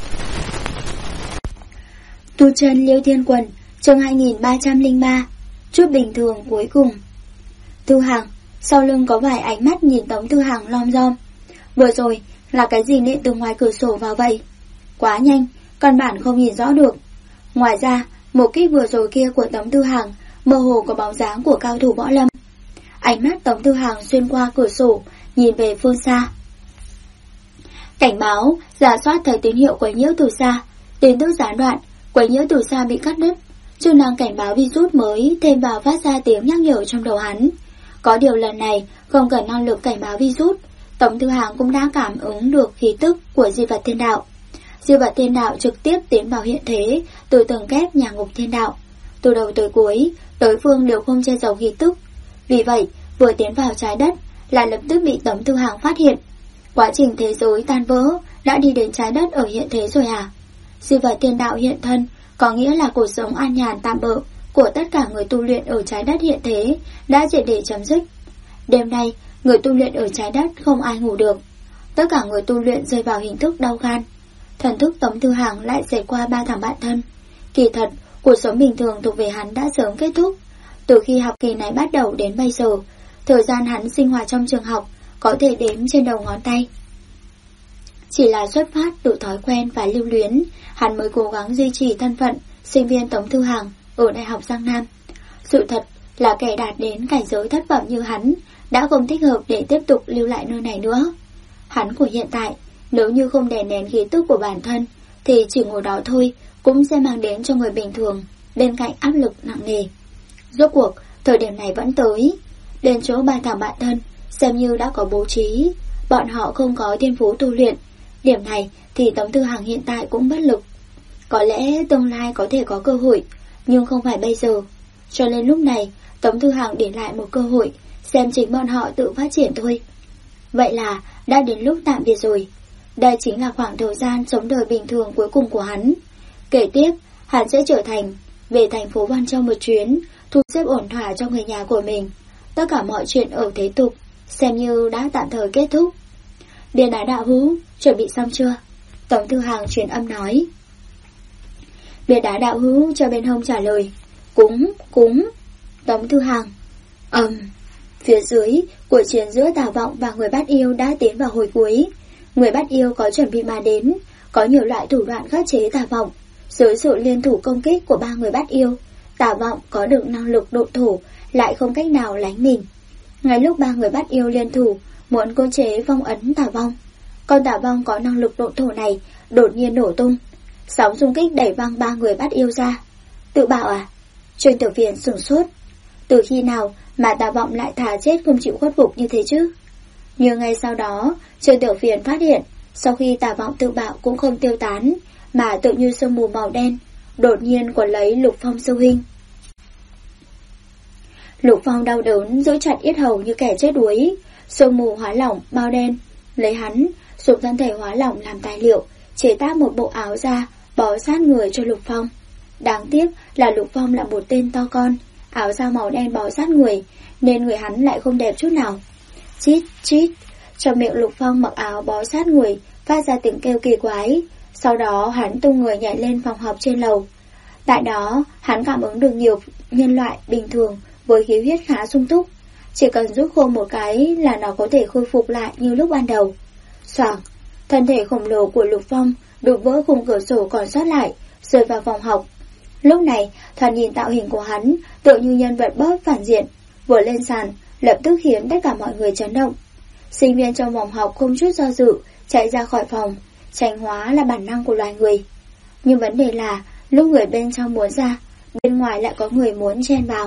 Tu chân Liêu Thiên Quần, chương 2303, chút bình thường cuối cùng. Thư Hàng, sau lưng có vài ánh mắt nhìn Tống Thư Hàng lom rom. Vừa rồi là cái gì nện từ ngoài cửa sổ vào vậy? Quá nhanh, căn bản không nhìn rõ được. Ngoài ra, một kích vừa rồi kia của Tống Thư Hàng mơ hồ có bóng dáng của cao thủ võ lâm. Ánh mắt Tống Thư Hàng xuyên qua cửa sổ, nhìn về phương xa. Cảnh báo, rà soát thấy tín hiệu quấy nhiễu từ xa, tin tức gián đoạn, quấy nhiễu từ xa bị cắt đứt. Chức năng cảnh báo virus mới thêm vào phát ra tiếng nhắc nhở trong đầu hắn. Có điều lần này không cần năng lực cảnh báo virus, Tống Thư Hàng cũng đã cảm ứng được khí tức của Di Vật Thiên Đạo. Di Vật Thiên Đạo trực tiếp tiến vào hiện thế từ tầng kép nhà ngục thiên đạo. Từ đầu tới cuối, đối phương đều không che giấu khí tức. Vì vậy, vừa tiến vào trái đất, lại lập tức bị Tống Thư Hàng phát hiện. Quá trình thế giới tan vỡ đã đi đến trái đất ở hiện thế rồi hả? Di Vật Thiên Đạo hiện thân có nghĩa là cuộc sống an nhàn tạm bợ của tất cả người tu luyện ở trái đất hiện thế đã triệt để chấm dứt. Đêm nay, người tu luyện ở trái đất không ai ngủ được. Tất cả người tu luyện rơi vào hình thức đau gan. Thần thức Tống Thư Hàng lại xẹt qua ba thằng bạn thân. Kỳ thật, cuộc sống bình thường thuộc về hắn đã sớm kết thúc. Từ khi học kỳ này bắt đầu đến bây giờ, thời gian hắn sinh hoạt trong trường học có thể đếm trên đầu ngón tay. Chỉ là xuất phát từ thói quen và lưu luyến, hắn mới cố gắng duy trì thân phận sinh viên Tống Thư Hàng ở Đại học Giang Nam. Sự thật là kẻ đạt đến cảnh giới thất phẩm như hắn đã không thích hợp để tiếp tục lưu lại nơi này nữa. Hắn của hiện tại, nếu như không đè nén khí tức của bản thân, thì chỉ ngồi đó thôi cũng sẽ mang đến cho người bình thường bên cạnh áp lực nặng nề. Rốt cuộc, thời điểm này vẫn tới. Đến chỗ ba thằng bạn thân, xem như đã có bố trí. Bọn họ không có thiên phú tu luyện. Điểm này thì Tống Tư Hằng hiện tại cũng bất lực. Có lẽ tương lai có thể có cơ hội, nhưng không phải bây giờ. Cho nên lúc này, Tống Tư Hằng để lại một cơ hội, xem chính bọn họ tự phát triển thôi. Vậy là đã đến lúc tạm biệt rồi. Đây chính là khoảng thời gian sống đời bình thường cuối cùng của hắn. Kể tiếp, hắn sẽ trở thành về thành phố Văn Châu một chuyến, thu xếp ổn thỏa cho người nhà của mình. Tất cả mọi chuyện ở thế tục xem như đã tạm thời kết thúc. Điền Ái đạo hữu, chuẩn bị xong chưa? Tống Tư Hằng truyền âm nói. Điền Ái đạo hữu cho bên hông trả lời. Cúng. Tống Tư Hằng. Phía dưới, cuộc chiến giữa Tà Vọng và người bắt yêu đã tiến vào hồi cuối. Người bắt yêu có chuẩn bị mà đến, có nhiều loại thủ đoạn khắc chế Tà Vọng. Dưới sự liên thủ công kích của ba người bắt yêu, Tà Vọng có được năng lực độ thổ, lại không cách nào lánh mình. Ngay lúc ba người bắt yêu liên thủ, muốn cưỡng chế phong ấn Tà Vong, con Tà Vong có năng lực độ thổ này đột nhiên nổ tung. Sóng xung kích đẩy văng ba người bắt yêu ra. Tự bạo à? Trương Tiểu Phiền sửng sốt. Từ khi nào mà Tà Vọng lại thà chết không chịu khuất phục như thế chứ? Nhưng ngay sau đó, Trương Tiểu Phiền phát hiện, sau khi Tà Vọng tự bạo cũng không tiêu tán, mà tự như sương mù màu đen, đột nhiên quấn lấy Lục Phong sư huynh. Lục Phong đau đớn giữ chặt yết hầu như kẻ chết đuối, sương mù hóa lỏng bao đen, lấy hắn, dùng thân thể hóa lỏng làm tài liệu, chế tác một bộ áo ra, bó sát người cho Lục Phong. Đáng tiếc là Lục Phong là một tên to con, áo da màu đen bó sát người, nên người hắn lại không đẹp chút nào. Chít chít, trong miệng Lục Phong mặc áo bó sát người, phát ra tiếng kêu kỳ quái. Sau đó hắn tung người nhảy lên phòng học trên lầu. Tại đó, hắn cảm ứng được nhiều nhân loại bình thường với khí huyết khá sung túc. Chỉ cần rút khô một cái là nó có thể khôi phục lại như lúc ban đầu. Xoảng, thân thể khổng lồ của Lục Phong đụng vỡ khung cửa sổ còn sót lại, rơi vào phòng học. Lúc này, thoạt nhìn tạo hình của hắn tựa như nhân vật bóp phản diện, vừa lên sàn, lập tức khiến tất cả mọi người chấn động. Sinh viên trong phòng học không chút do dự, chạy ra khỏi phòng, tránh hóa là bản năng của loài người. Nhưng vấn đề là, lúc người bên trong muốn ra, bên ngoài lại có người muốn chen vào.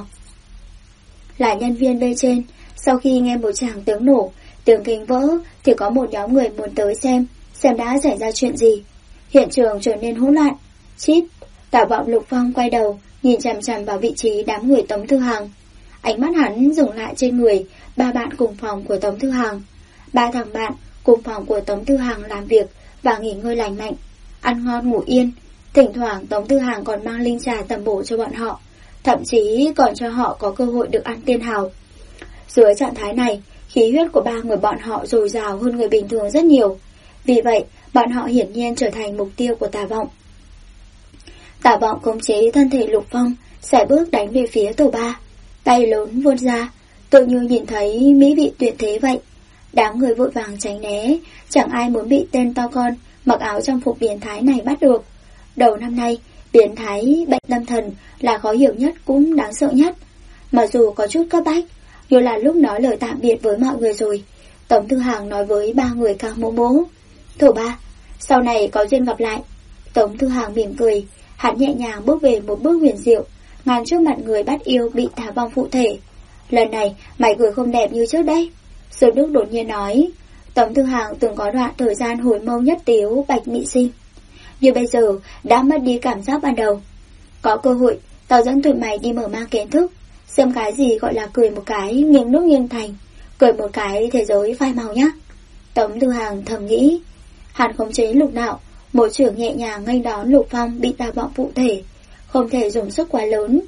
Là nhân viên bên trên, sau khi nghe một tràng tiếng nổ, tiếng kính vỡ, thì có một nhóm người muốn tới xem đã xảy ra chuyện gì. Hiện trường trở nên hỗn loạn. Chít, Tà Vọng Lục Phong quay đầu, nhìn chằm chằm vào vị trí đám người Tống Tư Hằng. Ánh mắt hắn dừng lại trên người ba bạn cùng phòng của Tống Tư Hằng. Ba thằng bạn cùng phòng của Tống Tư Hằng làm việc và nghỉ ngơi lành mạnh, ăn ngon ngủ yên. Thỉnh thoảng Tống Tư Hằng còn mang linh trà tầm bổ cho bọn họ, thậm chí còn cho họ có cơ hội được ăn tiên hào. Dưới trạng thái này, khí huyết của ba người bọn họ dồi dào hơn người bình thường rất nhiều. Vì vậy, bọn họ hiển nhiên trở thành mục tiêu của Tà Vọng. Tà Vọng khống chế thân thể Lục Phong, sải bước đánh về phía tổ ba. Tay lớn vươn ra, tự như nhìn thấy mỹ vị tuyệt thế vậy. Đám người vội vàng tránh né, chẳng ai muốn bị tên to con mặc áo trang phục biến thái này bắt được. Đầu năm nay, biến thái bệnh tâm thần là khó hiểu nhất cũng đáng sợ nhất. Mặc dù có chút cấp bách, như là lúc nói lời tạm biệt với mọi người rồi, Tống Tư Hằng nói với ba người Cao Mô Mô: "Thổ ba, sau này có duyên gặp lại." Tống Tư Hằng mỉm cười, hắn nhẹ nhàng bước về một bước huyền diệu, ngăn trước mặt người bắt yêu bị Tà Vong phụ thể. "Lần này mày cười không đẹp như trước đấy." Sơn Đức đột nhiên nói. Tống Tư Hằng từng có đoạn thời gian hồi mâu nhất tiếu bạch mị sinh, nhưng bây giờ đã mất đi cảm giác ban đầu. "Có cơ hội, tao dẫn tụi mày đi mở mang kiến thức, xem cái gì gọi là cười một cái nghiêng nước nghiêng thành, cười một cái thế giới phai màu nhá." Tống Tư Hằng thầm nghĩ. Hắn khống chế lục đạo, một chưởng nhẹ nhàng nghênh đón Lục Phong bị Tà Vọng phụ thể. Không thể dùng sức quá lớn,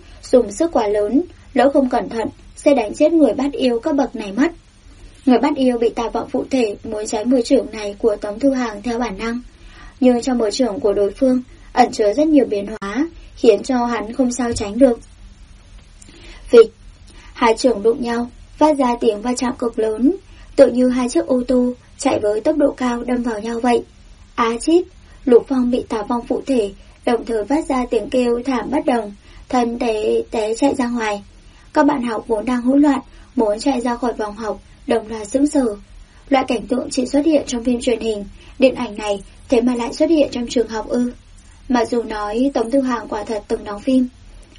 lỡ không cẩn thận sẽ đánh chết người bắt yêu cấp bậc này mất. Người bắt yêu bị Tà Vọng phụ thể muốn tránh một chưởng này của Tống Tư Hằng theo bản năng, nhưng trong một chưởng của đối phương ẩn chứa rất nhiều biến hóa, khiến cho hắn không sao tránh được. Phịch, hai chưởng đụng nhau, phát ra tiếng va chạm cực lớn, tự như hai chiếc ô tô chạy với tốc độ cao đâm vào nhau vậy. Á chít, Lục Phong bị Tà Vong phụ thể, đồng thời phát ra tiếng kêu thảm bất đồng, thân té chạy ra ngoài. Các bạn học vốn đang hỗn loạn, muốn chạy ra khỏi phòng học, đồng loạt sững sờ. Loại cảnh tượng chỉ xuất hiện trong phim truyền hình, điện ảnh này thế mà lại xuất hiện trong trường học ư? Mặc dù nói Tống Thư Hàng quả thật từng đóng phim.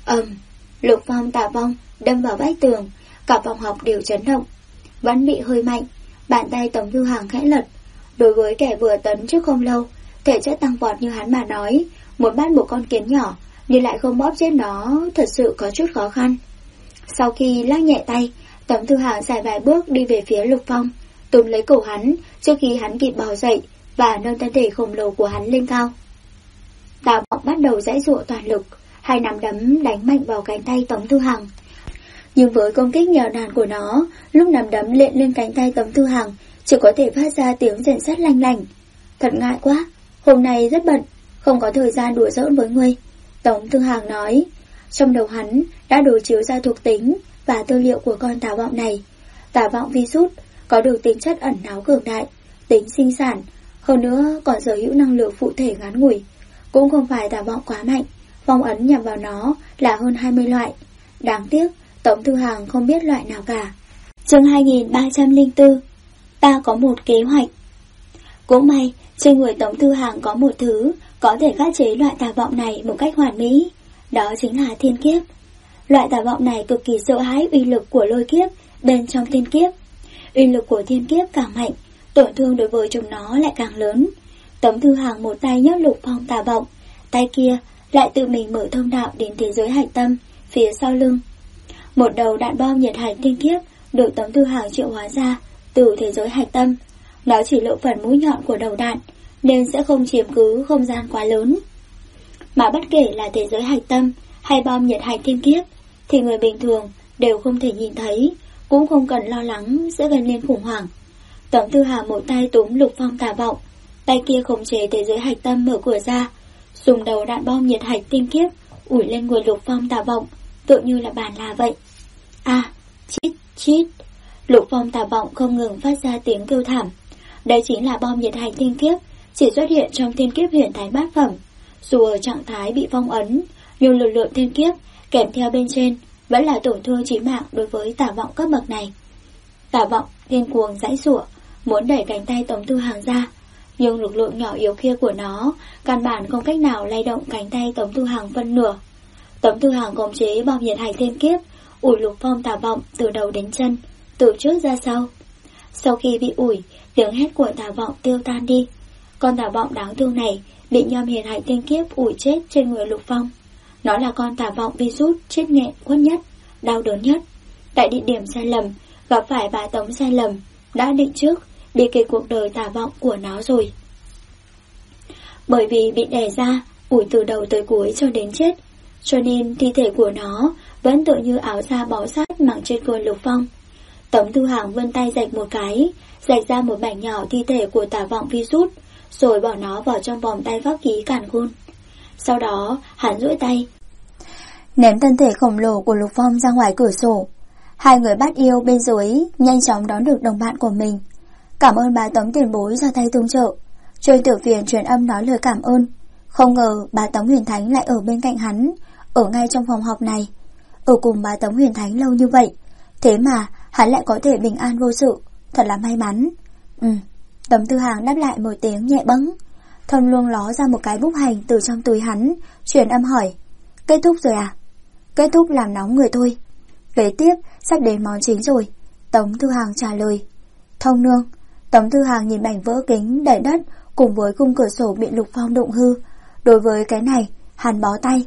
Lục Phong Tà Vong đâm vào vách tường, cả phòng học đều chấn động. Vẫn bị hơi mạnh, bàn tay Tống Thư Hàng khẽ lật. Đối với kẻ vừa tấn trước không lâu, thể chất tăng vọt như hắn mà nói, muốn bắt một con kiến nhỏ nhưng lại không bóp chết nó thật sự có chút khó khăn. Sau khi lắc nhẹ tay, Tống Thư Hàng xài vài bước đi về phía Lục Phong, túm lấy cổ hắn trước khi hắn kịp bò dậy và nâng thân thể khổng lồ của hắn lên cao. Tà Vọng bắt đầu giãy giụa toàn lực, hai nắm đấm đánh mạnh vào cánh tay Tống Thư Hàng. Nhưng với công kích nhào nàn của nó, lúc nắm đấm lện lên cánh tay Tống Thư Hàng chỉ có thể phát ra tiếng rền sét lanh lảnh. Thật ngại quá, hôm nay rất bận, không có thời gian đùa giỡn với ngươi, Tống Thư Hàng nói. Trong đầu hắn đã đối chiếu ra thuộc tính và tư liệu của con Tà Vọng này. Tà Vọng virus có được tính chất ẩn náu cường đại, tính sinh sản, hơn nữa còn sở hữu năng lượng phụ thể ngắn ngủi. Cũng không phải Tà Vọng quá mạnh, phong ấn nhằm vào nó là hơn 20 loại. Đáng tiếc, Tống Thư Hàng không biết loại nào cả. Chương 2304. Ta có một kế hoạch. Cũng may, trên người Tống Thư Hàng có một thứ có thể khắc chế loại tà vọng này một cách hoàn mỹ. Đó chính là thiên kiếp. Loại tà vọng này cực kỳ sợ hãi uy lực của lôi kiếp bên trong thiên kiếp. Uy lực của thiên kiếp càng mạnh, tổn thương đối với chúng nó lại càng lớn. Tống Thư Hàng một tay nhấc Lục Phong tà vọng, tay kia lại tự mình mở thông đạo đến thế giới hạch tâm phía sau lưng. Một đầu đạn bom nhiệt hạch thiên kiếp được Tống Thư Hàng triệu hóa ra từ thế giới hạch tâm. Nó chỉ lộ phần mũi nhọn của đầu đạn nên sẽ không chiếm cứ không gian quá lớn. Mà bất kể là thế giới hạch tâm hay bom nhiệt hạch thiên kiếp thì người bình thường đều không thể nhìn thấy, cũng không cần lo lắng sẽ gây nên khủng hoảng. Tống Thư Hàng một tay túm Lục Phong tà vọng, tay kia khống chế thế giới hạch tâm mở cửa ra, dùng đầu đạn bom nhiệt hạch thiên kiếp ủi lên người Lục Phong tà vọng, tự như là bàn là vậy. Chít chít. Lục Phong tà vọng không ngừng phát ra tiếng kêu thảm. Đây chính là bom nhiệt hạch thiên kiếp, chỉ xuất hiện trong thiên kiếp huyền thánh bát phẩm. Dù ở trạng thái bị phong ấn, nhưng lực lượng thiên kiếp kèm theo bên trên vẫn là tổn thương chí mạng đối với tà vọng cấp bậc này. Tà vọng điên cuồng giãy giụa, muốn đẩy cánh tay Tống Thư Hàng ra, nhưng lực lượng nhỏ yếu kia của nó căn bản không cách nào lay động cánh tay Tống Thư Hàng phân nửa. Tống Thư Hàng khống chế bom nhiệt hạch thiên kiếp ủi Lục Phong tà vọng từ đầu đến chân, từ trước ra sau. Sau khi bị ủi, tiếng hét của tà vọng tiêu tan đi. Con tà vọng đáng thương này bị nhom hiền hạch thiên kiếp ủi chết trên người Lục Phong. Nó là con tà vọng virus chết nghẹn quất nhất, đau đớn nhất. Tại địa điểm sai lầm, gặp phải bà Tống sai lầm, đã định trước bi kịch cuộc đời tà vọng của nó rồi. Bởi vì bị đè ra, ủi từ đầu tới cuối cho đến chết, cho nên thi thể của nó vẫn tựa như áo da bó sát mặc trên người Lục Phong. Tống Thư Hàng vươn tay rạch một cái, rạch ra một mảnh nhỏ thi thể của tà vọng virus, rồi bỏ nó vào trong vòng tay pháp khí càn khôn. Sau đó, hắn duỗi tay, ném thân thể khổng lồ của Lục Phong ra ngoài cửa sổ. Hai người bắt yêu bên dưới nhanh chóng đón được đồng bạn của mình. Cảm ơn bà Tống tiền bối ra tay tương trợ. Trương Tiểu Phiền truyền âm nói lời cảm ơn. Không ngờ bà Tống Huyền Thánh lại ở bên cạnh hắn, ở ngay trong phòng họp này. Ở cùng bà Tống Huyền Thánh lâu như vậy, thế mà hắn lại có thể bình an vô sự, thật là may mắn. Tống Thư Hàng đáp lại một tiếng nhẹ bẫng. Thâm Luông ló ra một cái bút hành từ trong túi hắn, truyền âm hỏi, kết thúc rồi à? Kết thúc làm nóng người thôi. Kế tiếp sắp đến món chính rồi, Tống Thư Hàng trả lời. Thông nương. Tống Thư Hàng nhìn mảnh vỡ kính đầy đất cùng với khung cửa sổ bị Lục Phong đụng hư. Đối với cái này, hắn bó tay.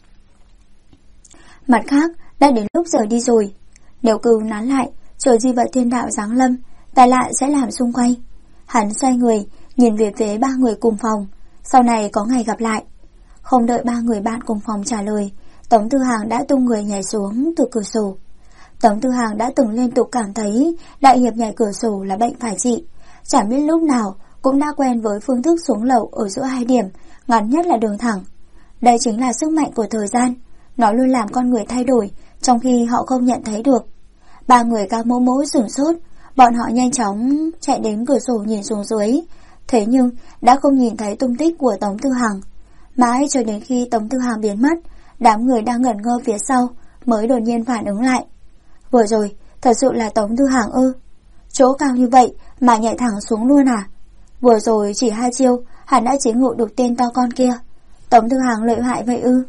Mặt khác, đã đến lúc giờ đi rồi. Nếu cứ nán lại, chờ di vật thiên đạo giáng lâm, tai nạn sẽ làm xung quanh. Hắn xoay người, nhìn về phía ba người cùng phòng. Sau này có ngày gặp lại. Không đợi ba người bạn cùng phòng trả lời, Tống Thư Hàng đã tung người nhảy xuống từ cửa sổ. Tống Thư Hàng đã từng liên tục cảm thấy đại hiệp nhảy cửa sổ là bệnh phải trị. Chẳng biết lúc nào cũng đã quen với phương thức xuống lầu ở giữa hai điểm, ngắn nhất là đường thẳng. Đây chính là sức mạnh của thời gian. Nó luôn làm con người thay đổi, trong khi họ không nhận thấy được. Ba người cao mỗ mỗ sửng sốt, bọn họ nhanh chóng chạy đến cửa sổ nhìn xuống dưới. Thế nhưng đã không nhìn thấy tung tích của Tống Thư Hàng. Mãi cho đến khi Tống Thư Hàng biến mất, đám người đang ngẩn ngơ phía sau mới đột nhiên phản ứng lại. Vừa rồi, thật sự là Tống Thư Hàng ư? Chỗ cao như vậy mà nhảy thẳng xuống luôn à? Vừa rồi chỉ 2 chiêu, hắn đã chế ngộ được tên to con kia. Tống Thư Hàng lợi hại vậy ư?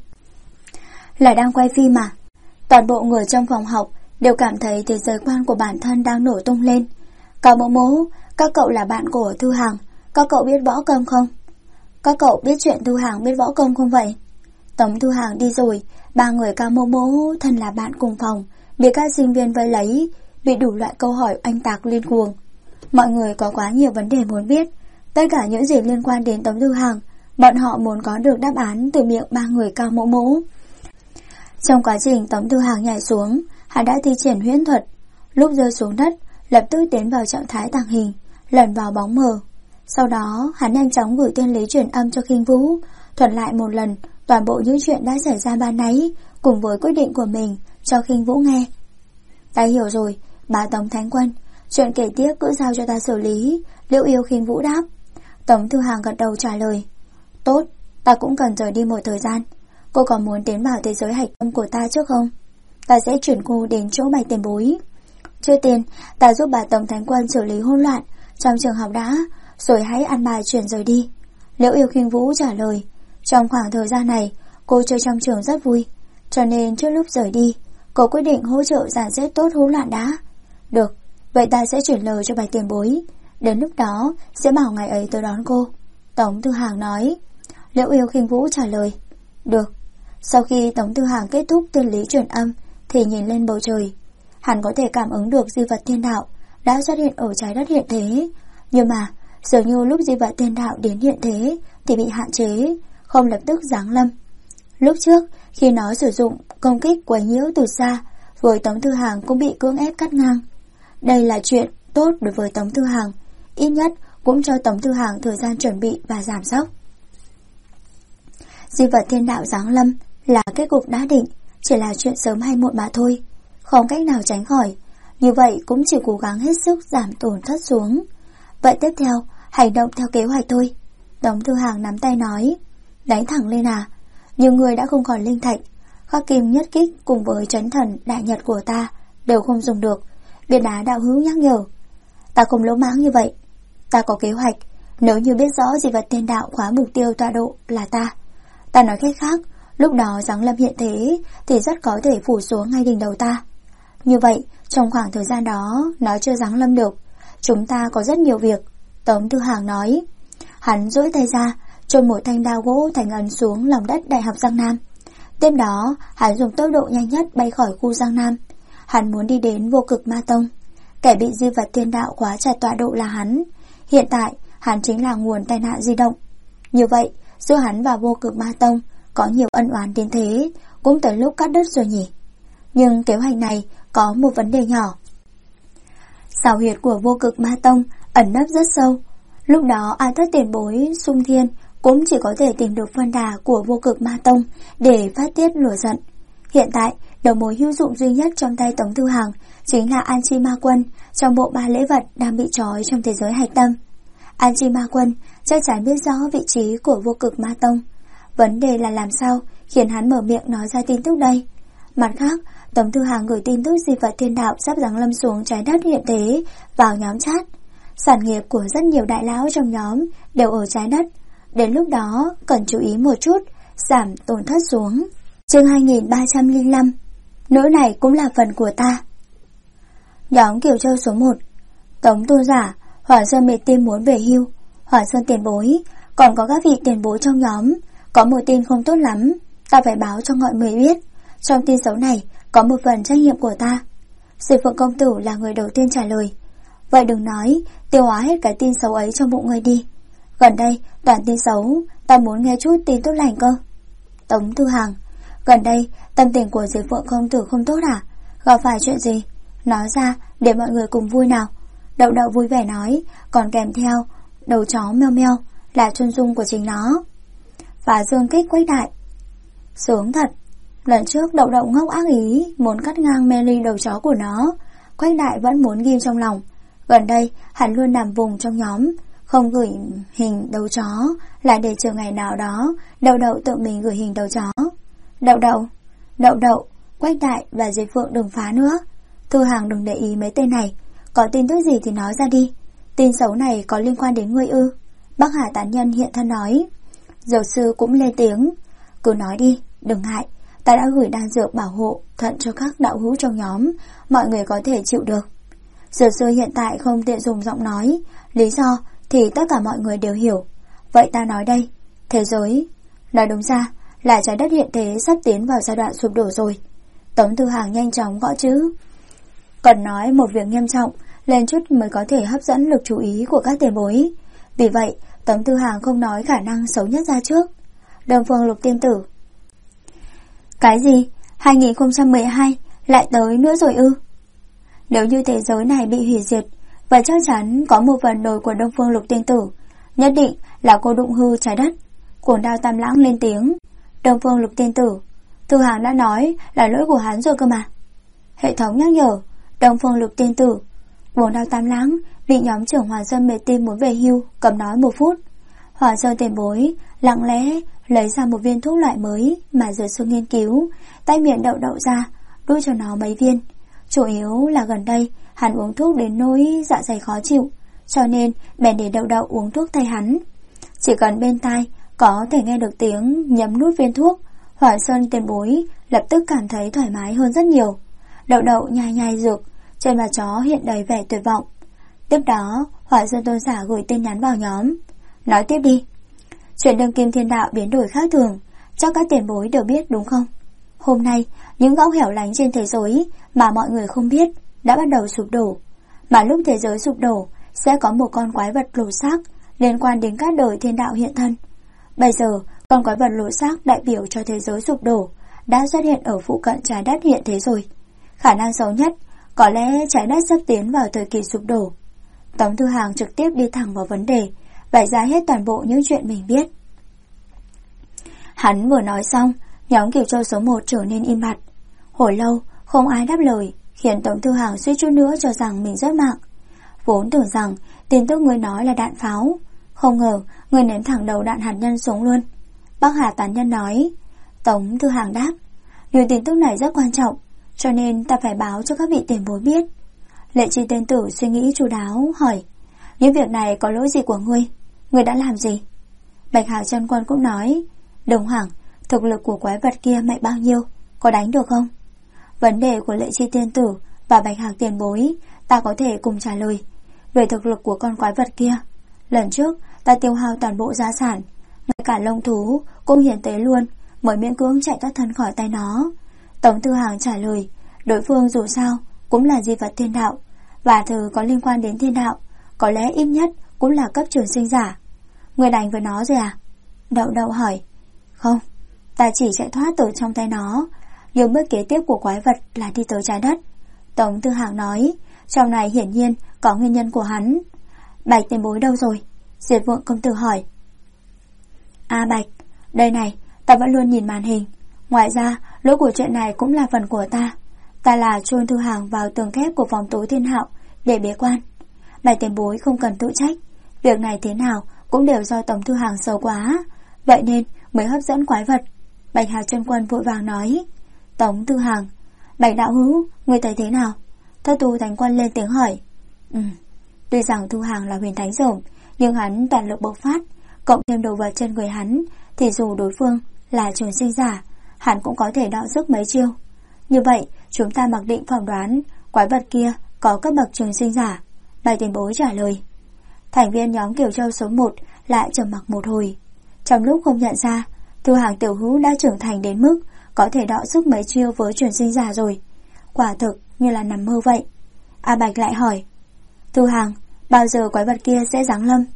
Là đang quay phim mà. Toàn bộ người trong phòng học đều cảm thấy thế giới quan của bản thân đang nổ tung lên. Cao Mỗ Mỗ, các cậu là bạn của Thư Hàng, các cậu biết võ công không? Các cậu biết chuyện Thư Hàng biết võ công không vậy? Tống Thư Hàng đi rồi, ba người Cao Mỗ Mỗ thân là bạn cùng phòng, bị các sinh viên vây lấy, bị đủ loại câu hỏi oanh tạc liên cuồng. Mọi người có quá nhiều vấn đề muốn biết, tất cả những gì liên quan đến Tống Thư Hàng, bọn họ muốn có được đáp án từ miệng ba người Cao Mỗ Mỗ. Trong quá trình Tống Thư Hàng nhảy xuống, hắn đã thi triển huyễn thuật. Lúc rơi xuống đất, lập tức tiến vào trạng thái tàng hình, lẩn vào bóng mờ. Sau đó, hắn nhanh chóng gửi tên lý truyền âm cho Khinh Vũ, thuật lại một lần toàn bộ những chuyện đã xảy ra ban nãy, cùng với quyết định của mình cho Khinh Vũ nghe. Ta hiểu rồi, bá Tống Thánh Quân, chuyện kể tiếp cứ giao cho ta xử lý. Liễu Yêu Khinh Vũ đáp. Tống Thư Hàng gật đầu trả lời. Tốt, ta cũng cần rời đi một thời gian. Cô còn muốn tiến vào thế giới hạch tâm của ta trước không? Ta sẽ chuyển cô đến chỗ Bạch tiền bối. Trước tiên, ta giúp bà Tống Thánh Quân xử lý hỗn loạn trong trường học đã, rồi hãy ăn bài chuyển rời đi. Liễu Yêu Khinh Vũ trả lời. Trong khoảng thời gian này, cô chơi trong trường rất vui, cho nên trước lúc rời đi, cô quyết định hỗ trợ dàn xếp tốt hỗn loạn đã. Được, vậy ta sẽ chuyển lời cho Bạch tiền bối. Đến lúc đó, sẽ bảo ngày ấy tới đón cô. Tống Thư Hàng nói. Liễu Yêu Khinh Vũ trả lời. Được. Sau khi Tống Thư Hàng kết thúc tuyên lý truyền âm, thì nhìn lên bầu trời. Hắn có thể cảm ứng được di vật thiên đạo đã xuất hiện ở trái đất hiện thế. Nhưng mà, dường như lúc di vật thiên đạo đến hiện thế thì bị hạn chế, không lập tức giáng lâm. Lúc trước, khi nó sử dụng công kích quấy nhiễu từ xa, với Tống Thư Hàng cũng bị cưỡng ép cắt ngang. Đây là chuyện tốt đối với Tống Thư Hàng, ít nhất cũng cho Tống Thư Hàng thời gian chuẩn bị và giảm sốc. Di vật thiên đạo giáng lâm là kết cục đã định, chỉ là chuyện sớm hay muộn mà thôi, không cách nào tránh khỏi. Như vậy cũng chỉ cố gắng hết sức giảm tổn thất xuống. Vậy tiếp theo, hành động theo kế hoạch thôi. Tống Thư Hàng nắm tay nói. Đánh thẳng lên à? Nhiều người đã không còn linh thạch, khắc kim nhất kích cùng với trấn thần đại nhật của ta đều không dùng được. Biệt đá đạo hữu nhắc nhở. Ta không lỗ mãng như vậy. Ta có kế hoạch. Nếu như biết rõ di vật thiên đạo khóa mục tiêu tọa độ là ta nói cách khác, lúc đó giáng lâm hiện thế thì rất có thể phủ xuống ngay đỉnh đầu ta. Như vậy, trong khoảng thời gian đó nó chưa giáng lâm được, chúng ta có rất nhiều việc. Tống Thư Hàng nói. Hắn duỗi tay ra, chôn một thanh đao gỗ thành ấn xuống lòng đất Đại học Giang Nam. Tiếp đó, hắn dùng tốc độ nhanh nhất bay khỏi khu Giang Nam. Hắn muốn đi đến Vô Cực Ma Tông. Kẻ bị di vật thiên đạo khóa chặt tọa độ là hắn. Hiện tại, hắn chính là nguồn tai nạn di động. Như vậy, giữa hắn và Vô Cực Ma Tông có nhiều ân oán đến thế, cũng tới lúc cắt đứt rồi nhỉ. Nhưng kế hoạch này có một vấn đề nhỏ. Xào huyệt của Vô Cực Ma Tông ẩn nấp rất sâu. Lúc đó An Thất tiền bối Xung Thiên cũng chỉ có thể tìm được phân đà của Vô Cực Ma Tông để phát tiết lửa giận. Hiện tại, đầu mối hữu dụng duy nhất trong tay Tống Thư Hàng chính là An Chi Ma Quân trong bộ 3 lễ vật đang bị trói trong thế giới hạch tâm. An Chi Ma Quân chắc chắn biết rõ vị trí của Vô Cực Ma Tông. Vấn đề là làm sao khiến hắn mở miệng nói ra tin tức đây. Mặt khác, Tống Thư Hàng gửi tin tức di vật thiên đạo sắp giáng lâm xuống trái đất hiện thế vào nhóm chat. Sản nghiệp của rất nhiều đại lão trong nhóm đều ở trái đất. Đến lúc đó cần chú ý một chút, giảm tổn thất xuống. Chương 2305. Nỗi này cũng là phần của ta. Nhóm Kiều Châu số 1. Tống Tôn Giả, Hỏa Sơn mệt tim muốn về hưu. Hỏa Sơn tiền bối, còn có các vị tiền bối trong nhóm. Có một tin không tốt lắm, ta phải báo cho mọi người biết. Trong tin xấu này có một phần trách nhiệm của ta. Diệp Phượng công tử là người đầu tiên trả lời. Vậy đừng nói, tiêu hóa hết cái tin xấu ấy trong bụng ngươi đi. Gần đây toàn tin xấu, ta muốn nghe chút tin tốt lành cơ. Tống Thư Hàng, gần đây tâm tình của Diệp Phượng công tử không tốt à? Gặp phải chuyện gì? Nói ra để mọi người cùng vui nào. Đậu Đậu vui vẻ nói, còn kèm theo đầu chó meo meo là chân dung của chính nó. Và dương kích Quách Đại. Sướng thật. Lần trước Đậu Đậu ngốc ác ý muốn cắt ngang Mary đầu chó của nó, Quách Đại vẫn muốn ghim trong lòng. Gần đây hắn luôn nằm vùng trong nhóm, không gửi hình đầu chó là để chờ ngày nào đó Đậu Đậu tự mình gửi hình đầu chó. Đậu Đậu, Quách Đại và Diệp Phượng đừng phá nữa. Thư Hàng đừng để ý mấy tên này, có tin tức gì thì nói ra đi. Tin xấu này có liên quan đến ngươi ư? Bắc Hà tán nhân hiện thân nói. Dược sư cũng lên tiếng. Cứ nói đi, đừng ngại. Ta đã gửi đan dược bảo hộ thuận cho các đạo hữu trong nhóm, mọi người có thể chịu được. Dược sư hiện tại không tiện dùng giọng nói, lý do thì tất cả mọi người đều hiểu. Vậy ta nói đây, thế giới, nói đúng ra là trái đất hiện thế sắp tiến vào giai đoạn sụp đổ rồi. Tống Thư Hàng nhanh chóng gõ chữ. Cần nói một việc nghiêm trọng lên chút mới có thể hấp dẫn lực chú ý của các tiền bối. Vì vậy Tống Thư Hàng không nói khả năng xấu nhất ra trước. Đông Phương Lục Tiên Tử. Cái gì? 2012 lại tới nữa rồi ư? Nếu như thế giới này bị hủy diệt, vậy chắc chắn có một phần nổi của Đông Phương Lục Tiên Tử. Nhất định là cô đụng hư trái đất. Cuồng Đao Tam Lãng lên tiếng. Đông Phương Lục Tiên Tử, Thư Hàng đã nói là lỗi của hắn rồi cơ mà. Hệ thống nhắc nhở. Đông Phương Lục Tiên Tử. Cuồng Đao Tam Lãng bị nhóm trưởng Hoàng Sơn mệt tim muốn về hưu, cầm nói 1 phút. Hoàng Sơn tiền bối lặng lẽ lấy ra một viên thuốc loại mới mà dược sư nghiên cứu, tay miệng đậu ra, đút cho nó mấy viên. Chủ yếu là gần đây hắn uống thuốc đến nỗi dạ dày khó chịu, cho nên bèn để đậu uống thuốc thay hắn. Chỉ cần bên tai có thể nghe được tiếng nhấm nút viên thuốc, Hoàng Sơn tiền bối lập tức cảm thấy thoải mái hơn rất nhiều. Đậu nhai dược, trên mặt chó hiện đầy vẻ tuyệt vọng. Tiếp đó Hoàng Sơn tôn giả gửi tin nhắn vào nhóm. Nói tiếp đi. Chuyện đương kim thiên đạo biến đổi khác thường, chắc các tiền bối đều biết đúng không? Hôm nay những góc hẻo lánh trên thế giới mà mọi người không biết đã bắt đầu sụp đổ. Mà lúc thế giới sụp đổ sẽ có một con quái vật lột xác liên quan đến các đời thiên đạo hiện thân. Bây giờ con quái vật lột xác đại biểu cho thế giới sụp đổ đã xuất hiện ở phụ cận trái đất hiện thế rồi. Khả năng xấu nhất có lẽ trái đất sắp tiến vào thời kỳ sụp đổ. Tống Thư Hàng trực tiếp đi thẳng vào vấn đề, bày ra hết toàn bộ những chuyện mình biết. Hắn vừa nói xong, nhóm Kiều Châu số 1 trở nên im bặt. Hồi lâu không ai đáp lời, khiến Tống Thư Hàng suýt chút nữa cho rằng mình rớt mạng. Vốn tưởng rằng tin tức người nói là đạn pháo, không ngờ người ném thẳng đầu đạn hạt nhân xuống luôn. Bắc Hà tán nhân nói. Tống Thư Hàng đáp. Nhiều tin tức này rất quan trọng, cho nên ta phải báo cho các vị tiền bối biết. Lệ Chi Tiên Tử suy nghĩ chu đáo hỏi. Những việc này có lỗi gì của ngươi? Ngươi đã làm gì? Bạch Hạc Chân Quân cũng nói. Đồng Hoàng, thực lực của quái vật kia mạnh bao nhiêu? Có đánh được không? Vấn đề của Lệ Chi Tiên Tử và Bạch Hạc tiền bối ta có thể cùng trả lời. Về thực lực của con quái vật kia, lần trước ta tiêu hao toàn bộ gia sản, ngay cả lông thú cũng hiến tế luôn, mới miễn cưỡng chạy thoát thân khỏi tay nó. Tống Thư Hàng trả lời. Đối phương dù sao cũng là di vật thiên đạo, và thứ có liên quan đến thiên đạo, có lẽ ít nhất cũng là cấp trường sinh giả. Người đánh với nó rồi à? Đậu hỏi. Không, ta chỉ chạy thoát từ trong tay nó, nhưng bước kế tiếp của quái vật là đi tới trái đất. Tống Thư Hàng nói. Trong này hiển nhiên có nguyên nhân của hắn. Bạch tiền bối đâu rồi? Diệt Vượng công tử hỏi. Bạch, đây này, ta vẫn luôn nhìn màn hình. Ngoài ra lỗi của chuyện này cũng là phần của ta. Ta là chôn Thư Hàng vào tường kép của phòng tối thiên hạo để bế quan. Bạch tiền bối không cần tự trách, việc này thế nào cũng đều do Tống Thư Hàng xấu quá, vậy nên mới hấp dẫn quái vật. Bạch Hạc Chân Quân vội vàng nói. Tống Thư Hàng. Bạch đạo hữu, người thấy thế nào? Thất Tu Thánh Quân lên tiếng hỏi. Tuy rằng Thư Hàng là huyền thánh rồng, nhưng hắn toàn lực bộc phát, cộng thêm đồ vật trên người hắn, thì dù đối phương là trường sinh giả, hắn cũng có thể đọ sức mấy chiêu. Như vậy chúng ta mặc định phỏng đoán quái vật kia có cấp bậc trường sinh giả. Bạch tiền bối trả lời. Thành viên nhóm Kiều Châu số 1 lại trầm mặc một hồi. Trong lúc không nhận ra, Thư Hàng tiểu hữu đã trưởng thành đến mức có thể đọ sức mấy chiêu với trường sinh giả rồi. Quả thực như là nằm mơ vậy. Bạch lại hỏi. Thư Hàng, bao giờ quái vật kia sẽ giáng lâm?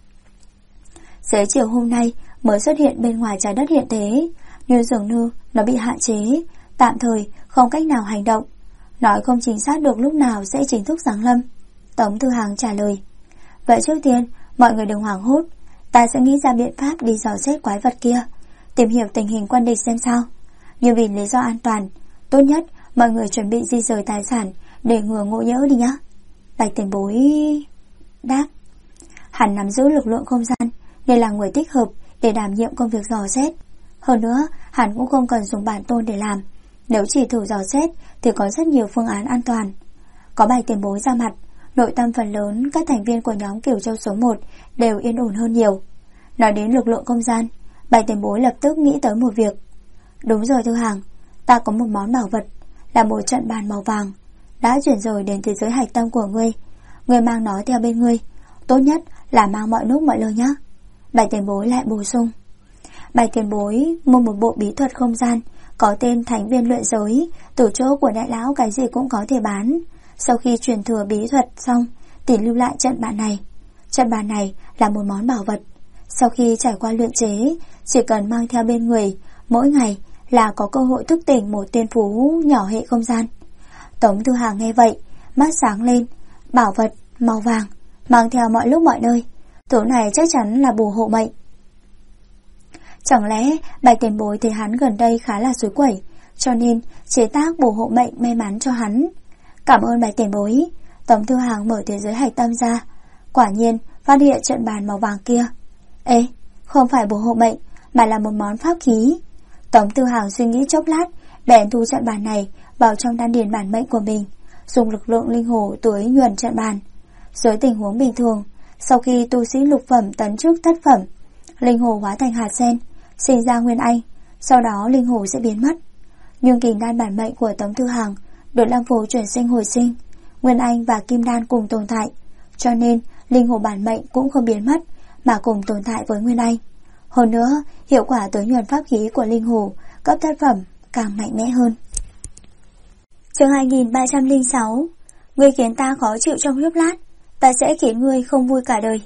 Xế chiều hôm nay mới xuất hiện bên ngoài trái đất hiện thế, nhưng dường như nó bị hạn chế, tạm thời không cách nào hành động, nói không chính xác được lúc nào sẽ chính thức giáng lâm. Tống Thư Hàng trả lời. Vậy trước tiên mọi người đừng hoảng hốt, ta sẽ nghĩ ra biện pháp đi dò xét quái vật kia, tìm hiểu tình hình quân địch xem sao. Nhưng vì lý do an toàn, tốt nhất mọi người chuẩn bị di rời tài sản để ngừa ngộ nhỡ đi nhá. Bạch tiền bối đáp. Hắn nắm giữ lực lượng không gian nên là người thích hợp để đảm nhiệm công việc dò xét. Hơn nữa hắn cũng không cần dùng bản tôn để làm, nếu chỉ thử dò xét thì có rất nhiều phương án an toàn. Có Bạch tiền bối ra mặt, nội tâm phần lớn các thành viên của nhóm Cửu Châu số 1 đều yên ổn hơn nhiều. Nói đến lực lượng không gian, Bạch Tiền Bối lập tức nghĩ tới một việc. Đúng rồi Thư Hàng, ta có một món bảo vật, là một trận bàn màu vàng, đã chuyển rời đến thế giới hạch tâm của ngươi. Ngươi mang nó theo bên ngươi, tốt nhất là mang mọi lúc mọi nơi nhé. Bạch Tiền Bối lại bổ sung. Bạch Tiền Bối mua một bộ bí thuật không gian có tên Thánh Viên Luyện Giới, từ chỗ của đại lão cái gì cũng có thể bán. Sau khi truyền thừa bí thuật xong thì lưu lại trận bàn này. Trận bàn này là một món bảo vật, sau khi trải qua luyện chế, chỉ cần mang theo bên người mỗi ngày là có cơ hội thức tỉnh một tiên phú nhỏ hệ không gian. Tống Thư Hàng nghe vậy, mắt sáng lên. Bảo vật màu vàng, mang theo mọi lúc mọi nơi, thứ này chắc chắn là bùa hộ mệnh. Chẳng lẽ Bạch Tiền Bối thấy hắn gần đây khá là suối quẩy, cho nên chế tác bùa hộ mệnh may mắn cho hắn? Cảm ơn Bạch Tiền Bối. Tống Thư Hàng mở thế giới hạch tâm ra, quả nhiên phát hiện trận bàn màu vàng kia. Ê, không phải bùa hộ mệnh, mà là một món pháp khí. Tống Thư Hàng suy nghĩ chốc lát, bèn thu trận bàn này vào trong đan điền bản mệnh của mình, dùng lực lượng linh hồ tưới nhuần trận bàn. Dưới tình huống bình thường, sau khi tu sĩ lục phẩm tấn trước thất phẩm, linh hồ hóa thành hạt sen, sinh ra nguyên anh, sau đó linh hồ sẽ biến mất. Nhưng kim đan bản mệnh của Tống Thư Hàng được Lăng Phổ chuyển sinh hồi sinh, nguyên anh và kim đan cùng tồn tại, cho nên linh hồ bản mệnh cũng không biến mất, mà cùng tồn tại với nguyên anh. Hơn nữa, hiệu quả tưới nhuần pháp khí của linh hồ cấp thất phẩm càng mạnh mẽ hơn. Chương 2306. Ngươi khiến ta khó chịu trong chốc lát, ta sẽ khiến ngươi không vui cả đời.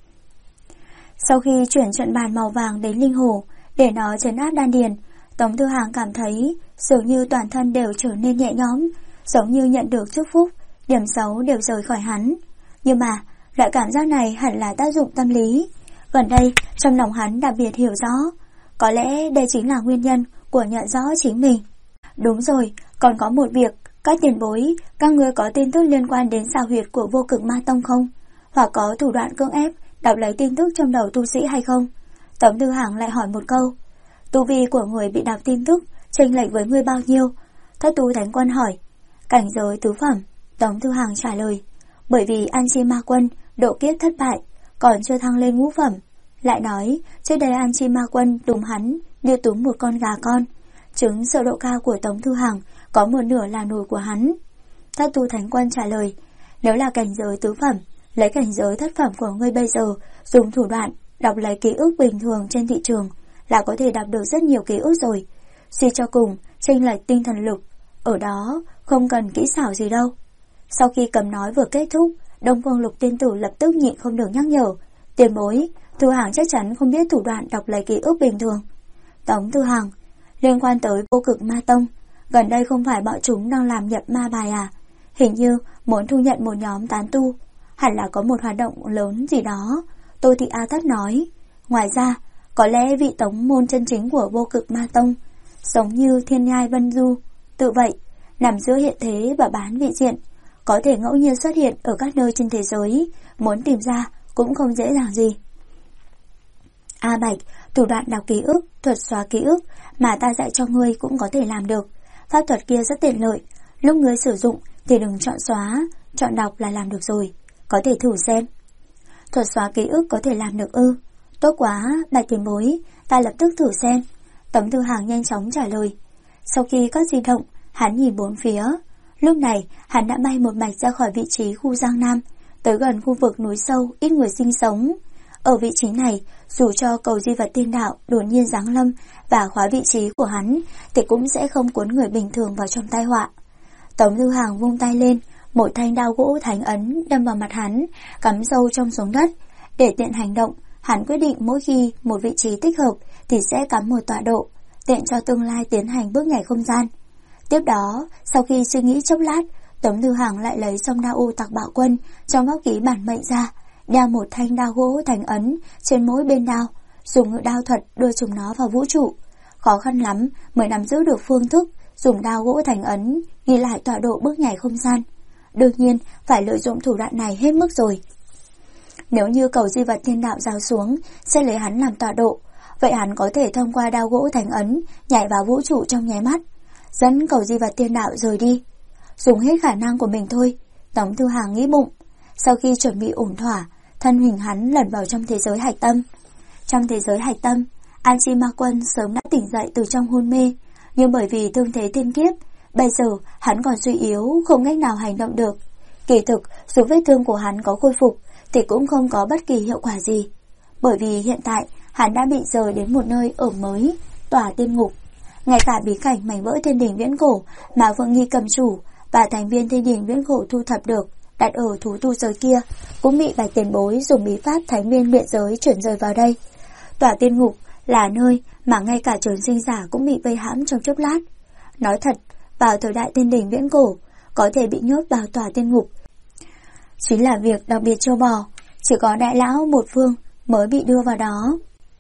Sau khi chuyển trận bàn màu vàng đến linh hồ để nó trấn áp đan điền, Tống Thư Hàng cảm thấy dường như toàn thân đều trở nên nhẹ nhõm, giống như nhận được chúc phúc, điểm xấu đều rời khỏi hắn. Nhưng mà loại cảm giác này hẳn là tác dụng tâm lý. Gần đây trong lòng hắn đặc biệt hiểu rõ, có lẽ đây chính là nguyên nhân của nhận rõ chính mình. Đúng rồi, còn có một việc, các tiền bối, các ngươi có tin tức liên quan đến xào huyệt của Vô Cực Ma Tông không? Hoặc có thủ đoạn cưỡng ép đọc lấy tin tức trong đầu tu sĩ hay không? Tống Thư Hàng lại hỏi một câu. Tu vi của người bị đọc tin tức chênh lệch với ngươi bao nhiêu? Thất Tu Thánh Quân hỏi. Cảnh giới tứ phẩm. Tống Thư Hàng trả lời. Bởi vì An Chi Ma Quân độ kiếp thất bại, còn chưa thăng lên ngũ phẩm. Lại nói, trước đây An Chi Ma Quân đùm hắn như túm một con gà con. Chứng sợ độ cao của Tống Thư Hàng có một nửa là nổi của hắn. Thất Tu Thánh Quân trả lời. Nếu là cảnh giới tứ phẩm, lấy cảnh giới thất phẩm của ngươi bây giờ, dùng thủ đoạn đọc lấy ký ức bình thường trên thị trường là có thể đọc được rất nhiều ký ức rồi. Suy cho cùng, chênh lệch tinh thần lực, ở đó không cần kỹ xảo gì đâu. Sau khi cầm nói vừa kết thúc, Đông Phương Lục tiên tử lập tức nhịn không được nhắc nhở. Tiền bối, Thư Hàng chắc chắn không biết thủ đoạn đọc lấy ký ức bình thường. Tống Thư Hàng, liên quan tới Vô Cực Ma Tông, gần đây không phải bọn chúng đang làm nhập ma bài à? Hình như muốn thu nhận một nhóm tán tu, hẳn là có một hoạt động lớn gì đó, Tô Thị A Thất nói. Ngoài ra, có lẽ vị tống môn chân chính của Vô Cực Ma Tông, giống như Thiên Nhai Vân Du, tự vậy, nằm giữa hiện thế và bán vị diện, có thể ngẫu nhiên xuất hiện ở các nơi trên thế giới, muốn tìm ra cũng không dễ dàng gì. A Bạch, thủ đoạn đọc ký ức, thuật xóa ký ức mà ta dạy cho ngươi cũng có thể làm được. Pháp thuật kia rất tiện lợi, lúc ngươi sử dụng thì đừng chọn xóa, chọn đọc là làm được rồi, có thể thử xem. Thuật xóa ký ức có thể làm được ư? Tốt quá, Bạch tiền bối, ta lập tức thử xem. Tống Thư Hàng nhanh chóng trả lời. Sau khi cất di động, hắn nhìn bốn phía. Lúc này, hắn đã bay một mạch ra khỏi vị trí khu Giang Nam, tới gần khu vực núi sâu, ít người sinh sống. Ở vị trí này, dù cho cầu di vật tiên đạo đột nhiên giáng lâm và khóa vị trí của hắn, thì cũng sẽ không cuốn người bình thường vào trong tai họa. Tống Thư Hàng vung tay lên, một thanh đao gỗ thánh ấn đâm vào mặt hắn, cắm sâu trong xuống đất. Để tiện hành động, hắn quyết định mỗi khi một vị trí thích hợp thì sẽ cắm một tọa độ, tiện cho tương lai tiến hành bước nhảy không gian. Tiếp đó, sau khi suy nghĩ chốc lát, Tống Thư Hàng lại lấy song đao U Tặc Bạo Quân trong góc ký bản mệnh ra, đeo một thanh đao gỗ thánh ấn trên mỗi bên đao, dùng ngự đao thuật đưa chúng nó vào vũ trụ. Khó khăn lắm mới nắm giữ được phương thức dùng đao gỗ thánh ấn ghi lại tọa độ bước nhảy không gian. Đương nhiên phải lợi dụng thủ đoạn này hết mức rồi. Nếu như cầu di vật thiên đạo giao xuống sẽ lấy hắn làm tọa độ, vậy hắn có thể thông qua đao gỗ thánh ấn nhảy vào vũ trụ trong nháy mắt, dẫn cầu di vật thiên đạo rời đi. Dùng hết khả năng của mình thôi, Tống Thư Hàng nghĩ bụng. Sau khi chuẩn bị ổn thỏa, thân hình hắn lẩn vào trong thế giới hạch tâm. Trong thế giới hạch tâm, An Chi Ma Quân sớm đã tỉnh dậy từ trong hôn mê, nhưng bởi vì thương thế thiên kiếp, bây giờ hắn còn suy yếu, không cách nào hành động được. Kỳ thực, dù vết thương của hắn có khôi phục, thì cũng không có bất kỳ hiệu quả gì. Bởi vì hiện tại, hắn đã bị rời đến một nơi ở mới, Tỏa Tiên Ngục. Ngay cả bí cảnh mảnh vỡ thiên đình viễn cổ mà Vương Nghi cầm chủ và thành viên thiên đình viễn cổ thu thập được, đặt ở thú tu giới kia, cũng bị vài tiền bối dùng bí pháp thánh viên biện giới chuyển rời vào đây. Tỏa Tiên Ngục là nơi mà ngay cả trường sinh giả cũng bị vây hãm trong chốc lát. Nói thật, vào thời đại thiên đình viễn cổ, có thể bị nhốt vào Tỏa Tiên Ngục chính là việc đặc biệt châu bò, chỉ có đại lão một phương mới bị đưa vào đó.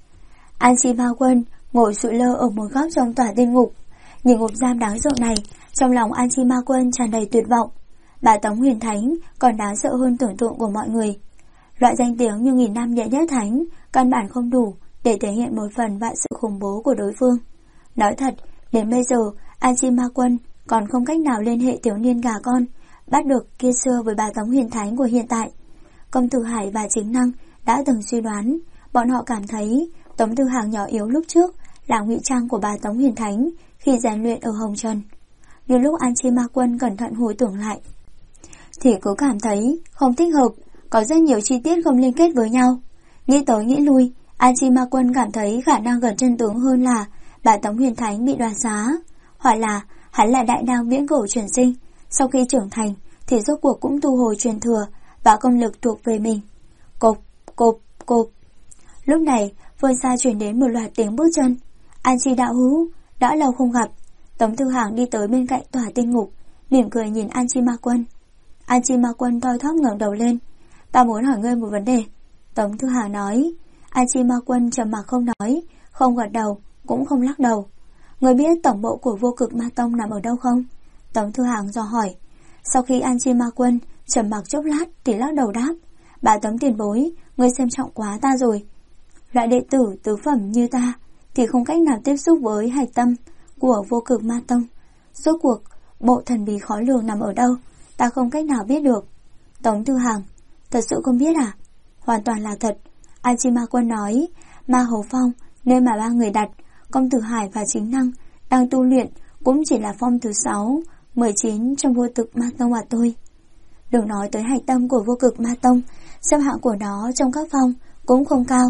An Chi Ma Quân ngồi sụi lơ ở một góc trong Tỏa Tiên Ngục, nhìn ngục giam đáng sợ này, trong lòng An Chi Ma Quân tràn đầy tuyệt vọng. Bà Tống Huyền Thánh còn đáng sợ hơn tưởng tượng của mọi người. Loại danh tiếng như nghìn năm đệ nhất thánh căn bản không đủ để thể hiện một phần vạn sự khủng bố của đối phương. Nói thật, đến bây giờ An Chi Ma Quân còn không cách nào liên hệ thiếu niên gà con bắt được kia xưa với bà Tống Huyền Thánh của hiện tại. Công Tử Hải và Chính Năng đã từng suy đoán, bọn họ cảm thấy Tống Tư Hàng nhỏ yếu lúc trước là ngụy trang của bà Tống Huyền Thánh khi rèn luyện ở Hồng Trần. Nhưng lúc An Chi Ma Quân cẩn thận hồi tưởng lại, thì cứ cảm thấy không thích hợp, có rất nhiều chi tiết không liên kết với nhau. Nghĩ tới nghĩ lui, An Chi Ma Quân cảm thấy khả năng gần chân tướng hơn là bà Tống Huyền Thánh bị đoạt xá, hoặc là hắn là đại năng viễn cổ chuyển sinh, sau khi trưởng thành thì rốt cuộc cũng thu hồi truyền thừa và công lực thuộc về mình. Cộp, cộp, cộp. Lúc này, phương xa truyền đến một loạt tiếng bước chân. An Chi đạo hữu, đã lâu không gặp. Tống Tư Hàng đi tới bên cạnh Tỏa Tiên Ngục, mỉm cười nhìn An Chi Ma Quân. An Chi Ma Quân thoi thóp ngẩng đầu lên. Ta muốn hỏi ngươi một vấn đề. Tống Tư Hàng nói. An Chi Ma Quân trầm mặc không nói, không gật đầu, cũng không lắc đầu. Ngươi biết tổng bộ của Vô Cực Ma Tông nằm ở đâu không? Tống Tư Hàng dò hỏi. Sau khi An Chi Ma Quân trầm mặc chốc lát thì lắc đầu đáp. Bà Tống tiền bối, ngươi xem trọng quá ta rồi. Loại đệ tử tứ phẩm như ta thì không cách nào tiếp xúc với hạch tâm của Vô Cực Ma Tông. Rốt cuộc, bộ thần bí khó lường nằm ở đâu, ta không cách nào biết được. Tống Tư Hàng, thật sự không biết à? Hoàn toàn là thật. An Chi Ma Quân nói. Ma Hầu Phong, nơi mà ba người đặt, Công Tử Hải và Chính Năng đang tu luyện, cũng chỉ là phong thứ 6, 19 trong Vô Cực Ma Tông mà thôi. Đừng nói tới hạch tâm của Vô Cực Ma Tông, xếp hạng của nó trong các phong cũng không cao.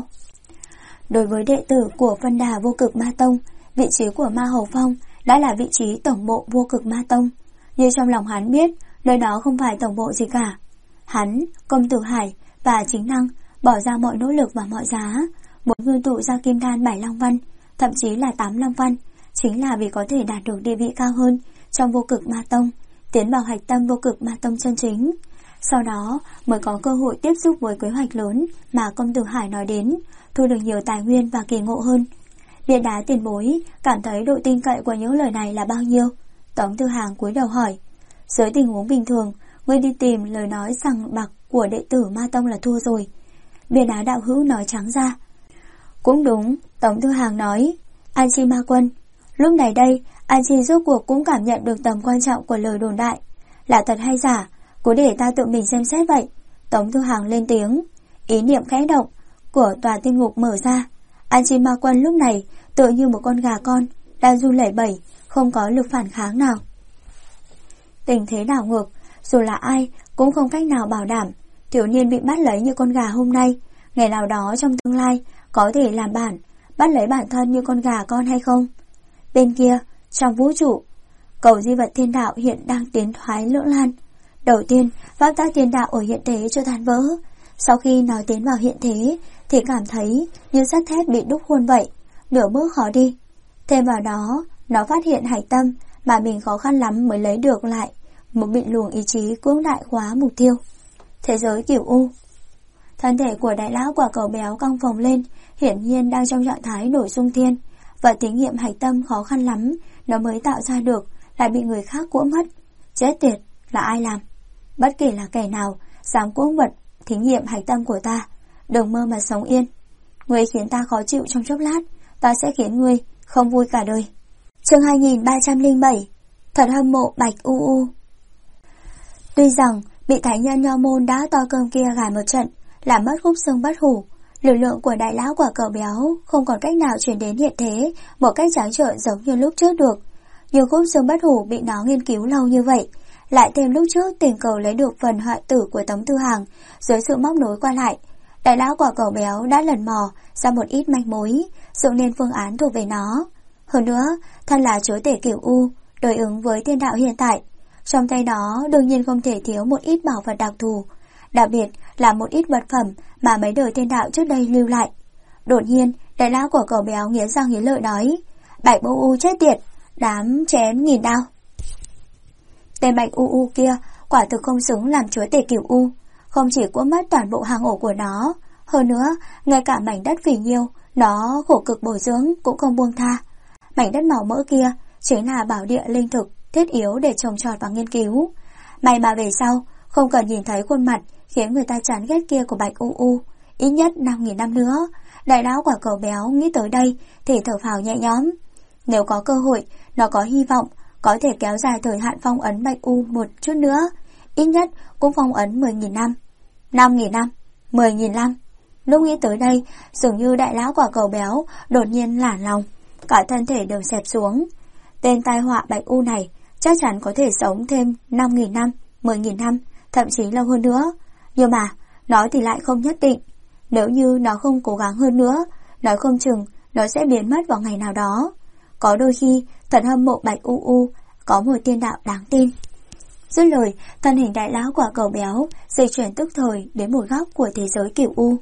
Đối với đệ tử của phân đà Vô Cực Ma Tông, vị trí của Ma Hầu Phong đã là vị trí tổng bộ Vô Cực Ma Tông. Nhưng trong lòng hắn biết, nơi đó không phải tổng bộ gì cả. Hắn, Công Tử Hải và Chính Năng bỏ ra mọi nỗ lực và mọi giá, muốn ngưng tụ ra kim đan 7 long văn, thậm chí là 8 long văn, chính là vì có thể đạt được địa vị cao hơn trong Vô Cực Ma Tông, tiến vào hạch tâm Vô Cực Ma Tông chân chính. Sau đó mới có cơ hội tiếp xúc với kế hoạch lớn mà Công Tử Hải nói đến, thu được nhiều tài nguyên và kỳ ngộ hơn. Điện đá tiền bối cảm thấy độ tin cậy của những lời này là bao nhiêu? Tống Tư Hàng cúi đầu hỏi. Dưới tình huống bình thường, ngươi đi tìm lời nói rằng bạc của đệ tử Ma Tông là thua rồi. Điện đá đạo hữu nói trắng ra. Cũng đúng, Tống Tư Hàng nói. An Chi Ma Quân. Lúc này đây, An Chi rốt cuộc cũng cảm nhận được tầm quan trọng của lời đồn đại. Là thật hay giả, cứ để ta tự mình xem xét vậy. Tống Tư Hàng lên tiếng. Ý niệm khẽ động của Tòa Tiên Ngục mở ra. An Chi Ma Quân lúc này tựa như một con gà con đang run lẩy bẩy, không có lực phản kháng nào. Tình thế đảo ngược, dù là ai cũng không cách nào bảo đảm thiếu niên bị bắt lấy như con gà hôm nay, ngày nào đó trong tương lai có thể làm bắt lấy bản thân như con gà con hay không. Bên kia, trong vũ trụ, cầu di vật thiên đạo hiện đang tiến thoái lưỡng lan. Đầu tiên, pháp tắc thiên đạo ở hiện thế cho tan vỡ. Sau khi nó tiến vào hiện thế thì cảm thấy như sắt thép bị đúc khuôn vậy, nửa bước khó đi. Thêm vào đó, nó phát hiện hạch tâm mà mình khó khăn lắm mới lấy được lại một bị luồng ý chí cưỡng đại khóa mục tiêu. Thế giới Cửu U. Thân thể của đại lão quả cầu béo căng phồng lên, hiển nhiên đang trong trạng thái nổi xung thiên. Và thí nghiệm hạch tâm khó khăn lắm nó mới tạo ra được, lại bị người khác cưỡng mất. Chết tiệt, là ai làm? Bất kể là kẻ nào dám cưỡng vật thí nghiệm hạch tâm của ta, đừng mơ mà sống yên. Ngươi khiến ta khó chịu trong chốc lát, ta sẽ khiến ngươi không vui cả đời. Chương 2307. Thật hâm mộ Bạch U U. Tuy rằng bị thái nhân nho môn đã to cơm kia gài một trận, làm mất khúc xương bất hủ. Lực lượng của đại lão quả cầu béo không còn cách nào truyền đến hiện thế một cách trắng trợn giống như lúc trước được. Nhưng khúc xương bất hủ bị nó nghiên cứu lâu như vậy, lại thêm lúc trước tình cờ lấy được phần hoại tử của Tống Tư Hằng, dưới sự móc nối qua lại, đại lão quả cầu béo đã lần mò ra một ít manh mối, dựng nên phương án thuộc về nó. Hơn nữa, thân là chúa tể Cửu U, đối ứng với thiên đạo hiện tại, trong tay nó đương nhiên không thể thiếu một ít bảo vật đặc thù, đặc biệt là một ít vật phẩm mà mấy đời thiên đạo trước đây lưu lại. Đột nhiên, đại lão của cầu béo nghiến răng nghiến lợi nói: Bạch U chết tiệt, đám chén nghìn đao. Tên Bạch U kia quả thực không xứng làm chúa tể Cửu U, không chỉ cuốn mất toàn bộ hang ổ của nó, hơn nữa ngay cả mảnh đất phì nhiêu nó khổ cực bồi dưỡng cũng không buông tha. Mảnh đất màu mỡ kia chính là bảo địa linh thực thiết yếu để trồng trọt và nghiên cứu. May mà về sau không cần nhìn thấy khuôn mặt khiến người ta chán ghét kia của Bạch U, ít nhất 5.000 năm nữa. Đại lão quả cầu béo nghĩ tới đây thì thở phào nhẹ nhõm. Nếu có cơ hội, nó có hy vọng có thể kéo dài thời hạn phong ấn Bạch U một chút nữa, ít nhất cũng phong ấn 10.000 năm, 5.000 năm, 10.000 năm. Lúc nghĩ tới đây, dường như đại lão quả cầu béo đột nhiên lả lòng, cả thân thể đều xẹp xuống. Tên tai họa Bạch U này chắc chắn có thể sống thêm 5.000 năm, 10.000 năm, thậm chí lâu hơn nữa. Nhưng mà, nó thì lại không nhất định. Nếu như nó không cố gắng hơn nữa, nói không chừng nó sẽ biến mất vào ngày nào đó. Có đôi khi, thật hâm mộ Bạch U có một tiên đạo đáng tin. Dứt lời, thân hình đại lão quả cầu béo dịch chuyển tức thời đến một góc của thế giới Cửu U.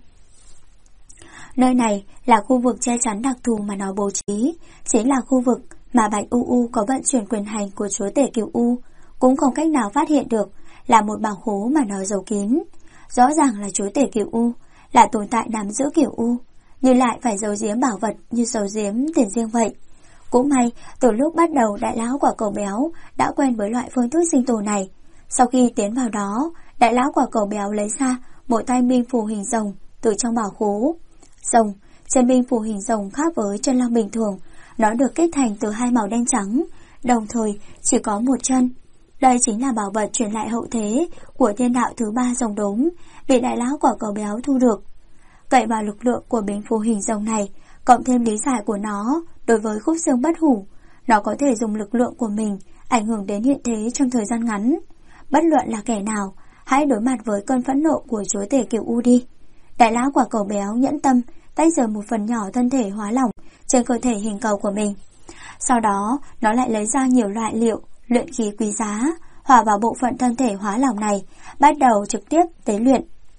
Nơi này là khu vực che chắn đặc thù mà nó bố trí, chính là khu vực mà Bạch U có vận chuyển quyền hành của chúa tể Cửu U, cũng không cách nào phát hiện được, là một bảo khố mà nó giấu kín. Rõ ràng là chúa tể Cửu U, là tồn tại nắm giữ Cửu U, nhưng lại phải giấu giếm bảo vật như giấu giếm tiền riêng vậy. Cũng may, từ lúc bắt đầu đại lão quả cầu béo đã quen với loại phương thức sinh tồn này. Sau khi tiến vào đó, đại lão quả cầu béo lấy ra một tay binh phù hình rồng từ trong bảo khố. Rồng, trên binh phù hình rồng khác với chân long bình thường, nó được kết thành từ hai màu đen trắng, đồng thời chỉ có một chân. Đây chính là bảo vật truyền lại hậu thế của thiên đạo thứ 3 rồng đốm, bị đại lão quả cầu béo thu được. Cậy vào lực lượng của binh phù hình rồng này, cộng thêm lý giải của nó đối với khúc xương bất hủ, nó có thể dùng lực lượng của mình ảnh hưởng đến hiện thế trong thời gian ngắn. Bất luận là kẻ nào, hãy đối mặt với cơn phẫn nộ của chúa tể Cửu U đi. Đại lão quả cầu béo nhẫn tâm tách rời một phần nhỏ thân thể hóa lỏng trên cơ thể hình cầu của mình. Sau đó, nó lại lấy ra nhiều loại liệu luyện khí quý giá, hòa vào bộ phận thân thể hóa lỏng này, bắt đầu trực tiếp tế luyện.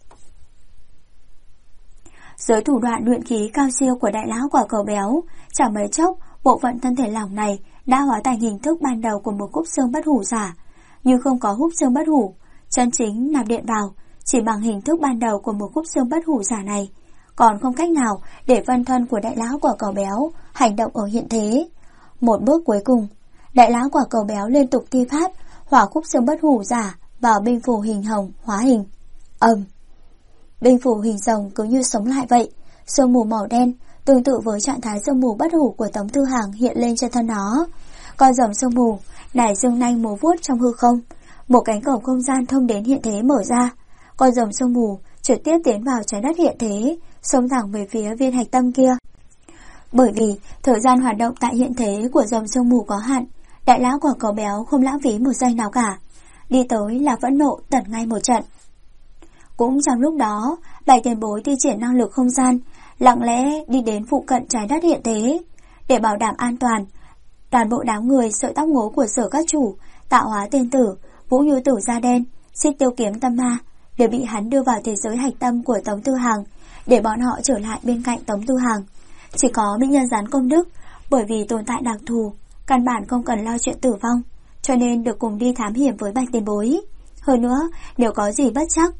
Dưới thủ đoạn luyện khí cao siêu của đại lão quả cầu béo, chẳng mấy chốc, bộ phận thân thể lỏng này đã hóa thành hình thức ban đầu của một khúc xương bất hủ giả. Nhưng không có khúc xương bất hủ, chân chính nạp điện vào, chỉ bằng hình thức ban đầu của một khúc xương bất hủ giả này, còn không cách nào để phân thân của đại lão quả cầu béo hành động ở hiện thế. Một bước cuối cùng, đại lão quả cầu béo liên tục thi pháp hỏa khúc xương bất hủ giả vào binh phù hình hồng hóa hình. Binh phù hình rồng cứ như sống lại vậy, sương mù màu đen tương tự với trạng thái sương mù bất hủ của Tống Tư Hằng hiện lên trên thân nó. Con rồng sương mù nảy dương nanh múa vuốt trong hư không, một cánh cổng không gian thông đến hiện thế mở ra. Con rồng sương mù trực tiếp tiến vào trái đất hiện thế, xông thẳng về phía viên hạch tâm kia. Bởi vì thời gian hoạt động tại hiện thế của rồng sương mù có hạn, đại lão quả cầu béo không lãng phí một giây nào cả, đi tới là phẫn nộ tẩn ngay một trận. Cũng trong lúc đó, Bảy tiền bối thi triển năng lực không gian, lặng lẽ đi đến phụ cận trái đất hiện thế. Để bảo đảm an toàn, toàn bộ đám người sợi tóc ngố của Sở các chủ, Tạo Hóa Tiên Tử, Vũ Như Tử da đen, Xích Tiêu Kiếm Tâm Ma đều bị hắn đưa vào thế giới hạch tâm của Tống Tư Hằng, để bọn họ trở lại bên cạnh Tống Tư Hằng. Chỉ có mỹ nhân gián công đức, bởi vì tồn tại đặc thù, căn bản không cần lo chuyện tử vong, cho nên được cùng đi thám hiểm với Bạch tiền bối. Hơn nữa, nếu có gì bất chắc,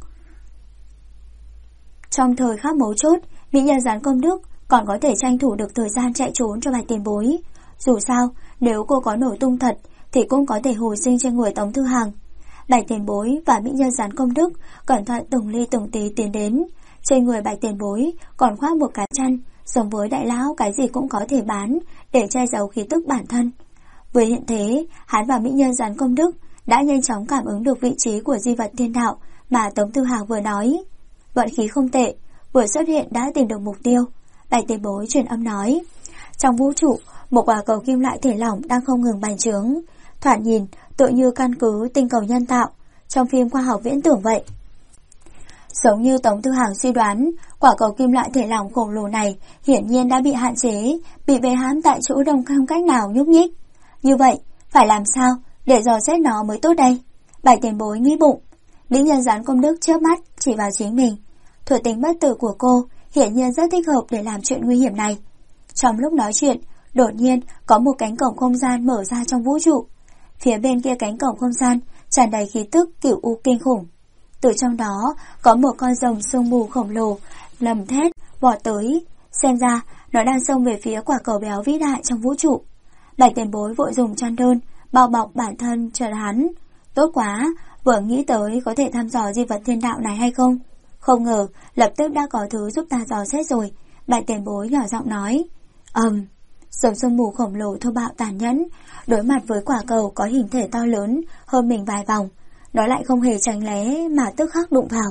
trong thời khắc mấu chốt, mỹ nhân gián công đức còn có thể tranh thủ được thời gian chạy trốn cho Bạch tiền bối. Dù sao, nếu cô có nổi tung thật thì cũng có thể hồi sinh trên người Tống Tư Hằng. Bạch tiền bối và mỹ nhân gián công đức cẩn thận từng ly từng tí tiến đến. Trên người Bạch tiền bối còn khoác một cái chăn, giống với đại lão cái gì cũng có thể bán để che giấu khí tức bản thân. Với hiện thế, hắn và mỹ nhân gián công đức đã nhanh chóng cảm ứng được vị trí của di vật thiên đạo mà Tống Tư Hào vừa nói. Vận khí không tệ, vừa xuất hiện đã tìm được mục tiêu. Bạch Tiền Bối truyền âm nói. Trong vũ trụ, một quả cầu kim loại thể lỏng đang không ngừng bành trướng, thoạt nhìn tựa như căn cứ tinh cầu nhân tạo trong phim khoa học viễn tưởng vậy. Giống như Tống Tư Hào suy đoán, quả cầu kim loại thể lỏng khổng lồ này hiển nhiên đã bị hạn chế, bị bế hãm tại chỗ đông không cách nào nhúc nhích. Như vậy, phải làm sao để dò xét nó mới tốt đây? Bạch Tiền Bối nghĩ bụng. Mỹ nhân Gián Công Đức chớp mắt chỉ vào chính mình. Thuộc tính bất tử của cô hiển nhiên rất thích hợp để làm chuyện nguy hiểm này. Trong lúc nói chuyện, đột nhiên có một cánh cổng không gian mở ra trong vũ trụ. Phía bên kia cánh cổng không gian tràn đầy khí tức cửu u kinh khủng. Từ trong đó có một con rồng sương mù khổng lồ lầm thét vọt tới, xem ra nó đang xông về phía quả cầu béo vĩ đại trong vũ trụ. Bạch Tiền Bối vội dùng chăn đơn bao bọc bản thân chờ hắn. Tốt quá, vừa nghĩ tới có thể thăm dò di vật thiên đạo này hay không. Không ngờ lập tức đã có thứ giúp ta dò xét rồi. Bạch Tiền Bối nhỏ giọng nói. Rồng sương mù khổng lồ thô bạo tàn nhẫn, đối mặt với quả cầu có hình thể to lớn hơn mình vài vòng, nó lại không hề tránh né mà tức khắc đụng vào.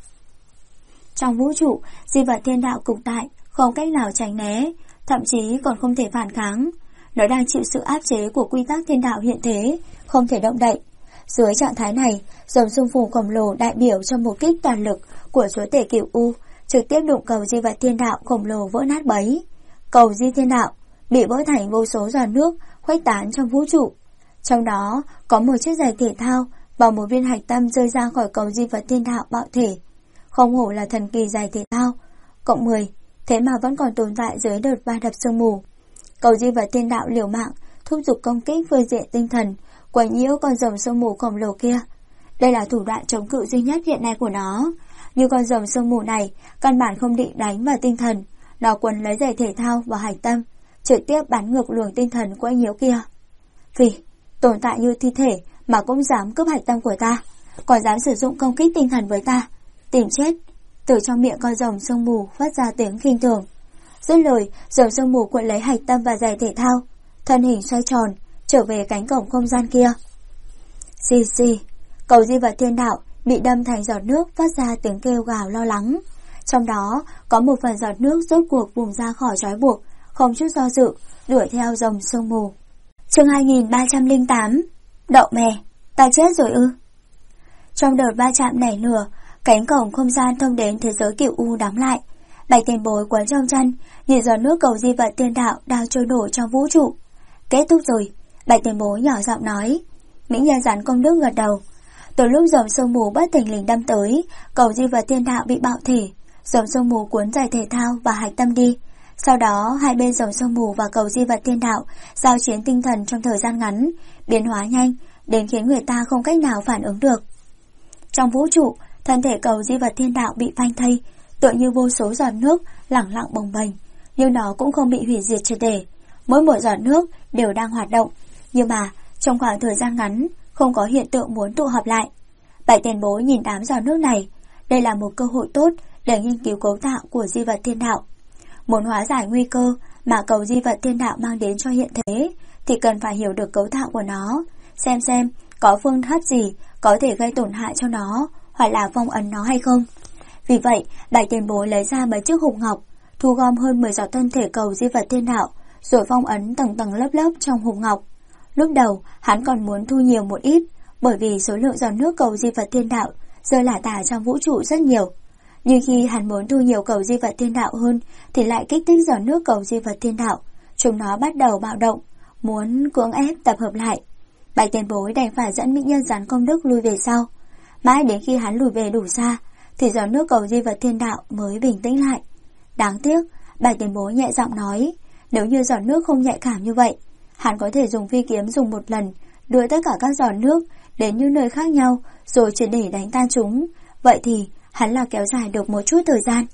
Trong vũ trụ, di vật thiên đạo cục tại, không cách nào tránh né, thậm chí còn không thể phản kháng. Nó đang chịu sự áp chế của quy tắc thiên đạo hiện thế, không thể động đậy. Dưới trạng thái này, rồng sương mù khổng lồ đại biểu cho một kích toàn lực của chúa tể Cửu U, trực tiếp đụng cầu di vật thiên đạo khổng lồ vỡ nát bấy. Cầu di thiên đạo bị vỡ thành vô số giọt nước khuếch tán trong vũ trụ. Trong đó có một chiếc giày thể thao và một viên hạch tâm rơi ra khỏi cầu di vật thiên đạo bạo thể. Không hổ là thần kỳ giày thể thao cộng 10, thế mà vẫn còn tồn tại dưới đợt va đập sương mù. Cầu di vật thiên đạo liều mạng thúc giục công kích phương diện tinh thần, quấy nhiễu con rồng sương mù khổng lồ kia. Đây là thủ đoạn chống cự duy nhất hiện nay của nó. Nhưng con rồng sương mù này căn bản không định đánh vào tinh thần, nó quấn lấy giày thể thao và hạch tâm, trực tiếp bắn ngược luồng tinh thần quấy nhiễu kia. Vì tồn tại như thi thể mà cũng dám cướp hạch tâm của ta, còn dám sử dụng công kích tinh thần với ta, tìm chết. Từ trong miệng con rồng sương mù phát ra tiếng khinh thường. Dứt lời, rồng sương mù cuộn lấy hạch tâm và giày thể thao, thân hình xoay tròn trở về cánh cổng không gian kia. Xì xì, cầu di vật thiên đạo bị đâm thành giọt nước phát ra tiếng kêu gào lo lắng. Trong đó có một phần giọt nước rốt cuộc vùng ra khỏi trói buộc, không chút do dự đuổi theo rồng sương mù. Chương 2308. Đậu mè, ta chết rồi ư? Trong đợt va chạm nảy lửa, cánh cổng không gian thông đến thế giới Cửu U đóng lại. Bạch Tiền Bối quấn trong chăn, nhìn giọt nước cầu di vật thiên đạo đang trôi nổi trong vũ trụ. Kết thúc rồi, Bạch Tiền Bối nhỏ giọng nói. Mỹ nhân Gián Công Đức gật đầu. Từ lúc rồng sương mù bất thình lình đâm tới, cầu di vật thiên đạo bị bạo thể, rồng sương mù cuốn giày thể thao và hạch tâm đi. Sau đó, hai bên rồng sương mù và cầu di vật thiên đạo giao chiến tinh thần trong thời gian ngắn, biến hóa nhanh đến khiến người ta không cách nào phản ứng được. Trong vũ trụ, thân thể cầu di vật thiên đạo bị phanh thây, tựa như vô số giọt nước lẳng lặng bồng bềnh, nhưng nó cũng không bị hủy diệt triệt để. Mỗi một giọt nước đều đang hoạt động, nhưng mà trong khoảng thời gian ngắn không có hiện tượng muốn tụ họp lại. Bạch Tiền Bối nhìn đám giọt nước này, đây là một cơ hội tốt để nghiên cứu cấu tạo của di vật thiên đạo. Muốn hóa giải nguy cơ mà cầu di vật thiên đạo mang đến cho hiện thế thì cần phải hiểu được cấu tạo của nó, xem có phương pháp gì có thể gây tổn hại cho nó hoặc là phong ấn nó hay không. Vì vậy, Bạch Tiền Bối lấy ra mấy chiếc hộp ngọc, thu gom hơn 10 giọt thân thể cầu di vật thiên đạo, rồi phong ấn tầng tầng lớp lớp trong hộp ngọc. Lúc đầu, hắn còn muốn thu nhiều một ít, bởi vì số lượng giọt nước cầu di vật thiên đạo rơi lả tả trong vũ trụ rất nhiều. Nhưng khi hắn muốn thu nhiều cầu di vật thiên đạo hơn thì lại kích thích giọt nước cầu di vật thiên đạo, chúng nó bắt đầu bạo động, muốn cưỡng ép tập hợp lại. Bạch Tiền Bối đành phải dẫn mỹ nhân Gián Công Đức lui về sau. Mãi đến khi hắn lùi về đủ xa thì giọt nước cầu di vật thiên đạo mới bình tĩnh lại. Đáng tiếc, Bạch Tiền Bối nhẹ giọng nói, nếu như giọt nước không nhạy cảm như vậy, hắn có thể dùng phi kiếm dùng một lần đưa tất cả các giọt nước đến những nơi khác nhau rồi triệt để đánh tan chúng. Vậy thì hắn là kéo dài được một chút thời gian.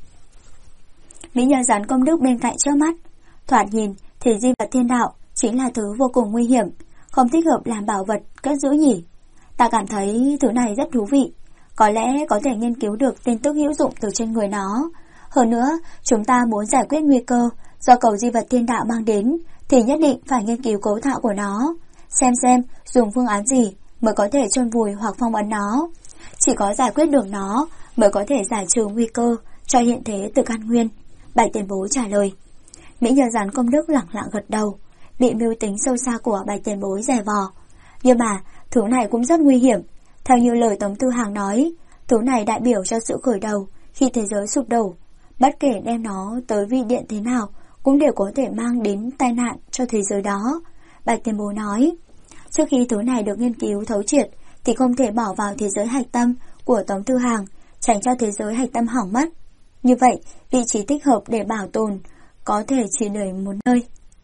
Mỹ nhân Gián Công Đức bên cạnh trước mắt, thoạt nhìn thì di vật thiên đạo chính là thứ vô cùng nguy hiểm, không thích hợp làm bảo vật cất giữ nhỉ. Ta cảm thấy thứ này rất thú vị, có lẽ có thể nghiên cứu được tin tức hữu dụng từ trên người nó. Hơn nữa, chúng ta muốn giải quyết nguy cơ do cầu di vật thiên đạo mang đến thì nhất định phải nghiên cứu cấu tạo của nó, xem dùng phương án gì mới có thể chôn vùi hoặc phong ấn nó. Chỉ có giải quyết được nó mới có thể giải trừ nguy cơ cho hiện thế từ căn nguyên. Bạch tiền bối trả lời. Mỹ Nhân Gián Công Đức lặng lặng gật đầu, bị mưu tính sâu xa của Bạch tiền bối dè vò. Nhưng mà thứ này cũng rất nguy hiểm. Theo như lời Tống Tư Hàng nói, thứ này đại biểu cho sự khởi đầu khi thế giới sụp đổ. Bất kể đem nó tới vi điện thế nào cũng đều có thể mang đến tai nạn cho thế giới đó. Bạch tiền bối nói, trước khi thứ này được nghiên cứu thấu triệt thì không thể bỏ vào thế giới hạch tâm của Tống Tư Hàng, tránh cho thế giới hạch tâm hỏng mất. Như vậy, vị trí thích hợp để bảo tồn có thể chỉ để một nơi.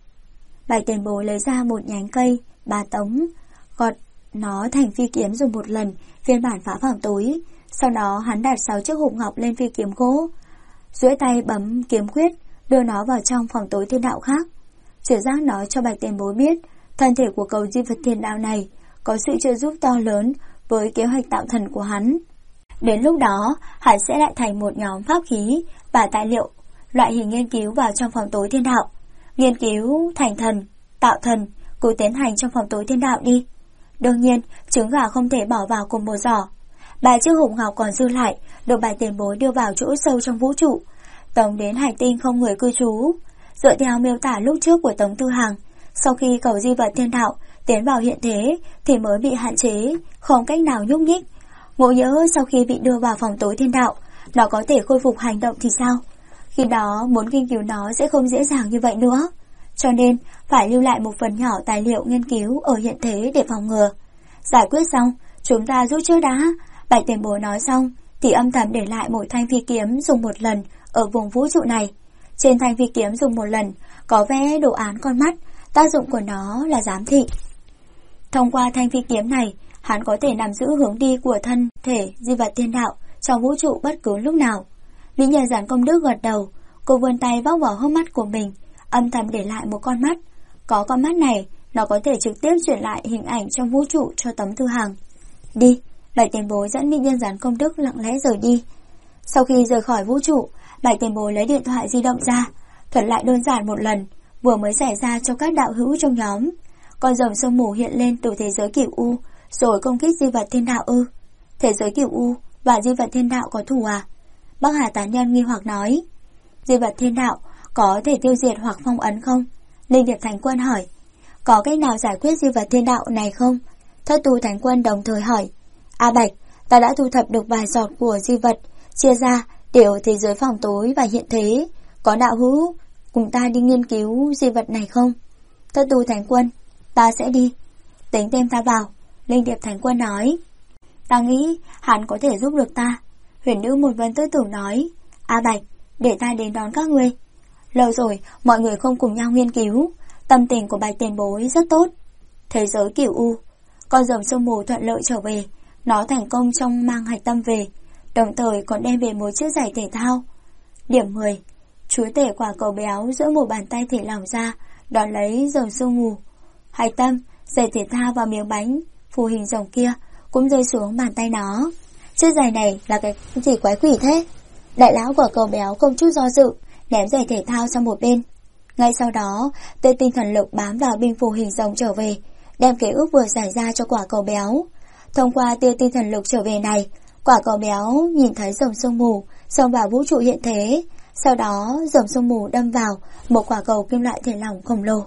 Bạch tiền bối lấy ra một nhánh cây bà tống, gọt nó thành phi kiếm dùng một lần, phiên bản phá phòng tối. Sau đó hắn đặt 6 chiếc hộp ngọc lên phi kiếm gỗ, duỗi tay bấm kiếm quyết, đưa nó vào trong phòng tối thiên đạo khác. Chuyển giác nói cho Bạch tiền bối biết, thân thể của cầu di vật thiên đạo này có sự trợ giúp to lớn với kế hoạch tạo thần của hắn. Đến lúc đó, hắn sẽ lại thành một nhóm pháp khí và tài liệu, loại hình nghiên cứu vào trong phòng tối thiên đạo. Nghiên cứu thành thần, tạo thần, cứ tiến hành trong phòng tối thiên đạo đi. Đương nhiên, trứng gà không thể bỏ vào cùng một giỏ. 3 chiếc hộp ngọc còn dư lại được Bạch tiền bối đưa vào chỗ sâu trong vũ trụ, tống đến hành tinh không người cư trú. Dựa theo miêu tả lúc trước của Tống Tư Hàng, sau khi cầu di vật thiên đạo tiến vào hiện thế thì mới bị hạn chế, không cách nào nhúc nhích. Ngộ nhỡ sau khi bị đưa vào phòng tối thiên đạo, nó có thể khôi phục hành động thì sao? Khi đó muốn nghiên cứu nó sẽ không dễ dàng như vậy nữa. Cho nên phải lưu lại một phần nhỏ tài liệu nghiên cứu ở hiện thế để phòng ngừa. Giải quyết xong, chúng ta rút trước đã. Bạch tiền bối nói xong thì âm thầm để lại một thanh phi kiếm dùng một lần ở vùng vũ trụ này. Trên thanh phi kiếm dùng một lần có vẽ đồ án con mắt, tác dụng của nó là giám thị. Thông qua thanh phi kiếm này, hắn có thể nắm giữ hướng đi của thân thể di vật thiên đạo trong vũ trụ bất cứ lúc nào. Mỹ Nhân Gián Công Đức gật đầu, cô vươn tay vóc vào hốc mắt của mình, âm thầm để lại một con mắt. Có con mắt này, nó có thể trực tiếp chuyển lại hình ảnh trong vũ trụ cho Tống Tư Hàng. Đi, Bạch tiền bối dẫn Mỹ Nhân Gián Công Đức lặng lẽ rời đi. Sau khi rời khỏi vũ trụ, Bạch tiền bối lấy điện thoại di động ra, thuật lại đơn giản một lần, vừa mới xảy ra cho các đạo hữu trong nhóm. Con rồng sương mù hiện lên từ thế giới Cửu U, rồi công kích di vật thiên đạo ư? Thế giới Cửu U và di vật thiên đạo có thù à? Bắc Hà Tán Nhân nghi hoặc nói. Di vật thiên đạo có thể tiêu diệt hoặc phong ấn không? Linh Điệp Thánh Quân hỏi. Có cách nào giải quyết di vật thiên đạo này không? Thất Tu Thánh Quân đồng thời hỏi. A Bạch, ta đã thu thập được vài giọt của di vật, chia ra để ở thế giới phòng tối và hiện thế. Có đạo hữu cùng ta đi nghiên cứu di vật này không? Thất Tu Thánh Quân, ta sẽ đi. Tính tên ta vào, Linh Điệp Thánh Quân nói. Ta nghĩ hắn có thể giúp được ta. Huyền nữ một vân tư tử nói. A Bạch, để ta đến đón các ngươi. Lâu rồi mọi người không cùng nhau nghiên cứu. Tâm tình của Bạch tiền bối rất tốt. Thế giới Cửu U, con rồng sương mù thuận lợi trở về. Nó thành công trong mang hạch tâm về, đồng thời còn đem về một chiếc giày thể thao. Điểm 10. Chúa tể quả cầu béo giữa một bàn tay thể lỏng ra, đón lấy rồng sương mù. Hạch tâm, giày thể thao và miếng bánh phù hình rồng kia cũng rơi xuống bàn tay nó. Chiếc giày này là cái gì quái quỷ thế? Đại lão quả cầu béo không chút do dự, ném giày thể thao sang một bên. Ngay sau đó, tia tinh thần lực bám vào binh phù hình rồng trở về, đem ký ức vừa xảy ra cho quả cầu béo. Thông qua tia tinh thần lực trở về này, quả cầu béo nhìn thấy rồng sương mù xông vào vũ trụ hiện thế. Sau đó rồng sương mù đâm vào một quả cầu kim loại thể lỏng khổng lồ.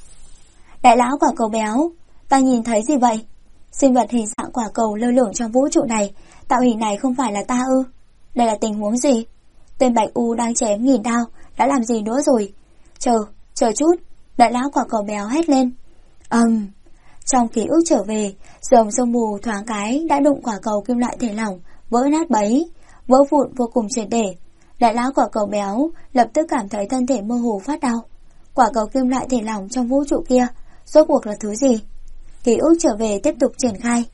Đại lão quả cầu béo, ta nhìn thấy gì vậy? Sinh vật hình dạng quả cầu lơ lửng trong vũ trụ này, tạo hình này không phải là ta ư? Đây là tình huống gì? Tên Bạch U đang chém nghìn đao đã làm gì nữa rồi? Chờ chút, đại lão quả cầu béo hét lên. Trong ký ức trở về, rồng sương mù thoáng cái đã đụng quả cầu kim loại thể lỏng, vỡ nát bấy, vỡ vụn vô cùng triệt để. Đại lão quả cầu béo lập tức cảm thấy thân thể mơ hồ phát đau. Quả cầu kim loại thể lỏng trong vũ trụ kia rốt cuộc là thứ gì? Ký ức trở về tiếp tục triển khai.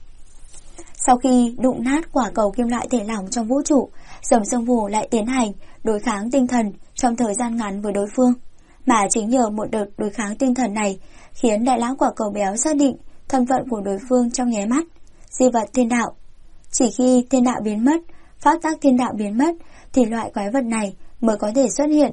Sau khi đụng nát quả cầu kim loại thể lỏng trong vũ trụ, rồng sương mù lại tiến hành đối kháng tinh thần trong thời gian ngắn với đối phương. Mà chính nhờ một đợt đối kháng tinh thần này khiến đại lão quả cầu béo xác định thân phận của đối phương trong nháy mắt. Di vật thiên đạo. Chỉ khi thiên đạo biến mất, phát tác thiên đạo biến mất thì loại quái vật này mới có thể xuất hiện.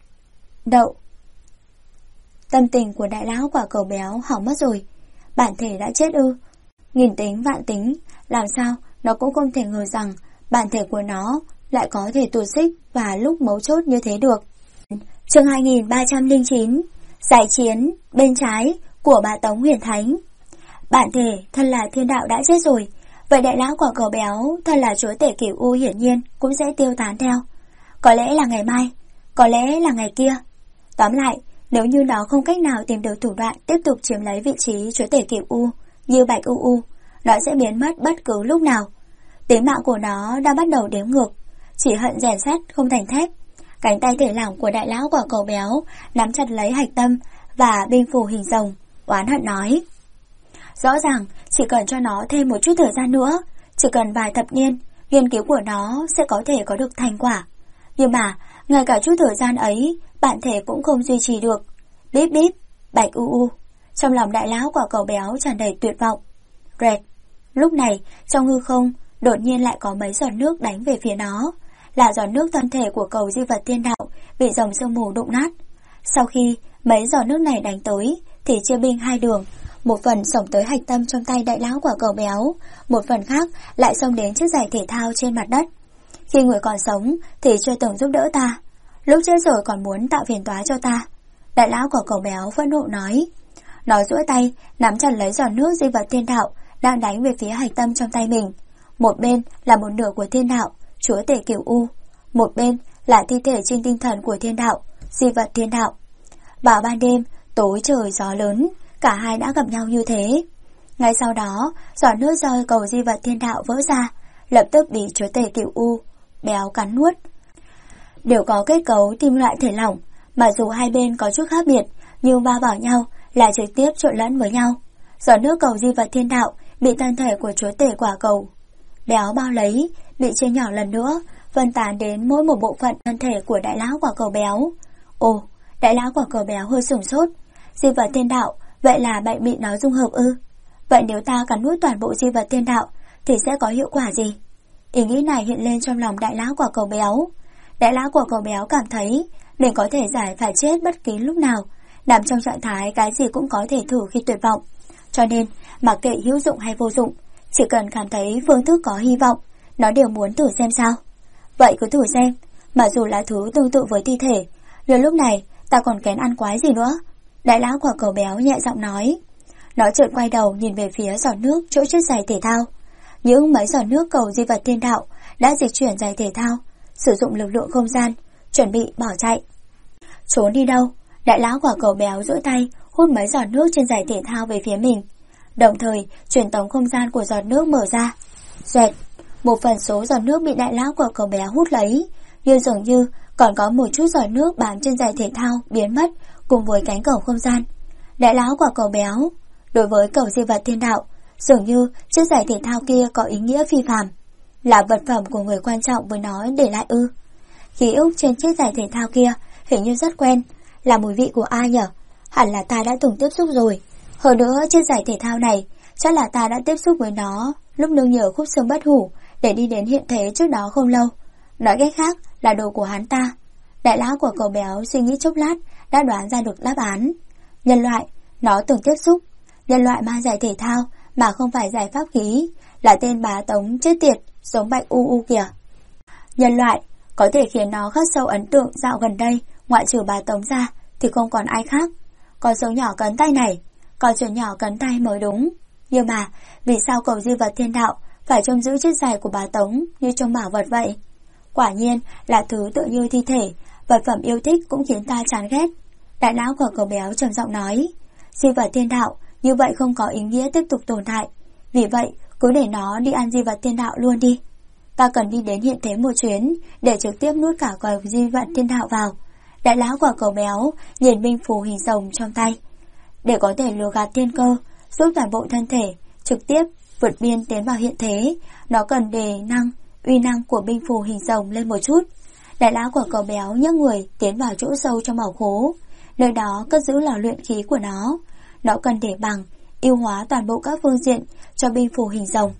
Đậu. Tâm tình của đại lão quả cầu béo hỏng mất rồi. Bản thể đã chết ư? Nghìn tính vạn tính, làm sao nó cũng không thể ngờ rằng bản thể của nó lại có thể tụt xích và lúc mấu chốt như thế được. Chương 2309 Giải chiến bên trái của Bá Tống Huyền Thánh. Bản thể thân là thiên đạo đã chết rồi, vậy đại lão quả cầu béo thân là chúa tể Cửu U hiển nhiên cũng sẽ tiêu tán theo. Có lẽ là ngày mai, có lẽ là ngày kia. Tóm lại, nếu như nó không cách nào tìm được thủ đoạn tiếp tục chiếm lấy vị trí chúa tể Cửu U như Bạch U, nó sẽ biến mất bất cứ lúc nào. Tính mạng của nó đã bắt đầu đếm ngược, chỉ hận rèn sắt không thành thép. Cánh tay thể lỏng của đại lão quả cầu béo nắm chặt lấy hạch tâm và binh phù hình rồng, oán hận nói: rõ ràng chỉ cần cho nó thêm một chút thời gian nữa, chỉ cần vài thập niên, nghiên cứu của nó sẽ có thể có được thành quả. Nhưng mà ngay cả chút thời gian ấy, bản thể cũng không duy trì được. Bíp bíp, Bạch U. Trong lòng đại lão quả cầu béo tràn đầy tuyệt vọng. Rẹt. Lúc này trong hư không đột nhiên lại có mấy giọt nước đánh về phía nó, là giọt nước thân thể của cầu di vật thiên đạo bị dòng sương mù đụng nát. Sau khi mấy giọt nước này đánh tới thì chia binh hai đường, một phần xổng tới hạch tâm trong tay đại lão quả cầu béo, một phần khác lại xông đến chiếc giày thể thao trên mặt đất. Khi người còn sống thì chưa từng giúp đỡ ta, lúc chết rồi còn muốn tạo phiền toái cho ta. Đại lão quả cầu béo phẫn nộ nói. Nó duỗi tay nắm chặt lấy giọt nước di vật thiên đạo đang đánh về phía hạch tâm trong tay mình. Một bên là một nửa của thiên đạo, chúa tể Cửu U, một bên là thi thể trên tinh thần của thiên đạo, di vật thiên đạo. Vào ban đêm, tối trời gió lớn, cả hai đã gặp nhau như thế. Ngay sau đó, giọt nước do cầu di vật thiên đạo vỡ ra, lập tức bị chúa tể Cửu U béo cắn nuốt. Đều có kết cấu kim loại thể lỏng, mà dù hai bên có chút khác biệt, nhưng va vào nhau là trực tiếp trộn lẫn với nhau. Giọt nước cầu di vật thiên đạo bị thân thể của chúa tể quả cầu béo bao lấy, bị chia nhỏ lần nữa, phân tán đến mỗi một bộ phận thân thể của đại lão quả cầu béo. Ồ, đại lão quả cầu béo hơi sửng sốt. Di vật thiên đạo, vậy là bệnh bị nó dung hợp ư? Vậy nếu ta cắn nuốt toàn bộ di vật thiên đạo thì sẽ có hiệu quả gì? Ý nghĩ này hiện lên trong lòng đại lão quả cầu béo. Đại lão quả cầu béo cảm thấy mình có thể giải phải chết bất kỳ lúc nào, nằm trong trạng thái cái gì cũng có thể thử khi tuyệt vọng. Cho nên, mặc kệ hữu dụng hay vô dụng, chỉ cần cảm thấy phương thức có hy vọng, nó đều muốn thử xem sao. Vậy cứ thử xem, mà dù là thứ tương tự với thi thể, nhưng lúc này ta còn kén ăn quái gì nữa. Đại lão quả cầu béo nhẹ giọng nói. Nó chợt quay đầu nhìn về phía giọt nước chỗ chiếc giày thể thao. Những mấy giọt nước cầu di vật thiên đạo đã dịch chuyển giày thể thao, sử dụng lực lượng không gian, chuẩn bị bỏ chạy. Trốn đi đâu? Đại lão quả cầu béo duỗi tay hút mấy giọt nước trên giày thể thao về phía mình, đồng thời truyền tống không gian của giọt nước mở ra. Xoẹt, một phần số giọt nước bị đại lão quả cầu béo hút lấy, nhưng dường như còn có một chút giọt nước bám trên giày thể thao biến mất cùng với cánh cổng không gian. Đại lão quả cầu béo, đối với cầu di vật thiên đạo, dường như chiếc giày thể thao kia có ý nghĩa phi phàm, là vật phẩm của người quan trọng với nó để lại ư? Ký ức trên chiếc giày thể thao kia hình như rất quen, là mùi vị của ai nhở? Hẳn là ta đã từng tiếp xúc rồi. Hơn nữa chiếc giày thể thao này chắc là ta đã tiếp xúc với nó lúc nương nhờ khúc xương bất hủ để đi đến hiện thế trước đó không lâu. Nói cách khác là đồ của hắn ta. Đại lão của cầu béo suy nghĩ chốc lát đã đoán ra được đáp án. Nhân loại, nó từng tiếp xúc. Nhân loại mang giày thể thao mà không phải giày pháp khí, là tên Bá Tống chết tiệt giống Bạch U kìa. Nhân loại có thể khiến nó khắc sâu ấn tượng dạo gần đây, ngoại trừ Bá Tống ra thì không còn ai khác. Con số nhỏ cấn tay này, con chuyện nhỏ cấn tay mới đúng. Nhưng mà vì sao cầu di vật thiên đạo phải trông giữ chiếc giày của Bá Tống như trông bảo vật vậy? Quả nhiên là thứ tự như thi thể, vật phẩm yêu thích cũng khiến ta chán ghét. Đại lão của cầu béo trầm giọng nói. Di vật thiên đạo như vậy không có ý nghĩa tiếp tục tồn tại, vì vậy cứ để nó đi ăn di vật thiên đạo luôn đi. Ta cần đi đến hiện thế một chuyến để trực tiếp nuốt cả cầu di vật thiên đạo vào. Đại lão của cầu béo nhìn binh phù hình rồng trong tay. Để có thể lừa gạt thiên cơ, giúp toàn bộ thân thể trực tiếp vượt biên tiến vào hiện thế, nó cần đề uy năng của binh phù hình rồng lên một chút. Đại lão của cầu béo nhấc người tiến vào chỗ sâu trong bảo khố, nơi đó cất giữ lò luyện khí của nó. Nó cần để bằng, ưu hóa toàn bộ các phương diện cho binh phù hình rồng.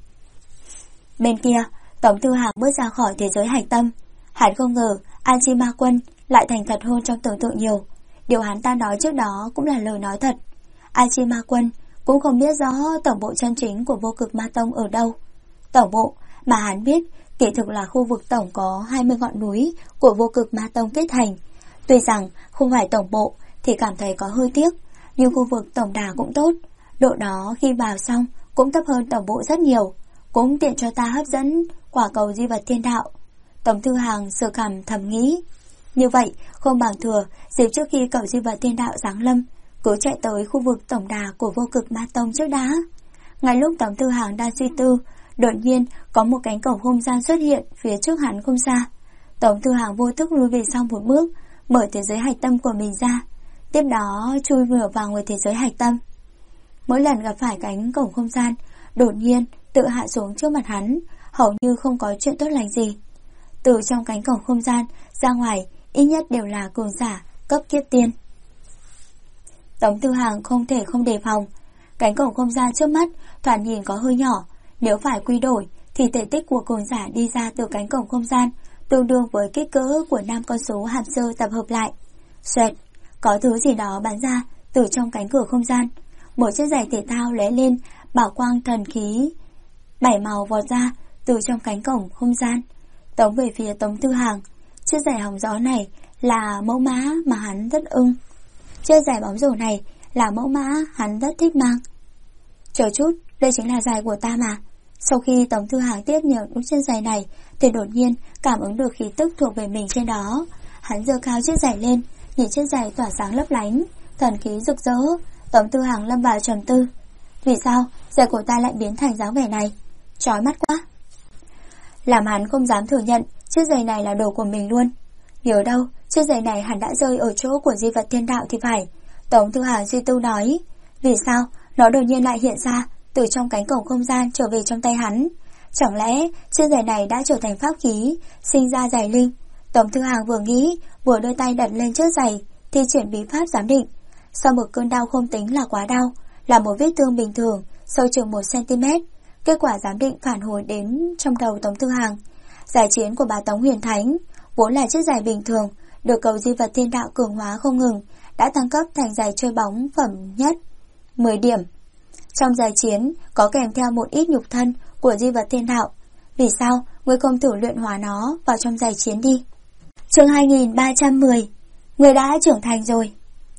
Bên kia, Tống Thư Hàm bước ra khỏi thế giới hạch tâm. Hắn không ngờ An Chi Ma Quân lại thành thật hơn trong tưởng tượng nhiều. Điều hắn ta nói trước đó cũng là lời nói thật. An Chi Ma Quân cũng không biết rõ tổng bộ chân chính của Vô Cực Ma Tông ở đâu. Tổng bộ mà hắn biết kỳ thực là khu vực tổng có 20 ngọn núi của Vô Cực Ma Tông kết thành. Tuy rằng không phải tổng bộ thì cảm thấy có hơi tiếc, nhưng khu vực tổng đà cũng tốt. Độ đó khi vào xong cũng thấp hơn tổng bộ rất nhiều, cũng tiện cho ta hấp dẫn quả cầu di vật thiên đạo. Tống Thư Hàng sờ cằm thầm nghĩ. Như vậy không bằng thừa dịp trước khi cầu di vật thiên đạo giáng lâm, cứ chạy tới khu vực tổng đà của Vô Cực Ma Tông trước đã. Ngay lúc Tống Thư Hàng đang suy tư, đột nhiên có một cánh cổng không gian xuất hiện phía trước hắn không xa. Tống Thư Hàng vô thức lùi về sau một bước, mở thế giới hạch tâm của mình ra, tiếp đó chui vừa vào người thế giới hạch tâm. Mỗi lần gặp phải cánh cổng không gian, đột nhiên tự hạ xuống trước mặt hắn, hầu như không có chuyện tốt lành gì. Từ trong cánh cổng không gian ra ngoài ít nhất đều là cường giả cấp kiếp tiên. Tống Thư Hàng không thể không đề phòng. Cánh cổng không gian trước mắt thoạt nhìn có hơi nhỏ, nếu phải quy đổi thì thể tích của cường giả đi ra từ cánh cổng không gian tương đương với kích cỡ của 5 con số hàm sơ tập hợp lại. Xoẹt, có thứ gì đó bắn ra từ trong cánh cửa không gian. Một chiếc giày thể thao lóe lên, bảo quang thần khí 7 màu vọt ra từ trong cánh cổng không gian, tống về phía Tống Thư Hàng. Chiếc giày hóng gió này là mẫu mã mà hắn rất ưng. Chiếc giày bóng rổ này là mẫu mã hắn rất thích mang. Chờ chút, đây chính là giày của ta mà. Sau khi Tống Thư Hàng tiếp nhận chiếc giày này thì đột nhiên cảm ứng được khí tức thuộc về mình trên đó. Hắn giơ cao chiếc giày lên, nhìn chiếc giày tỏa sáng lấp lánh, thần khí rực rỡ. Tống Thư Hàng lâm vào trầm tư. Vì sao giày của ta lại biến thành dáng vẻ này? Chói mắt quá. Làm hắn không dám thừa nhận chiếc giày này là đồ của mình luôn. Nhớ đâu chiếc giày này hẳn đã rơi ở chỗ của di vật thiên đạo thì phải. Tống Thư Hàng suy tư nói. Vì sao nó đột nhiên lại hiện ra từ trong cánh cổng không gian trở về trong tay hắn? Chẳng lẽ chiếc giày này đã trở thành pháp khí, sinh ra giày linh? Tống Thư Hàng vừa nghĩ vừa đưa tay đặt lên chiếc giày, thi triển bí pháp giám định. Sau một cơn đau không tính là quá đau, là một vết thương bình thường sâu chừng 1 cm. Kết quả giám định phản hồi đến trong đầu Tống Thư Hàng. Giải chiến của bà Tống Huyền Thánh vốn là chiếc giày bình thường, được cầu di vật thiên đạo cường hóa không ngừng, đã tăng cấp thành giày chơi bóng phẩm nhất 10 điểm. Trong giải chiến có kèm theo một ít nhục thân của di vật thiên đạo. Vì sao ngươi không thử luyện hóa nó vào trong giải chiến đi? Chương 2310. Ngươi đã trưởng thành rồi.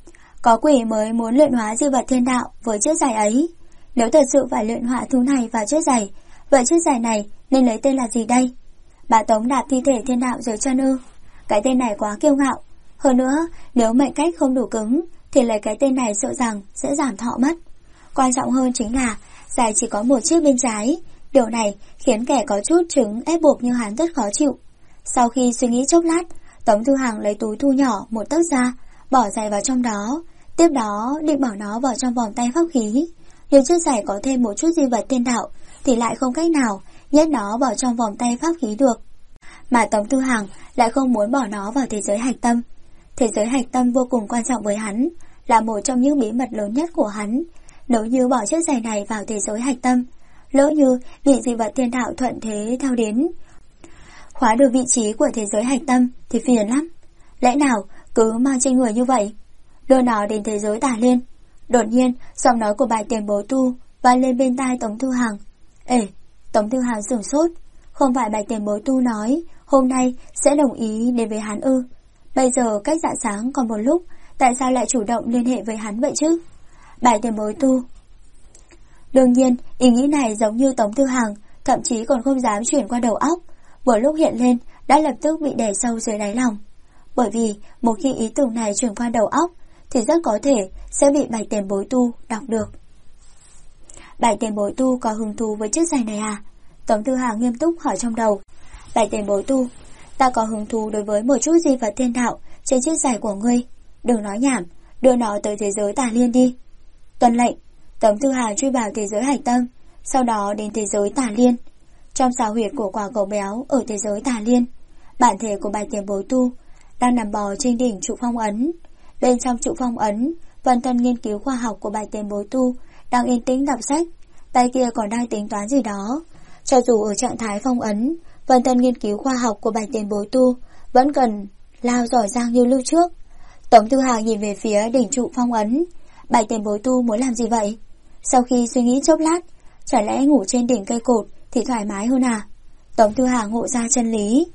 Có quỷ mới muốn luyện hóa di vật thiên đạo với chiếc giày ấy. Nếu thật sự phải luyện hóa thứ này vào chiếc giày, vậy chiếc giày này nên lấy tên là gì đây? Bà Tống đạp thi thể thiên đạo dưới chân ư? Cái tên này quá kiêu ngạo. Hơn nữa, nếu mệnh cách không đủ cứng thì lấy cái tên này sợ rằng sẽ giảm thọ mất. Quan trọng hơn chính là giày chỉ có một chiếc bên trái. Điều này khiến kẻ có chút chứng ép buộc như hắn rất khó chịu. Sau khi suy nghĩ chốc lát, Tống Thư Hàng lấy túi thu nhỏ một tấc ra, bỏ giày vào trong đó. Tiếp đó định bỏ nó vào trong vòng tay pháp khí. Nếu chiếc giày có thêm một chút di vật thiên đạo thì lại không cách nào nhét nó vào trong vòng tay pháp khí được. Mà Tống Thư Hàng lại không muốn bỏ nó vào thế giới hạch tâm. Thế giới hạch tâm vô cùng quan trọng với hắn, là một trong những bí mật lớn nhất của hắn. Nếu như bỏ chiếc giày này vào thế giới hạch tâm, lỡ như bị di vật thiên đạo thuận thế theo đến khóa được vị trí của thế giới hạch tâm thì phiền lắm. Lẽ nào cứ mang trên người như vậy? Đưa nó đến thế giới tà liên. Đột nhiên giọng nói của bài tiền bối tu vang lên bên tai Tống Thư Hàng. Ê, Tống Thư Hàng sửng sốt. Không phải bài tiền bối tu nói hôm nay sẽ đồng ý đến với hắn ư? Bây giờ cách rạng sáng còn một lúc, tại sao lại chủ động liên hệ với hắn vậy chứ? Bài tiền bối tu. Đương nhiên ý nghĩ này giống như Tống Thư Hàng, thậm chí còn không dám chuyển qua đầu óc. Vừa lúc hiện lên đã lập tức bị đè sâu dưới đáy lòng. Bởi vì một khi ý tưởng này chuyển qua đầu óc thì rất có thể sẽ bị bài tiền bối tu đọc được. Bài tiền bối tu có hứng thú với chiếc giày này à? Tống Thư Hàng nghiêm túc hỏi trong đầu. Bài tiền bối tu, ta có hứng thú đối với một chút di vật thiên đạo trên chiếc giày của ngươi. Đừng nói nhảm, đưa nó tới thế giới tà liên đi. Tuân lệnh. Tống Thư Hàng truy vào thế giới hạch tâm, sau đó đến thế giới tà liên. Trong xào huyệt của quả cầu béo ở thế giới tà liên, bản thể của bài tiền bối tu đang nằm bò trên đỉnh trụ phong ấn. Bên trong trụ phong ấn, Vân Tân nghiên cứu khoa học của bài tiền bối tu đang yên tĩnh đọc sách, tay kia còn đang tính toán gì đó. Cho dù ở trạng thái phong ấn, Vân Tân nghiên cứu khoa học của bài tiền bối tu vẫn cần lao giỏi giang như lưu trước. Tống Thư Hàng nhìn về phía đỉnh trụ phong ấn. Bài tiền bối tu muốn làm gì vậy? Sau khi suy nghĩ chốc lát, chả lẽ ngủ trên đỉnh cây cột thì thoải mái hơn à? Tống Thư Hàng ngộ ra chân lý.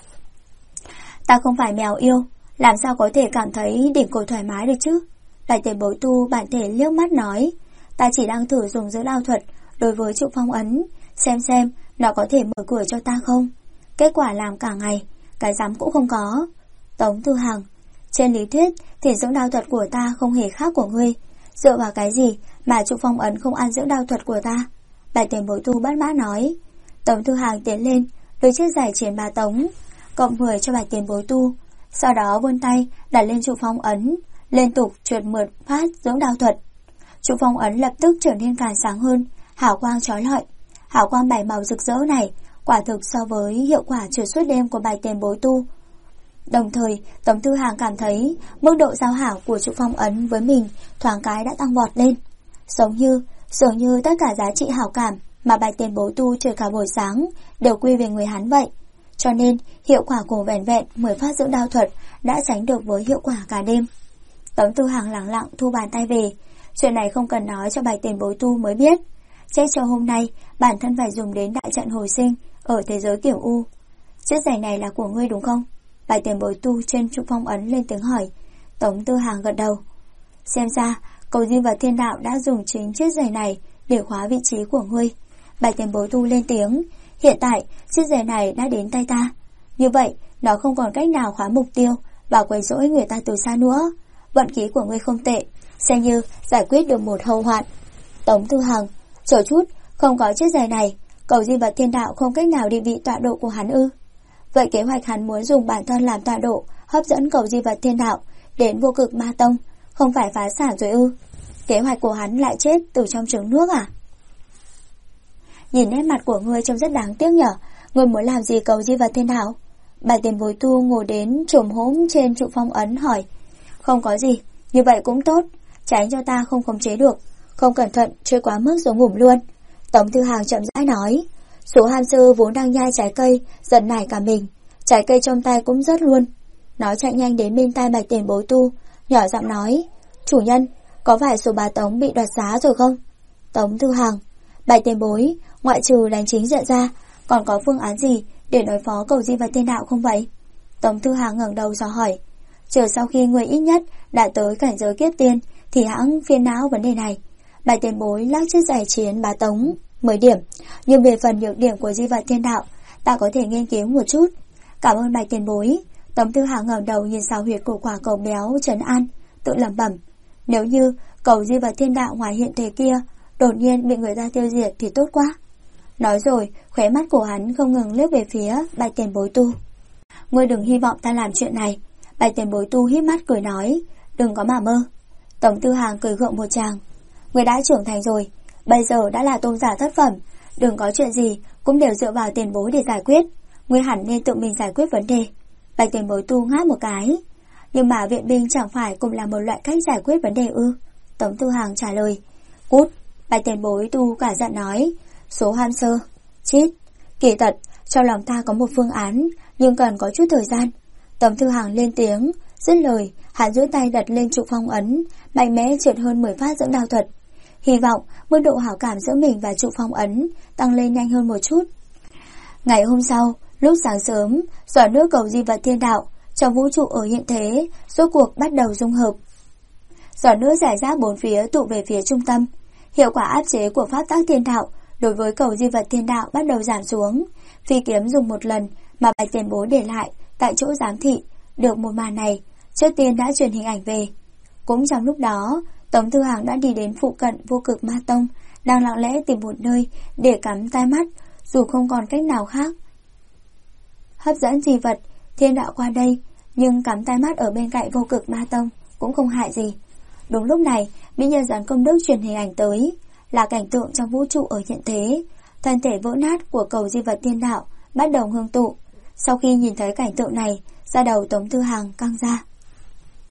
Ta không phải mèo yêu, làm sao có thể cảm thấy đỉnh cột thoải mái được chứ? Bạch Tiền Bối tu bản thể liếc mắt nói, ta chỉ đang thử dùng dưỡng đao thuật đối với trụ phong ấn, xem nó có thể mở cửa cho ta không. Kết quả làm cả ngày, cái dám cũng không có. Tống Thư Hàng, trên lý thuyết thì dưỡng đao thuật của ta không hề khác của ngươi. Dựa vào cái gì mà trụ phong ấn không ăn dưỡng đao thuật của ta? Bạch Tiền Bối tu bất mãn nói. Tống Thư Hàng tiến lên, đưa chiếc giải chiến bá tống, cộng 10 cho Bạch Tiền Bối tu. Sau đó vươn tay đặt lên trụ phong ấn, liên tục trượt mượt phát dưỡng đao thuật. Trụ phong ấn lập tức trở nên càng sáng hơn, hào quang chói lọi. Hào quang 7 màu rực rỡ này quả thực so với hiệu quả trượt suốt đêm của Bạch Tiền Bối tu. Đồng thời, Tống Thư Hàng cảm thấy mức độ giao hảo của trụ phong ấn với mình thoáng cái đã tăng vọt lên. Dường như tất cả giá trị hảo cảm mà Bạch Tiền Bối tu trừ cả buổi sáng đều quy về người hắn vậy. Cho nên, hiệu quả của vẻn vẹn 10 phát dưỡng đao thuật đã sánh được với hiệu quả cả đêm. Tống Thư Hàng lẳng lặng thu bàn tay về. Chuyện này không cần nói cho Bạch Tiền Bối tu mới biết. Chết cho hôm nay, bản thân phải dùng đến đại trận hồi sinh ở thế giới kiểu U. Chiếc giày này là của ngươi đúng không? Bạch Tiền Bối tu trên trụ phong ấn lên tiếng hỏi. Tống Thư Hàng gật đầu. Xem ra, Cầu Diêm và Thiên Đạo đã dùng chính chiếc giày này để khóa vị trí của ngươi. Bạch Tiền Bối tu lên tiếng. Hiện tại, chiếc giày này đã đến tay ta. Như vậy, nó không còn cách nào khóa mục tiêu và quấy rối người ta từ xa nữa. Vận khí của ngươi không tệ, xem như giải quyết được một hậu hoạn. Tống Thư Hàng, chờ chút, không có chiếc giày này, Cầu Diêm và Thiên Đạo không cách nào định vị tọa độ của hắn ư? Vậy kế hoạch hắn muốn dùng bản thân làm tọa độ, hấp dẫn Cầu Diêm và Thiên Đạo đến Vô Cực Ma Tông, không phải phá sản rồi ư? Kế hoạch của hắn lại chết từ trong trứng nước à? Nhìn nét mặt của ngươi trông rất đáng tiếc nhở. Ngươi muốn làm gì Cầu Diêm và Thiên Đạo? Bạch Tiền Bối tu ngồi đến chồm hốm trên trụ phong ấn hỏi. Không có gì, như vậy cũng tốt, tránh cho ta không khống chế được, không cẩn thận chơi quá mức rồi ngủm luôn. Tống Thư Hàng chậm rãi nói. Số ham sư vốn đang nhai trái cây giật nảy cả mình, trái cây trong tay cũng rớt luôn. Nó chạy nhanh đến bên tai Bạch Tiền Bối tu, nhỏ giọng nói. Chủ nhân, có phải số bá Tống bị đoạt giá rồi không? Tống Thư Hàng, Bạch Tiền Bối, ngoại trừ đánh chính diện ra, còn có phương án gì để đối phó Cầu Diêm và Thiên Đạo không vậy? Tống Thư Hàng ngẩng đầu dò hỏi. Chờ sau khi người ít nhất đã tới cảnh giới kiếp tiên thì hãng phiền não vấn đề này. Bạch Tiền Bối lắc chiếc giải chiến bá Tống 10 điểm, nhưng về phần nhược điểm của Diêm và Thiên Đạo ta có thể nghiên cứu một chút. Cảm ơn Bạch Tiền Bối. Tống Thư Hàng ngẩng đầu nhìn sao huyệt của quả cầu béo trấn an, tự lẩm bẩm. Nếu như Cầu Diêm và Thiên Đạo ngoài hiện thế kia đột nhiên bị người ta tiêu diệt thì tốt quá. Nói rồi, khóe mắt của hắn không ngừng liếc về phía Bạch Tiền Bối tu. Ngươi đừng hy vọng ta làm chuyện này. Bạch Tiền Bối tu híp mắt cười nói. Đừng có mà mơ. Tống Thư Hàng cười gượng một tràng. Ngươi đã trưởng thành rồi, bây giờ đã là tôn giả thất phẩm, đừng có chuyện gì cũng đều dựa vào tiền bối để giải quyết. Ngươi hẳn nên tự mình giải quyết vấn đề. Bạch Tiền Bối tu ngáp một cái. Nhưng mà viện binh chẳng phải cũng là một loại cách giải quyết vấn đề ư? Tống Thư Hàng trả lời. Cút. Bạch Tiền Bối tu cả giận nói. Số ham sơ. Chít. Kỳ thật, trong lòng ta có một phương án, nhưng cần có chút thời gian. Tống Thư Hàng lên tiếng. Dứt lời, hắn duỗi tay đặt lên trụ phong ấn, mạnh mẽ trượt hơn 10 phát dưỡng đao thuật. Hy vọng mức độ hảo cảm giữa mình và trụ phong ấn tăng lên nhanh hơn một chút. Ngày hôm sau, lúc sáng sớm, giọt nước Cầu Diêm và Thiên Đạo trong vũ trụ ở hiện thế rốt cuộc bắt đầu dung hợp. Giọt nước rải rác bốn phía tụ về phía trung tâm. Hiệu quả áp chế của pháp tắc Thiên Đạo đối với Cầu Diêm và Thiên Đạo bắt đầu giảm xuống. Phi kiếm dùng một lần mà Bạch Tiền Bối để lại tại chỗ giám thị được một màn này, trước tiên đã truyền hình ảnh về. Cũng trong lúc đó, Tống Thư Hàng đã đi đến phụ cận Vô Cực Ma Tông, đang lặng lẽ tìm một nơi để cắm tai mắt, dù không còn cách nào khác hấp dẫn gì vật Thiên Đạo qua đây, nhưng cắm tai mắt ở bên cạnh Vô Cực Ma Tông cũng không hại gì. Đúng lúc này, mỹ nhân Doãn Công Đức truyền hình ảnh tới, là cảnh tượng trong vũ trụ ở hiện thế. Thân thể vỡ nát của Cầu Diêm và Thiên Đạo bắt đầu ngưng tụ. Sau khi nhìn thấy cảnh tượng này, da đầu Tống Thư Hàng căng ra.